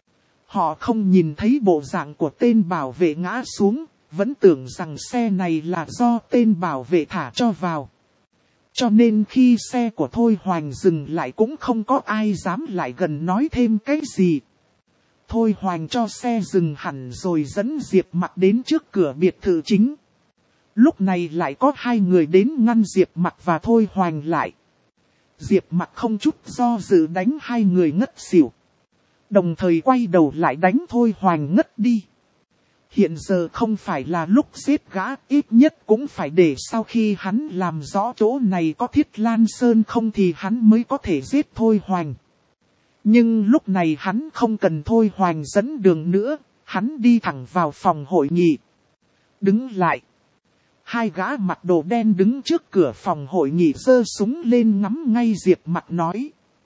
Họ không nhìn thấy bộ dạng của tên bảo vệ ngã xuống, vẫn tưởng rằng xe này là do tên bảo vệ thả cho vào. Cho nên khi xe của Thôi Hoành dừng lại cũng không có ai dám lại gần nói thêm cái gì. Thôi Hoành cho xe dừng hẳn rồi dẫn Diệp Mặc đến trước cửa biệt thự chính. Lúc này lại có hai người đến ngăn Diệp Mặc và Thôi Hoành lại. Diệp Mặc không chút do dự đánh hai người ngất xỉu. Đồng thời quay đầu lại đánh Thôi Hoành ngất đi. Hiện giờ không phải là lúc giết gã, ít nhất cũng phải để sau khi hắn làm rõ chỗ này có Thiết Lan Sơn không thì hắn mới có thể giết Thôi Hoành. Nhưng lúc này hắn không cần Thôi Hoành dẫn đường nữa, hắn đi thẳng vào phòng hội nghị. Đứng lại. Hai gã mặc đồ đen đứng trước cửa phòng hội nghị giơ súng lên ngắm ngay Diệp Mặc nói.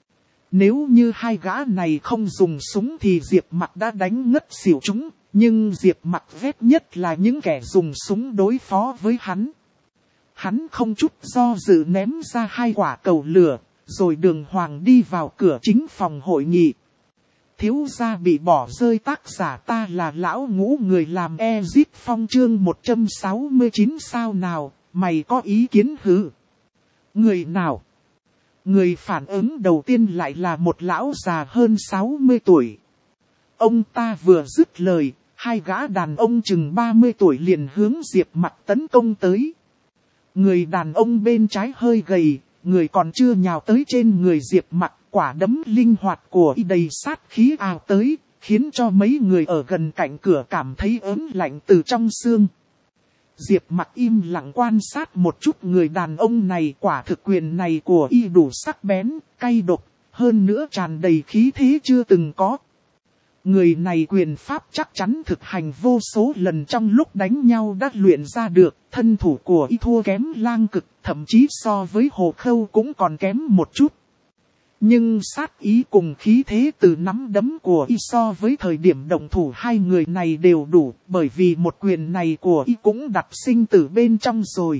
Nếu như hai gã này không dùng súng thì Diệp Mặc đã đánh ngất xỉu chúng, nhưng Diệp Mặc ghét nhất là những kẻ dùng súng đối phó với hắn. Hắn không chút do dự ném ra hai quả cầu lửa, rồi đường hoàng đi vào cửa chính phòng hội nghị. Thiếu gia bị bỏ rơi, tác giả ta là lão ngũ, người làm Ezit Phong chương một trăm sáu mươi chín sao nào, mày có ý kiến hứ? Người nào? Người phản ứng đầu tiên lại là một lão già hơn sáu mươi tuổi. Ông ta vừa dứt lời, hai gã đàn ông chừng ba mươi tuổi liền hướng Diệp Mặc tấn công tới. Người đàn ông bên trái hơi gầy, người còn chưa nhào tới trên người Diệp Mặc, quả đấm linh hoạt của y đầy sát khí ào tới, khiến cho mấy người ở gần cạnh cửa cảm thấy ớn lạnh từ trong xương. Diệp Mặc im lặng quan sát một chút người đàn ông này, quả thực quyền này của y đủ sắc bén, cay độc, hơn nữa tràn đầy khí thế chưa từng có. Người này quyền pháp chắc chắn thực hành vô số lần trong lúc đánh nhau đã luyện ra được, thân thủ của y thua kém Lang Cực, thậm chí so với Hồ Khâu cũng còn kém một chút. Nhưng sát ý cùng khí thế từ nắm đấm của y so với thời điểm động thủ hai người này đều đủ, bởi vì một quyền này của y cũng đặt sinh tử bên trong rồi.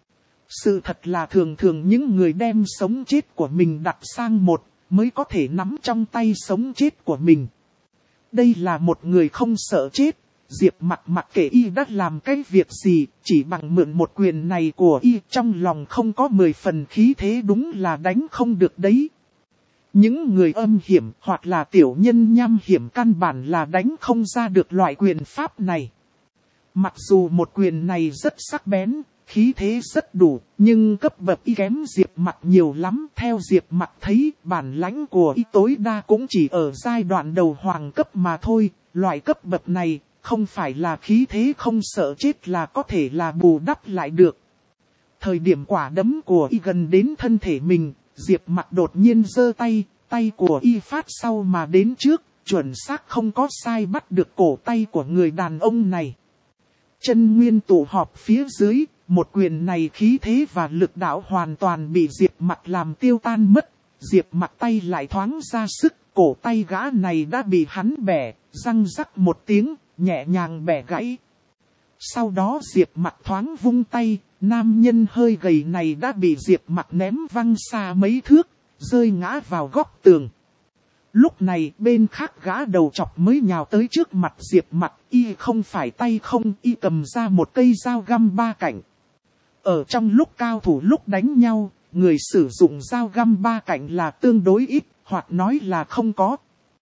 Sự thật là thường thường những người đem sống chết của mình đặt sang một, mới có thể nắm trong tay sống chết của mình. Đây là một người không sợ chết. Diệp Mặc mặc kệ y đã làm cái việc gì, chỉ bằng mượn một quyền này của y trong lòng không có mười phần khí thế đúng là đánh không được đấy. Những người âm hiểm hoặc là tiểu nhân nham hiểm căn bản là đánh không ra được loại quyền pháp này. Mặc dù một quyền này rất sắc bén, khí thế rất đủ, nhưng cấp bậc y kém Diệp Mặc nhiều lắm. Theo Diệp Mặc thấy, bản lãnh của y tối đa cũng chỉ ở giai đoạn đầu hoàng cấp mà thôi. Loại cấp bậc này, không phải là khí thế không sợ chết là có thể là bù đắp lại được. Thời điểm quả đấm của y gần đến thân thể mình, Diệp Mặc đột nhiên giơ tay, tay của y phát sau mà đến trước, chuẩn xác không có sai bắt được cổ tay của người đàn ông này. Chân nguyên tụ họp phía dưới, một quyền này khí thế và lực đạo hoàn toàn bị Diệp Mặc làm tiêu tan mất. Diệp Mặc tay lại thoáng ra sức, cổ tay gã này đã bị hắn bẻ, răng rắc một tiếng, nhẹ nhàng bẻ gãy. Sau đó Diệp Mặc thoáng vung tay, nam nhân hơi gầy này đã bị Diệp Mặc ném văng xa mấy thước, rơi ngã vào góc tường. Lúc này bên khác gã đầu chọc mới nhào tới trước mặt Diệp Mặc, y không phải tay không, y cầm ra một cây dao găm ba cạnh. Ở trong lúc cao thủ lúc đánh nhau, người sử dụng dao găm ba cạnh là tương đối ít, hoặc nói là không có.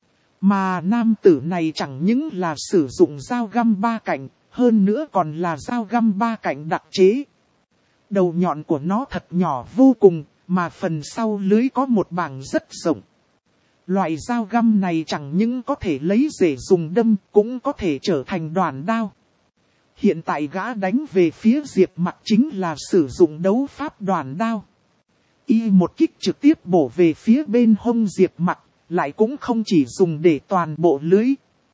Mà nam tử này chẳng những là sử dụng dao găm ba cạnh, hơn nữa còn là dao găm ba cạnh đặc chế. Đầu nhọn của nó thật nhỏ vô cùng, mà phần sau lưới có một bảng rất rộng. Loại dao găm này chẳng những có thể lấy rễ dùng đâm, cũng có thể trở thành đoản đao. Hiện tại gã đánh về phía Diệp Mặc chính là sử dụng đấu pháp đoản đao. Y một kích trực tiếp bổ về phía bên hông Diệp Mặc, lại cũng không chỉ dùng để toàn bộ lưới.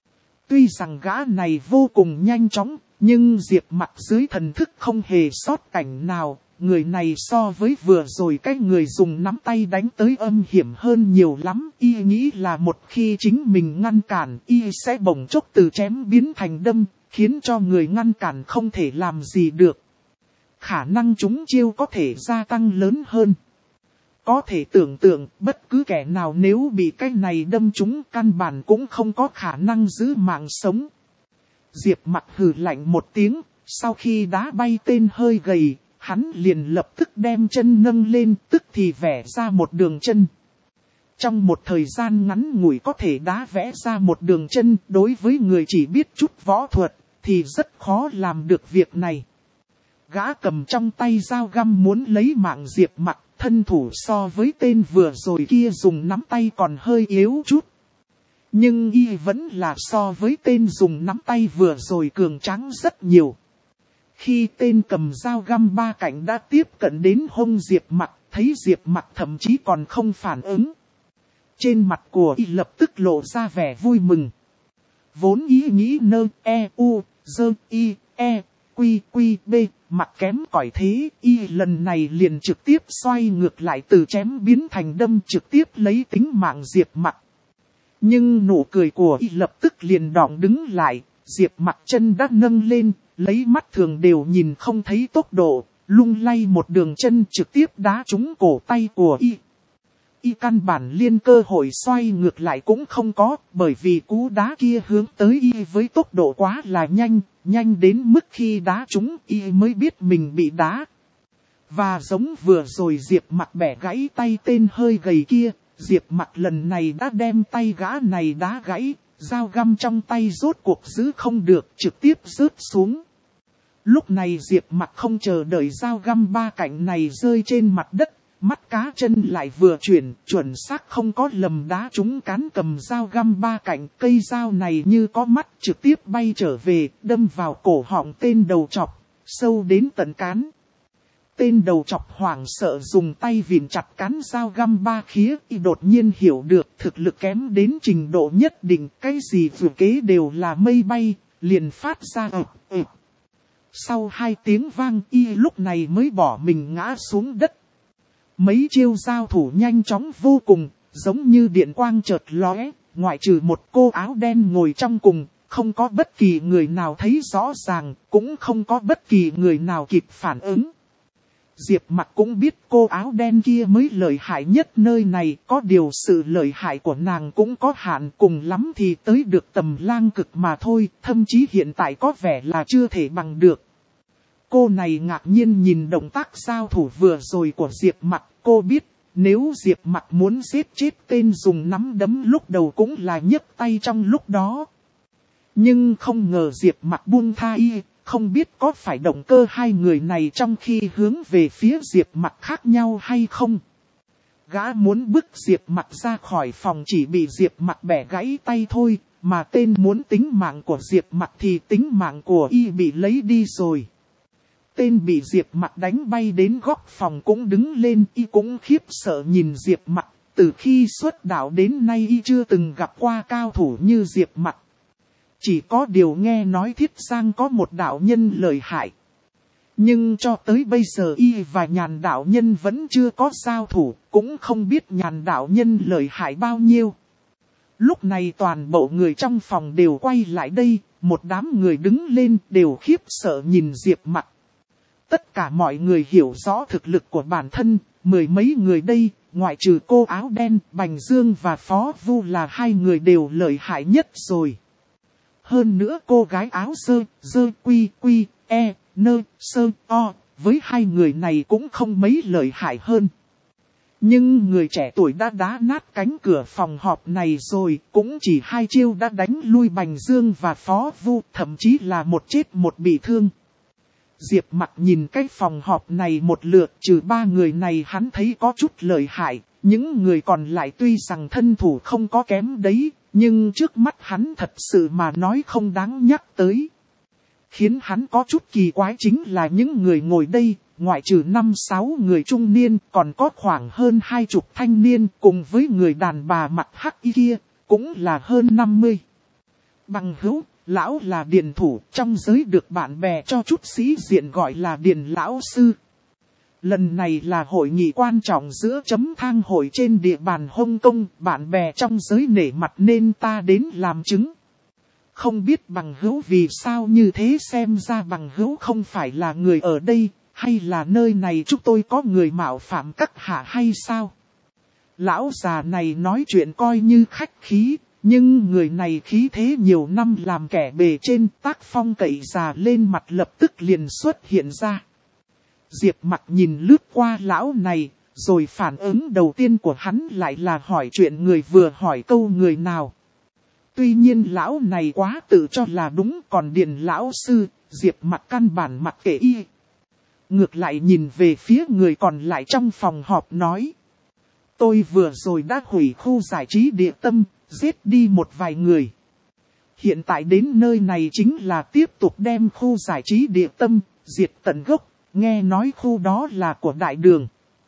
Tuy rằng gã này vô cùng nhanh chóng, nhưng Diệp Mặc dưới thần thức không hề sót cảnh nào. Người này so với vừa rồi cái người dùng nắm tay đánh tới âm hiểm hơn nhiều lắm. Y nghĩ là một khi chính mình ngăn cản, y sẽ bỗng chốc từ chém biến thành đâm, khiến cho người ngăn cản không thể làm gì được. Khả năng trúng chiêu có thể gia tăng lớn hơn. Có thể tưởng tượng, bất cứ kẻ nào nếu bị cái này đâm trúng căn bản cũng không có khả năng giữ mạng sống. Diệp Mặc hừ lạnh một tiếng, sau khi đá bay tên hơi gầy, hắn liền lập tức đem chân nâng lên, tức thì vẽ ra một đường chân. Trong một thời gian ngắn ngủi có thể đá vẽ ra một đường chân, đối với người chỉ biết chút võ thuật, thì rất khó làm được việc này. Gã cầm trong tay dao găm muốn lấy mạng Diệp Mặc, thân thủ so với tên vừa rồi kia dùng nắm tay còn hơi yếu chút. Nhưng y vẫn là so với tên dùng nắm tay vừa rồi cường tráng rất nhiều. Khi tên cầm dao găm ba cạnh đã tiếp cận đến hông Diệp Mặc, thấy Diệp Mặc thậm chí còn không phản ứng. Trên mặt của y lập tức lộ ra vẻ vui mừng. Vốn ý nghĩ nơ, e, u, dơ, y, e, quy, quy, b, mặt kém cỏi thế, y lần này liền trực tiếp xoay ngược lại từ chém biến thành đâm trực tiếp lấy tính mạng Diệp Mặc. Nhưng nụ cười của y lập tức liền đọng đứng lại, Diệp Mặc chân đã nâng lên, lấy mắt thường đều nhìn không thấy tốc độ, lung lay một đường chân trực tiếp đá trúng cổ tay của y. Y căn bản liên cơ hội xoay ngược lại cũng không có, bởi vì cú đá kia hướng tới y với tốc độ quá là nhanh, nhanh đến mức khi đá trúng y mới biết mình bị đá. Và giống vừa rồi Diệp Mặc bẻ gãy tay tên hơi gầy kia, Diệp Mặc lần này đã đem tay gã này đá gãy, dao găm trong tay rốt cuộc giữ không được, trực tiếp rớt xuống. Lúc này Diệp Mặc không chờ đợi dao găm ba cạnh này rơi trên mặt đất, mắt cá chân lại vừa chuyển, chuẩn xác không có lầm đá trúng cán cầm dao găm ba cạnh, cây dao này như có mắt trực tiếp bay trở về, đâm vào cổ họng tên đầu trọc, sâu đến tận cán. Tên đầu trọc hoảng sợ dùng tay vịn chặt cán dao găm ba khía, y đột nhiên hiểu được thực lực kém đến trình độ nhất định, cái gì vừa kế đều là mây bay, liền phát ra ực ực. Sau hai tiếng vang y lúc này mới bỏ mình ngã xuống đất. Mấy chiêu giao thủ nhanh chóng vô cùng, giống như điện quang chợt lóe, ngoại trừ một cô áo đen ngồi trong cùng, không có bất kỳ người nào thấy rõ ràng, cũng không có bất kỳ người nào kịp phản ứng. Diệp Mặc cũng biết cô áo đen kia mới lợi hại nhất nơi này, có điều sự lợi hại của nàng cũng có hạn, cùng lắm thì tới được tầm lang cực mà thôi, thậm chí hiện tại có vẻ là chưa thể bằng được. Cô này ngạc nhiên nhìn động tác giao thủ vừa rồi của Diệp Mặc, cô biết nếu Diệp Mặc muốn giết chết tên dùng nắm đấm lúc đầu cũng là nhấc tay trong lúc đó. Nhưng không ngờ Diệp Mặc buông tha y. Không biết có phải động cơ hai người này trong khi hướng về phía Diệp Mặc khác nhau hay không. Gã muốn bức Diệp Mặc ra khỏi phòng chỉ bị Diệp Mặc bẻ gãy tay thôi, mà tên muốn tính mạng của Diệp Mặc thì tính mạng của y bị lấy đi rồi. Tên bị Diệp Mặc đánh bay đến góc phòng cũng đứng lên, y cũng khiếp sợ nhìn Diệp Mặc, từ khi xuất đạo đến nay y chưa từng gặp qua cao thủ như Diệp Mặc. Chỉ có điều nghe nói Thiết Giang có một đạo nhân lợi hại. Nhưng cho tới bây giờ y và Nhàn đạo nhân vẫn chưa có giao thủ, cũng không biết Nhàn đạo nhân lợi hại bao nhiêu. Lúc này toàn bộ người trong phòng đều quay lại đây, một đám người đứng lên đều khiếp sợ nhìn Diệp Mặc. Tất cả mọi người hiểu rõ thực lực của bản thân, mười mấy người đây, ngoại trừ cô áo đen, Bành Dương và Phó Vu là hai người đều lợi hại nhất rồi. Hơn nữa cô gái áo sơ, dơ quy quy, e, nơ, sơ, o, với hai người này cũng không mấy lợi hại hơn. Nhưng người trẻ tuổi đã đá nát cánh cửa phòng họp này rồi, cũng chỉ hai chiêu đã đánh lui Bành Dương và Phó Vu, thậm chí là một chết một bị thương. Diệp Mặc nhìn cái phòng họp này một lượt, trừ ba người này hắn thấy có chút lợi hại, những người còn lại tuy rằng thân thủ không có kém đấy. Nhưng trước mắt hắn thật sự mà nói không đáng nhắc tới. Khiến hắn có chút kỳ quái chính là những người ngồi đây, ngoại trừ năm sáu người trung niên, còn có khoảng hơn hai chục thanh niên, cùng với người đàn bà mặt hắc y kia, cũng là hơn năm mươi. Bằng hữu, lão là điền thủ, trong giới được bạn bè cho chút sĩ diện gọi là điền lão sư. Lần này là hội nghị quan trọng giữa chấm thang hội trên địa bàn Hồng Kông, bạn bè trong giới nể mặt nên ta đến làm chứng. Không biết bằng hữu vì sao như thế, xem ra bằng hữu không phải là người ở đây, hay là nơi này chúng tôi có người mạo phạm các hạ hay sao? Lão già này nói chuyện coi như khách khí, nhưng người này khí thế nhiều năm làm kẻ bề trên, tác phong cậy già lên mặt lập tức liền xuất hiện ra. Diệp Mặc nhìn lướt qua lão này, rồi phản ứng đầu tiên của hắn lại là hỏi chuyện người vừa hỏi câu người nào. Tuy nhiên lão này quá tự cho là đúng, còn Điền lão sư, Diệp Mặc căn bản mặc kệ y. Ngược lại nhìn về phía người còn lại trong phòng họp nói. Tôi vừa rồi đã hủy khu giải trí Địa Tâm, giết đi một vài người. Hiện tại đến nơi này chính là tiếp tục đem khu giải trí Địa Tâm, diệt tận gốc. Nghe nói khu đó là của đại đường.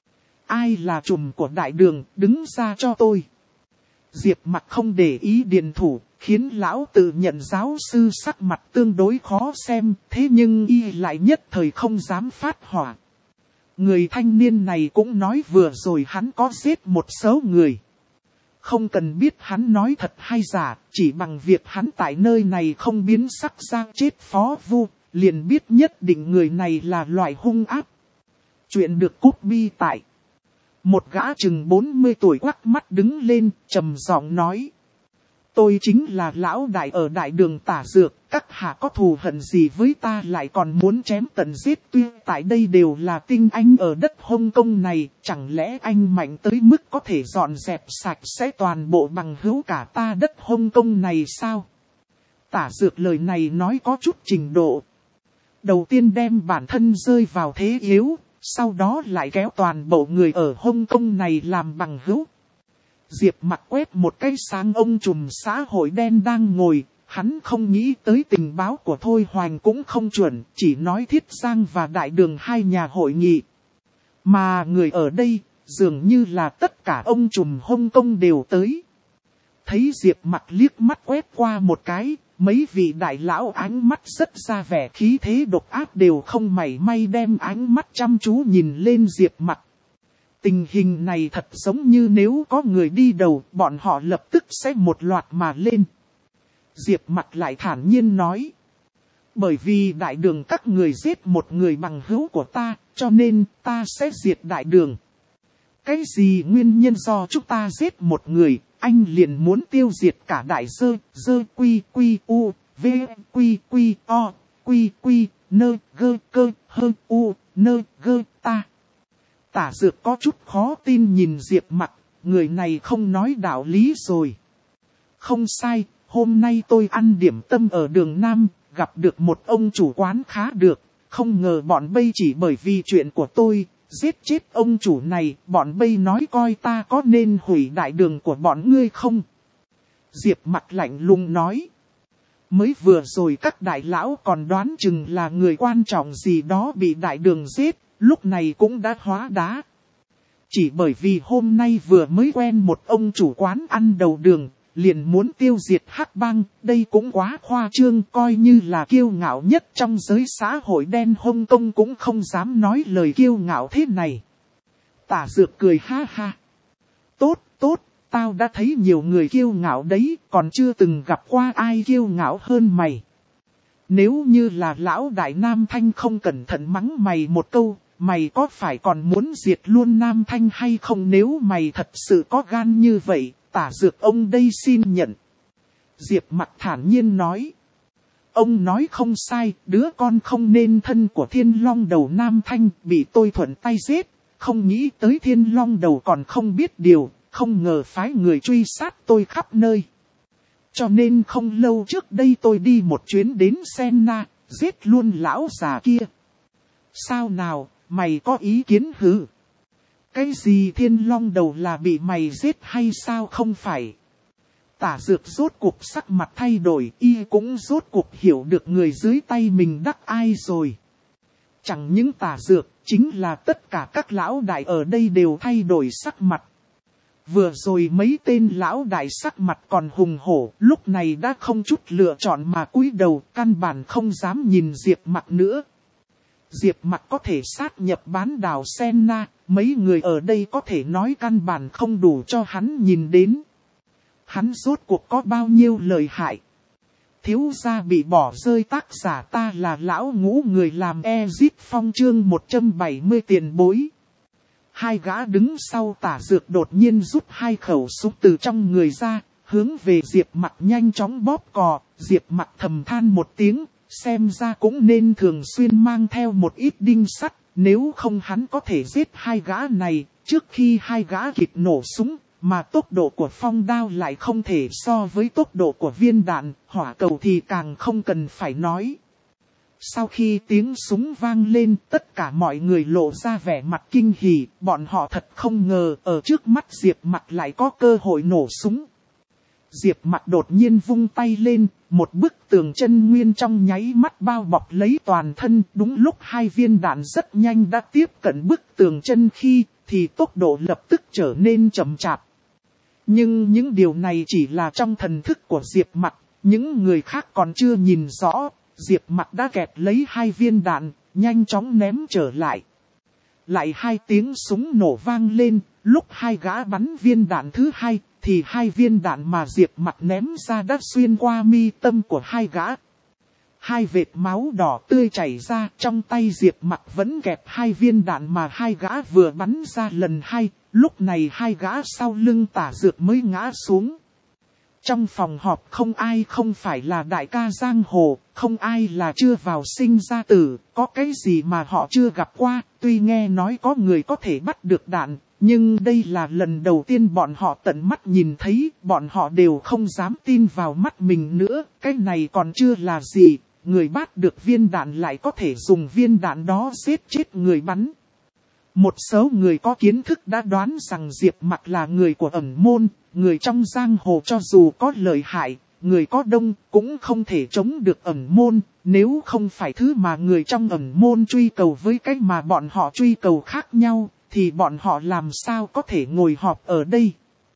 Ai là trùm của đại đường, đứng ra cho tôi. Diệp Mặc không để ý điền thủ, khiến lão tự nhận giáo sư sắc mặt tương đối khó xem, thế nhưng y lại nhất thời không dám phát hỏa. Người thanh niên này cũng nói vừa rồi hắn có giết một số người. Không cần biết hắn nói thật hay giả, chỉ bằng việc hắn tại nơi này không biến sắc ra chết Phó Vu, liền biết nhất định người này là loại hung ác. Chuyện được cúp bi tại. Một gã chừng bốn mươi tuổi quắc mắt đứng lên, trầm giọng nói. Tôi chính là lão đại ở đại đường Tả Dược, các hạ có thù hận gì với ta lại còn muốn chém tận giết, tuy tại đây đều là tinh anh ở đất Hồng Kông này, chẳng lẽ anh mạnh tới mức có thể dọn dẹp sạch sẽ toàn bộ bằng hữu cả ta đất Hồng Kông này sao? Tả Dược lời này nói có chút trình độ. Đầu tiên đem bản thân rơi vào thế yếu, sau đó lại kéo toàn bộ người ở Hồng Kông này làm bằng hữu. Diệp Mặc quét một cái sang ông trùm xã hội đen đang ngồi, hắn không nghĩ tới tình báo của Thôi Hoành cũng không chuẩn, chỉ nói Thiết Giang và Đại Đường hai nhà hội nghị. Mà người ở đây, dường như là tất cả ông trùm Hồng Kông đều tới. Thấy Diệp Mặc liếc mắt quét qua một cái, mấy vị đại lão ánh mắt rất ra vẻ khí thế độc ác đều không mảy may đem ánh mắt chăm chú nhìn lên Diệp Mặc. Tình hình này thật giống như nếu có người đi đầu, bọn họ lập tức sẽ một loạt mà lên. Diệp Mặc lại thản nhiên nói. Bởi vì đại đường các người giết một người bằng hữu của ta, cho nên ta sẽ diệt đại đường. Cái gì nguyên nhân do chúng ta giết một người, anh liền muốn tiêu diệt cả đại dơ, dơ quy quy u, v quy quy o, quy quy nơ gơ cơ hơ u, nơ gơ ta. Tả Dược có chút khó tin nhìn Diệp Mặc, người này không nói đạo lý rồi. Không sai, hôm nay tôi ăn điểm tâm ở đường Nam, gặp được một ông chủ quán khá được, không ngờ bọn bây chỉ bởi vì chuyện của tôi, giết chết ông chủ này, bọn bây nói coi ta có nên hủy đại đường của bọn ngươi không? Diệp Mặc lạnh lùng nói. Mới vừa rồi các đại lão còn đoán chừng là người quan trọng gì đó bị đại đường giết, lúc này cũng đã hóa đá. Chỉ bởi vì hôm nay vừa mới quen một ông chủ quán ăn đầu đường, liền muốn tiêu diệt Hắc Bang, đây cũng quá khoa trương, coi như là kiêu ngạo nhất trong giới xã hội đen Hồng Kông cũng không dám nói lời kiêu ngạo thế này. Tả Dược cười ha ha. Tốt, tốt, tao đã thấy nhiều người kiêu ngạo đấy, còn chưa từng gặp qua ai kiêu ngạo hơn mày. Nếu như là lão đại Nam Thanh không cẩn thận mắng mày một câu, mày có phải còn muốn diệt luôn Nam Thanh hay không? Nếu mày thật sự có gan như vậy, Tả Dược ông đây xin nhận. Diệp Mặc thản nhiên nói. Ông nói không sai, đứa con không nên thân của Thiên Long Đầu Nam Thanh bị tôi thuận tay giết. Không nghĩ tới Thiên Long Đầu còn không biết điều, không ngờ phái người truy sát tôi khắp nơi. Cho nên không lâu trước đây tôi đi một chuyến đến Senna, giết luôn lão già kia. Sao nào, mày có ý kiến hứ? Cái gì Thiên Long Đầu là bị mày giết hay sao không phải? Tả Dược rốt cuộc sắc mặt thay đổi, y cũng rốt cuộc hiểu được người dưới tay mình đắc ai rồi. Chẳng những Tả Dược, chính là tất cả các lão đại ở đây đều thay đổi sắc mặt. Vừa rồi mấy tên lão đại sắc mặt còn hùng hổ, lúc này đã không chút lựa chọn mà cúi đầu, căn bản không dám nhìn Diệp Mặc nữa. Diệp Mặc có thể sát nhập bán đảo Senna, mấy người ở đây có thể nói căn bản không đủ cho hắn nhìn đến. Hắn rốt cuộc có bao nhiêu lời hại. Thiếu gia bị bỏ rơi, tác giả ta là lão ngũ người làm Ezit Phong chương một trăm bảy mươi tiền bối. Hai gã đứng sau Tả Dược đột nhiên rút hai khẩu súng từ trong người ra, hướng về Diệp Mặc nhanh chóng bóp cò. Diệp Mặc thầm than một tiếng, xem ra cũng nên thường xuyên mang theo một ít đinh sắt, nếu không hắn có thể giết hai gã này, trước khi hai gã kịp nổ súng, mà tốc độ của phong đao lại không thể so với tốc độ của viên đạn, hỏa cầu thì càng không cần phải nói. Sau khi tiếng súng vang lên, tất cả mọi người lộ ra vẻ mặt kinh hỉ, bọn họ thật không ngờ ở trước mắt Diệp Mặc lại có cơ hội nổ súng. Diệp Mặc đột nhiên vung tay lên, một bức tường chân nguyên trong nháy mắt bao bọc lấy toàn thân, đúng lúc hai viên đạn rất nhanh đã tiếp cận bức tường chân khi, thì tốc độ lập tức trở nên chậm chạp. Nhưng những điều này chỉ là trong thần thức của Diệp Mặc, những người khác còn chưa nhìn rõ. Diệp Mặc đã kẹp lấy hai viên đạn, nhanh chóng ném trở lại. Lại hai tiếng súng nổ vang lên, lúc hai gã bắn viên đạn thứ hai, thì hai viên đạn mà Diệp Mặc ném ra đã xuyên qua mi tâm của hai gã. Hai vệt máu đỏ tươi chảy ra, trong tay Diệp Mặc vẫn kẹp hai viên đạn mà hai gã vừa bắn ra lần hai, lúc này hai gã sau lưng Tả Dược mới ngã xuống. Trong phòng họp không ai không phải là đại ca giang hồ, không ai là chưa vào sinh ra tử, có cái gì mà họ chưa gặp qua, tuy nghe nói có người có thể bắt được đạn, nhưng đây là lần đầu tiên bọn họ tận mắt nhìn thấy, bọn họ đều không dám tin vào mắt mình nữa, cái này còn chưa là gì, người bắt được viên đạn lại có thể dùng viên đạn đó giết chết người bắn. Một số người có kiến thức đã đoán rằng Diệp Mặc là người của ẩn môn, người trong giang hồ cho dù có lợi hại, người có đông cũng không thể chống được ẩn môn, nếu không phải thứ mà người trong ẩn môn truy cầu với cách mà bọn họ truy cầu khác nhau, thì bọn họ làm sao có thể ngồi họp ở đây.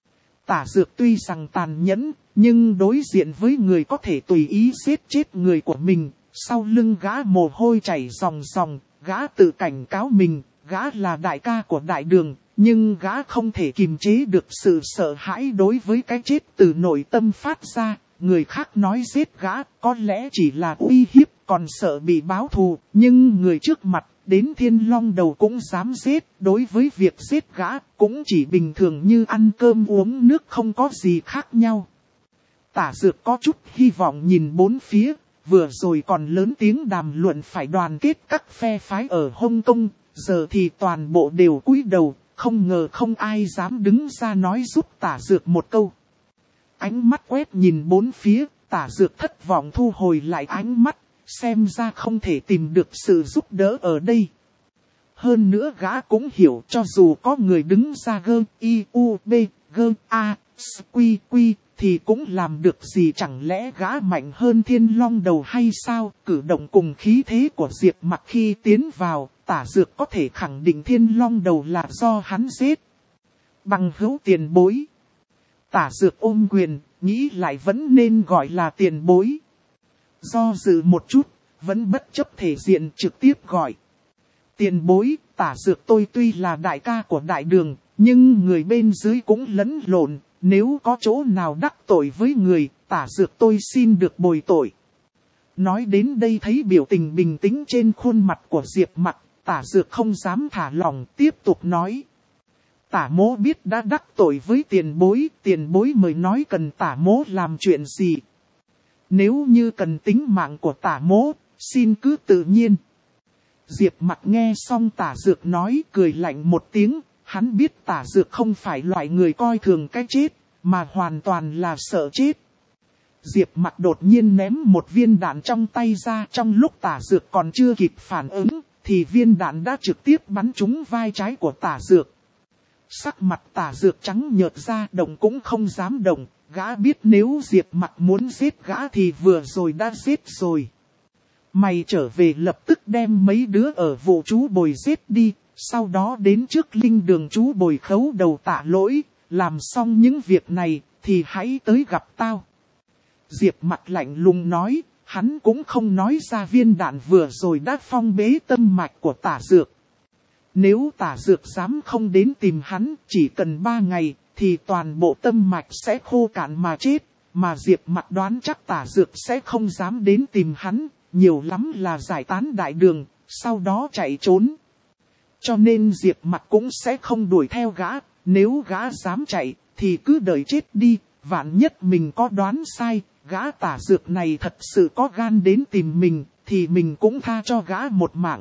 Tả Dược tuy rằng tàn nhẫn, nhưng đối diện với người có thể tùy ý giết chết người của mình, sau lưng gã mồ hôi chảy ròng ròng, gã tự cảnh cáo mình. Gã là đại ca của đại đường, Nhưng gã không thể kiềm chế được sự sợ hãi đối với cái chết từ nội tâm phát ra. Người khác nói giết gã có lẽ chỉ là uy hiếp, còn sợ bị báo thù. Nhưng người trước mặt, đến Thiên Long Đầu cũng dám giết. Đối với việc giết gã, cũng chỉ bình thường như ăn cơm uống nước, không có gì khác nhau. Tả Dược có chút hy vọng nhìn bốn phía. Vừa rồi còn lớn tiếng đàm luận phải đoàn kết các phe phái ở Hồng Kông. Giờ thì toàn bộ đều cúi đầu. Không ngờ không ai dám đứng ra nói giúp Tả Dược một câu. Ánh mắt quét nhìn bốn phía, Tả Dược thất vọng thu hồi lại ánh mắt, xem ra không thể tìm được sự giúp đỡ ở đây. Hơn nữa gã cũng hiểu cho dù có người đứng ra gơ, i, u, b, gơ, a, s, quy, quy, thì cũng làm được gì, chẳng lẽ gã mạnh hơn Thiên Long Đầu hay sao? Cử động cùng khí thế của Diệp Mặc khi tiến vào, Tả Dược có thể khẳng định Thiên Long Đầu là do hắn giết. Bằng hữu tiền bối. Tả Dược ôm quyền, nghĩ lại vẫn nên gọi là tiền bối. Do dự một chút, vẫn bất chấp thể diện trực tiếp gọi. Tiền bối, Tả Dược tôi tuy là đại ca của đại đường, nhưng người bên dưới cũng lẫn lộn. Nếu có chỗ nào đắc tội với người, Tả Dược tôi xin được bồi tội. Nói đến đây thấy biểu tình bình tĩnh trên khuôn mặt của Diệp Mặc, Tả Dược không dám thả lỏng, tiếp tục nói. Tả mỗ biết đã đắc tội với tiền bối, tiền bối mới nói cần tả mỗ làm chuyện gì. Nếu như cần tính mạng của tả mỗ, xin cứ tự nhiên. Diệp Mặc nghe xong Tả Dược nói, cười lạnh một tiếng. Hắn biết Tả Dược không phải loại người coi thường cái chết, mà hoàn toàn là sợ chết. Diệp Mặc đột nhiên ném một viên đạn trong tay ra, trong lúc Tả Dược còn chưa kịp phản ứng, thì viên đạn đã trực tiếp bắn trúng vai trái của Tả Dược. Sắc mặt Tả Dược trắng nhợt ra, động cũng không dám động, gã biết nếu Diệp Mặc muốn giết gã thì vừa rồi đã giết rồi. Mày trở về lập tức đem mấy đứa ở vụ chú bồi giết đi. Sau đó đến trước linh đường chú bồi khấu đầu tạ lỗi, làm xong những việc này, thì hãy tới gặp tao. Diệp Mặc lạnh lùng nói, hắn cũng không nói ra viên đạn vừa rồi đã phong bế tâm mạch của Tả Dược. Nếu Tả Dược dám không đến tìm hắn, chỉ cần ba ngày, thì toàn bộ tâm mạch sẽ khô cạn mà chết, mà Diệp Mặc đoán chắc Tả Dược sẽ không dám đến tìm hắn, nhiều lắm là giải tán đại đường, sau đó chạy trốn. Cho nên Diệp Mặc cũng sẽ không đuổi theo gã, nếu gã dám chạy, thì cứ đợi chết đi, vạn nhất mình có đoán sai, gã Tả Dược này thật sự có gan đến tìm mình, thì mình cũng tha cho gã một mạng.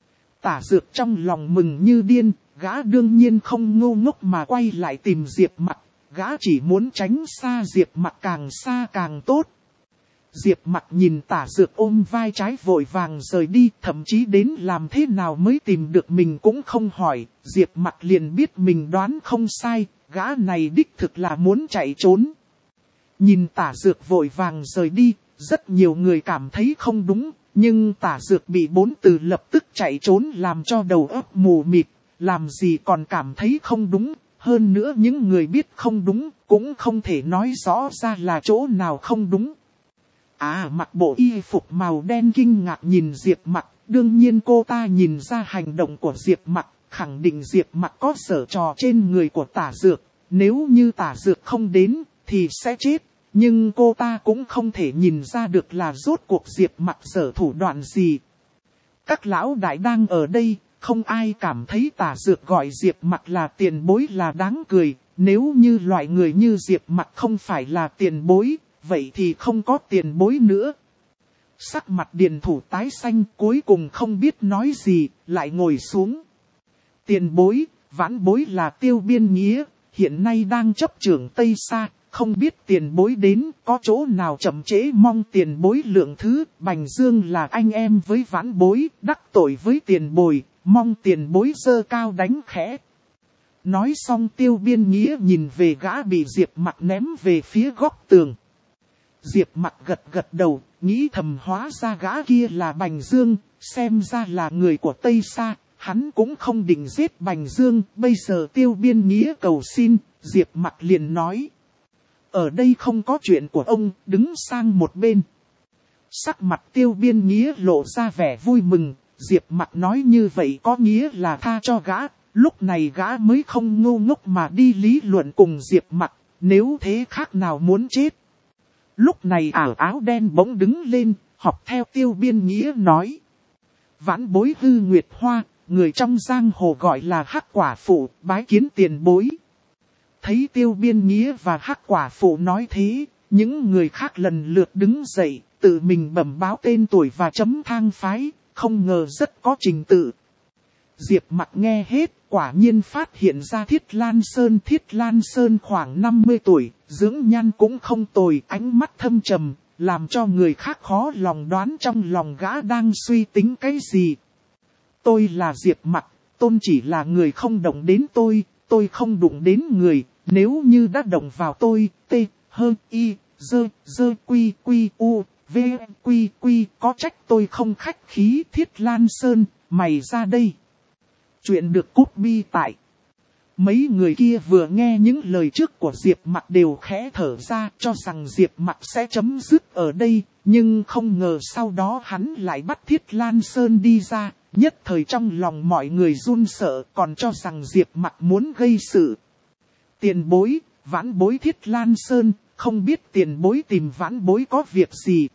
Tả Dược trong lòng mừng như điên, gã đương nhiên không ngu ngốc mà quay lại tìm Diệp Mặc, gã chỉ muốn tránh xa Diệp Mặc càng xa càng tốt. Diệp Mặc nhìn Tả Dược ôm vai trái vội vàng rời đi, thậm chí đến làm thế nào mới tìm được mình cũng không hỏi. Diệp Mặc liền biết mình đoán không sai, gã này đích thực là muốn chạy trốn. Nhìn Tả Dược vội vàng rời đi, rất nhiều người cảm thấy không đúng, nhưng Tả Dược bị bốn từ lập tức chạy trốn làm cho đầu óc mù mịt, làm gì còn cảm thấy không đúng. Hơn nữa những người biết không đúng, cũng không thể nói rõ ra là chỗ nào không đúng. À, mặc bộ y phục màu đen kinh ngạc nhìn Diệp Mặc, đương nhiên cô ta nhìn ra hành động của Diệp Mặc, khẳng định Diệp Mặc có sở trò trên người của Tả Dược, nếu như Tả Dược không đến thì sẽ chết, nhưng cô ta cũng không thể nhìn ra được là rốt cuộc Diệp Mặc sở thủ đoạn gì. Các lão đại đang ở đây, không ai cảm thấy Tả Dược gọi Diệp Mặc là tiền bối là đáng cười, nếu như loại người như Diệp Mặc không phải là tiền bối, vậy thì không có tiền bối nữa. Sắc mặt Điền Thủ tái xanh, cuối cùng không biết nói gì, lại ngồi xuống. Tiền bối, vãn bối là Tiêu Biên Nghĩa, hiện nay đang chấp trưởng Tây Sa, không biết tiền bối đến, có chỗ nào chậm trễ mong tiền bối lượng thứ. Bành Dương là anh em với vãn bối, đắc tội với tiền bối, mong tiền bối giơ cao đánh khẽ. Nói xong Tiêu Biên Nghĩa nhìn về gã bị Diệp Mặc ném về phía góc tường. Diệp Mặc gật gật đầu, nghĩ thầm hóa ra gã kia là Bành Dương, xem ra là người của Tây Sa, hắn cũng không định giết Bành Dương, bây giờ Tiêu Biên Nghĩa cầu xin, Diệp Mặc liền nói. Ở đây không có chuyện của ông, đứng sang một bên. Sắc mặt Tiêu Biên Nghĩa lộ ra vẻ vui mừng, Diệp Mặc nói như vậy có nghĩa là tha cho gã, Lúc này gã mới không ngu ngốc mà đi lý luận cùng Diệp Mặc, nếu thế khác nào muốn chết. Lúc này ảo áo đen bỗng đứng lên, học theo Tiêu Biên Nghĩa nói. Vãn bối Hư Nguyệt Hoa, người trong giang hồ gọi là Hắc Quả Phụ, bái kiến tiền bối. Thấy Tiêu Biên Nghĩa và Hắc Quả Phụ nói thế, những người khác lần lượt đứng dậy, tự mình bẩm báo tên tuổi và chấm thang phái, không ngờ rất có trình tự. Diệp Mặc nghe hết, quả nhiên phát hiện ra Thiết Lan Sơn. Thiết Lan Sơn khoảng năm mươi tuổi, dưỡng nhan cũng không tồi, ánh mắt thâm trầm, làm cho người khác khó lòng đoán trong lòng gã đang suy tính cái gì. Tôi là Diệp Mặc, tôn chỉ là người không động đến tôi, tôi không đụng đến người, nếu như đã động vào tôi, t, hơ, y, dơ, dơ, quy, quy, u, v, quy, quy, có trách tôi không khách khí. Thiết Lan Sơn, mày ra đây. Chuyện được copy tại. Mấy người kia vừa nghe những lời trước của Diệp Mặc đều khẽ thở ra, cho rằng Diệp Mặc sẽ chấm dứt ở đây, nhưng không ngờ sau đó hắn lại bắt Thiết Lan Sơn đi ra, nhất thời trong lòng mọi người run sợ, còn cho rằng Diệp Mặc muốn gây sự. Tiền bối, vãn bối Thiết Lan Sơn, không biết tiền bối tìm vãn bối có việc gì.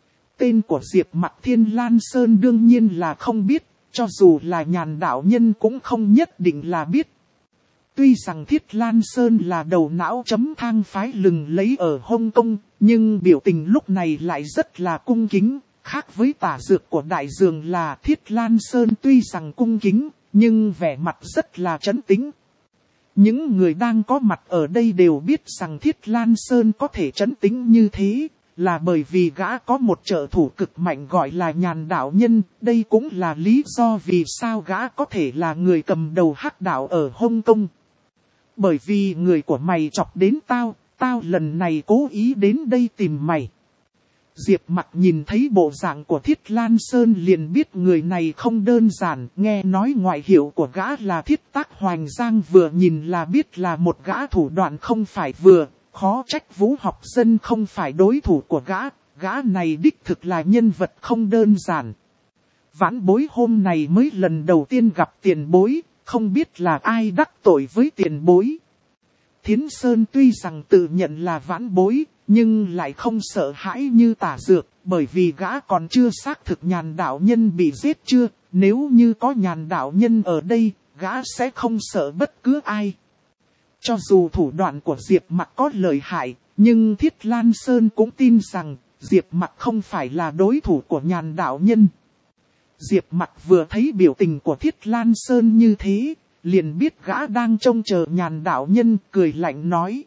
Tên của Diệp Mặc Thiên Lan Sơn đương nhiên là không biết, cho dù là Nhàn đạo nhân cũng không nhất định là biết. Tuy rằng Thiết Lan Sơn là đầu não chấm thang phái lừng lấy ở Hong Kong, nhưng biểu tình lúc này lại rất là cung kính, khác với tả dược của đại dường là Thiết Lan Sơn tuy rằng cung kính, nhưng vẻ mặt rất là trấn tĩnh. Những người đang có mặt ở đây đều biết rằng Thiết Lan Sơn có thể trấn tĩnh như thế, là bởi vì gã có một trợ thủ cực mạnh gọi là Nhàn đạo nhân, đây cũng là lý do vì sao gã có thể là người cầm đầu hắc đạo ở Hong Kong. Bởi vì người của mày chọc đến tao, tao lần này cố ý đến đây tìm mày. Diệp Mặc nhìn thấy bộ dạng của Thiết Lan Sơn liền biết người này không đơn giản, nghe nói ngoại hiệu của gã là Thiết Tác Hoành Giang, vừa nhìn là biết là một gã thủ đoạn không phải vừa, khó trách Vũ Học Dân không phải đối thủ của gã, gã này đích thực là nhân vật không đơn giản. Vãn bối hôm này mới lần đầu tiên gặp tiền bối, không biết là ai đắc tội với tiền bối. Thiến Sơn tuy rằng tự nhận là vãn bối, nhưng lại không sợ hãi như tả dược, bởi vì gã còn chưa xác thực Nhàn đạo nhân bị giết chưa, nếu như có Nhàn đạo nhân ở đây, gã sẽ không sợ bất cứ ai. Cho dù thủ đoạn của Diệp Mặc có lợi hại, nhưng Thiết Lan Sơn cũng tin rằng Diệp Mặc không phải là đối thủ của Nhàn đạo nhân. Diệp Mặc vừa thấy biểu tình của Thiết Lan Sơn như thế, liền biết gã đang trông chờ Nhàn đạo nhân, cười lạnh nói.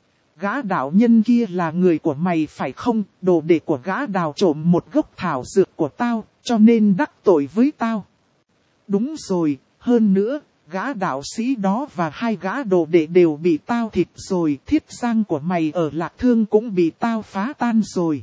Gã đạo nhân kia là người của mày phải không? Đồ đệ của gã đào trộm một gốc thảo dược của tao, cho nên đắc tội với tao. Đúng rồi, hơn nữa, gã đạo sĩ đó và hai gã đồ đệ đều bị tao thịt rồi. Thiết giang của mày ở Lạc Thương cũng bị tao phá tan rồi.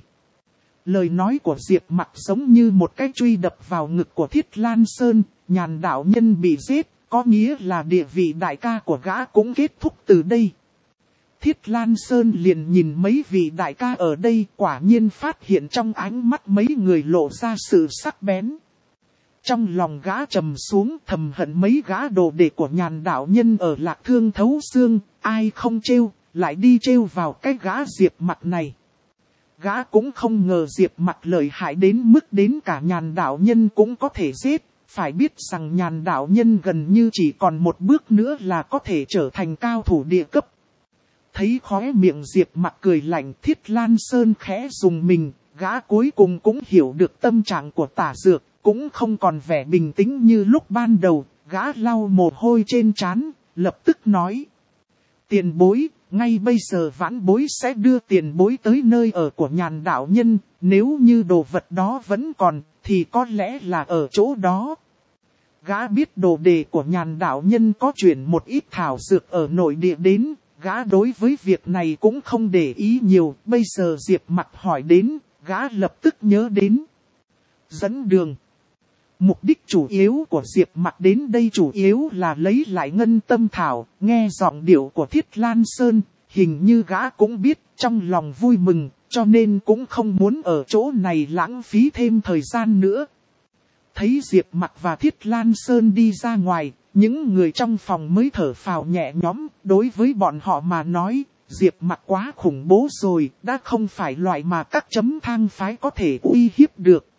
Lời nói của Diệp Mặc giống như một cái truy đập vào ngực của Thiết Lan Sơn. Nhàn đạo nhân bị giết, có nghĩa là địa vị đại ca của gã cũng kết thúc từ đây. Thiết Lan Sơn liền nhìn mấy vị đại ca ở đây, quả nhiên phát hiện trong ánh mắt mấy người lộ ra sự sắc bén. Trong lòng gã trầm xuống, thầm hận mấy gã đồ đệ của Nhàn đạo nhân ở Lạc Thương thấu xương, ai không trêu, lại đi trêu vào cái gã Diệp Mặc này. Gã cũng không ngờ Diệp Mặc lợi hại đến mức đến cả Nhàn đạo nhân cũng có thể giết, phải biết rằng Nhàn đạo nhân gần như chỉ còn một bước nữa là có thể trở thành cao thủ địa cấp. Thấy khóe miệng Diệp Mặc cười lạnh, Thiết Lan Sơn khẽ dùng mình, gã cuối cùng cũng hiểu được tâm trạng của tả dược, cũng không còn vẻ bình tĩnh như lúc ban đầu, gã lau mồ hôi trên trán, lập tức nói. Tiền bối, ngay bây giờ vãn bối sẽ đưa tiền bối tới nơi ở của Nhàn đạo nhân, nếu như đồ vật đó vẫn còn, thì có lẽ là ở chỗ đó. Gã biết đồ đề của Nhàn đạo nhân có chuyển một ít thảo dược ở nội địa đến. Gã đối với việc này cũng không để ý nhiều, bây giờ Diệp Mặc hỏi đến, gã lập tức nhớ đến. Dẫn đường. Mục đích chủ yếu của Diệp Mặc đến đây chủ yếu là lấy lại ngân tâm thảo, nghe giọng điệu của Thiết Lan Sơn, hình như gã cũng biết, trong lòng vui mừng, cho nên cũng không muốn ở chỗ này lãng phí thêm thời gian nữa. Thấy Diệp Mặc và Thiết Lan Sơn đi ra ngoài, Những người trong phòng mới thở phào nhẹ nhõm, đối với bọn họ mà nói, Diệp Mặc quá khủng bố rồi, đã không phải loại mà các chấm thang phái có thể uy hiếp được.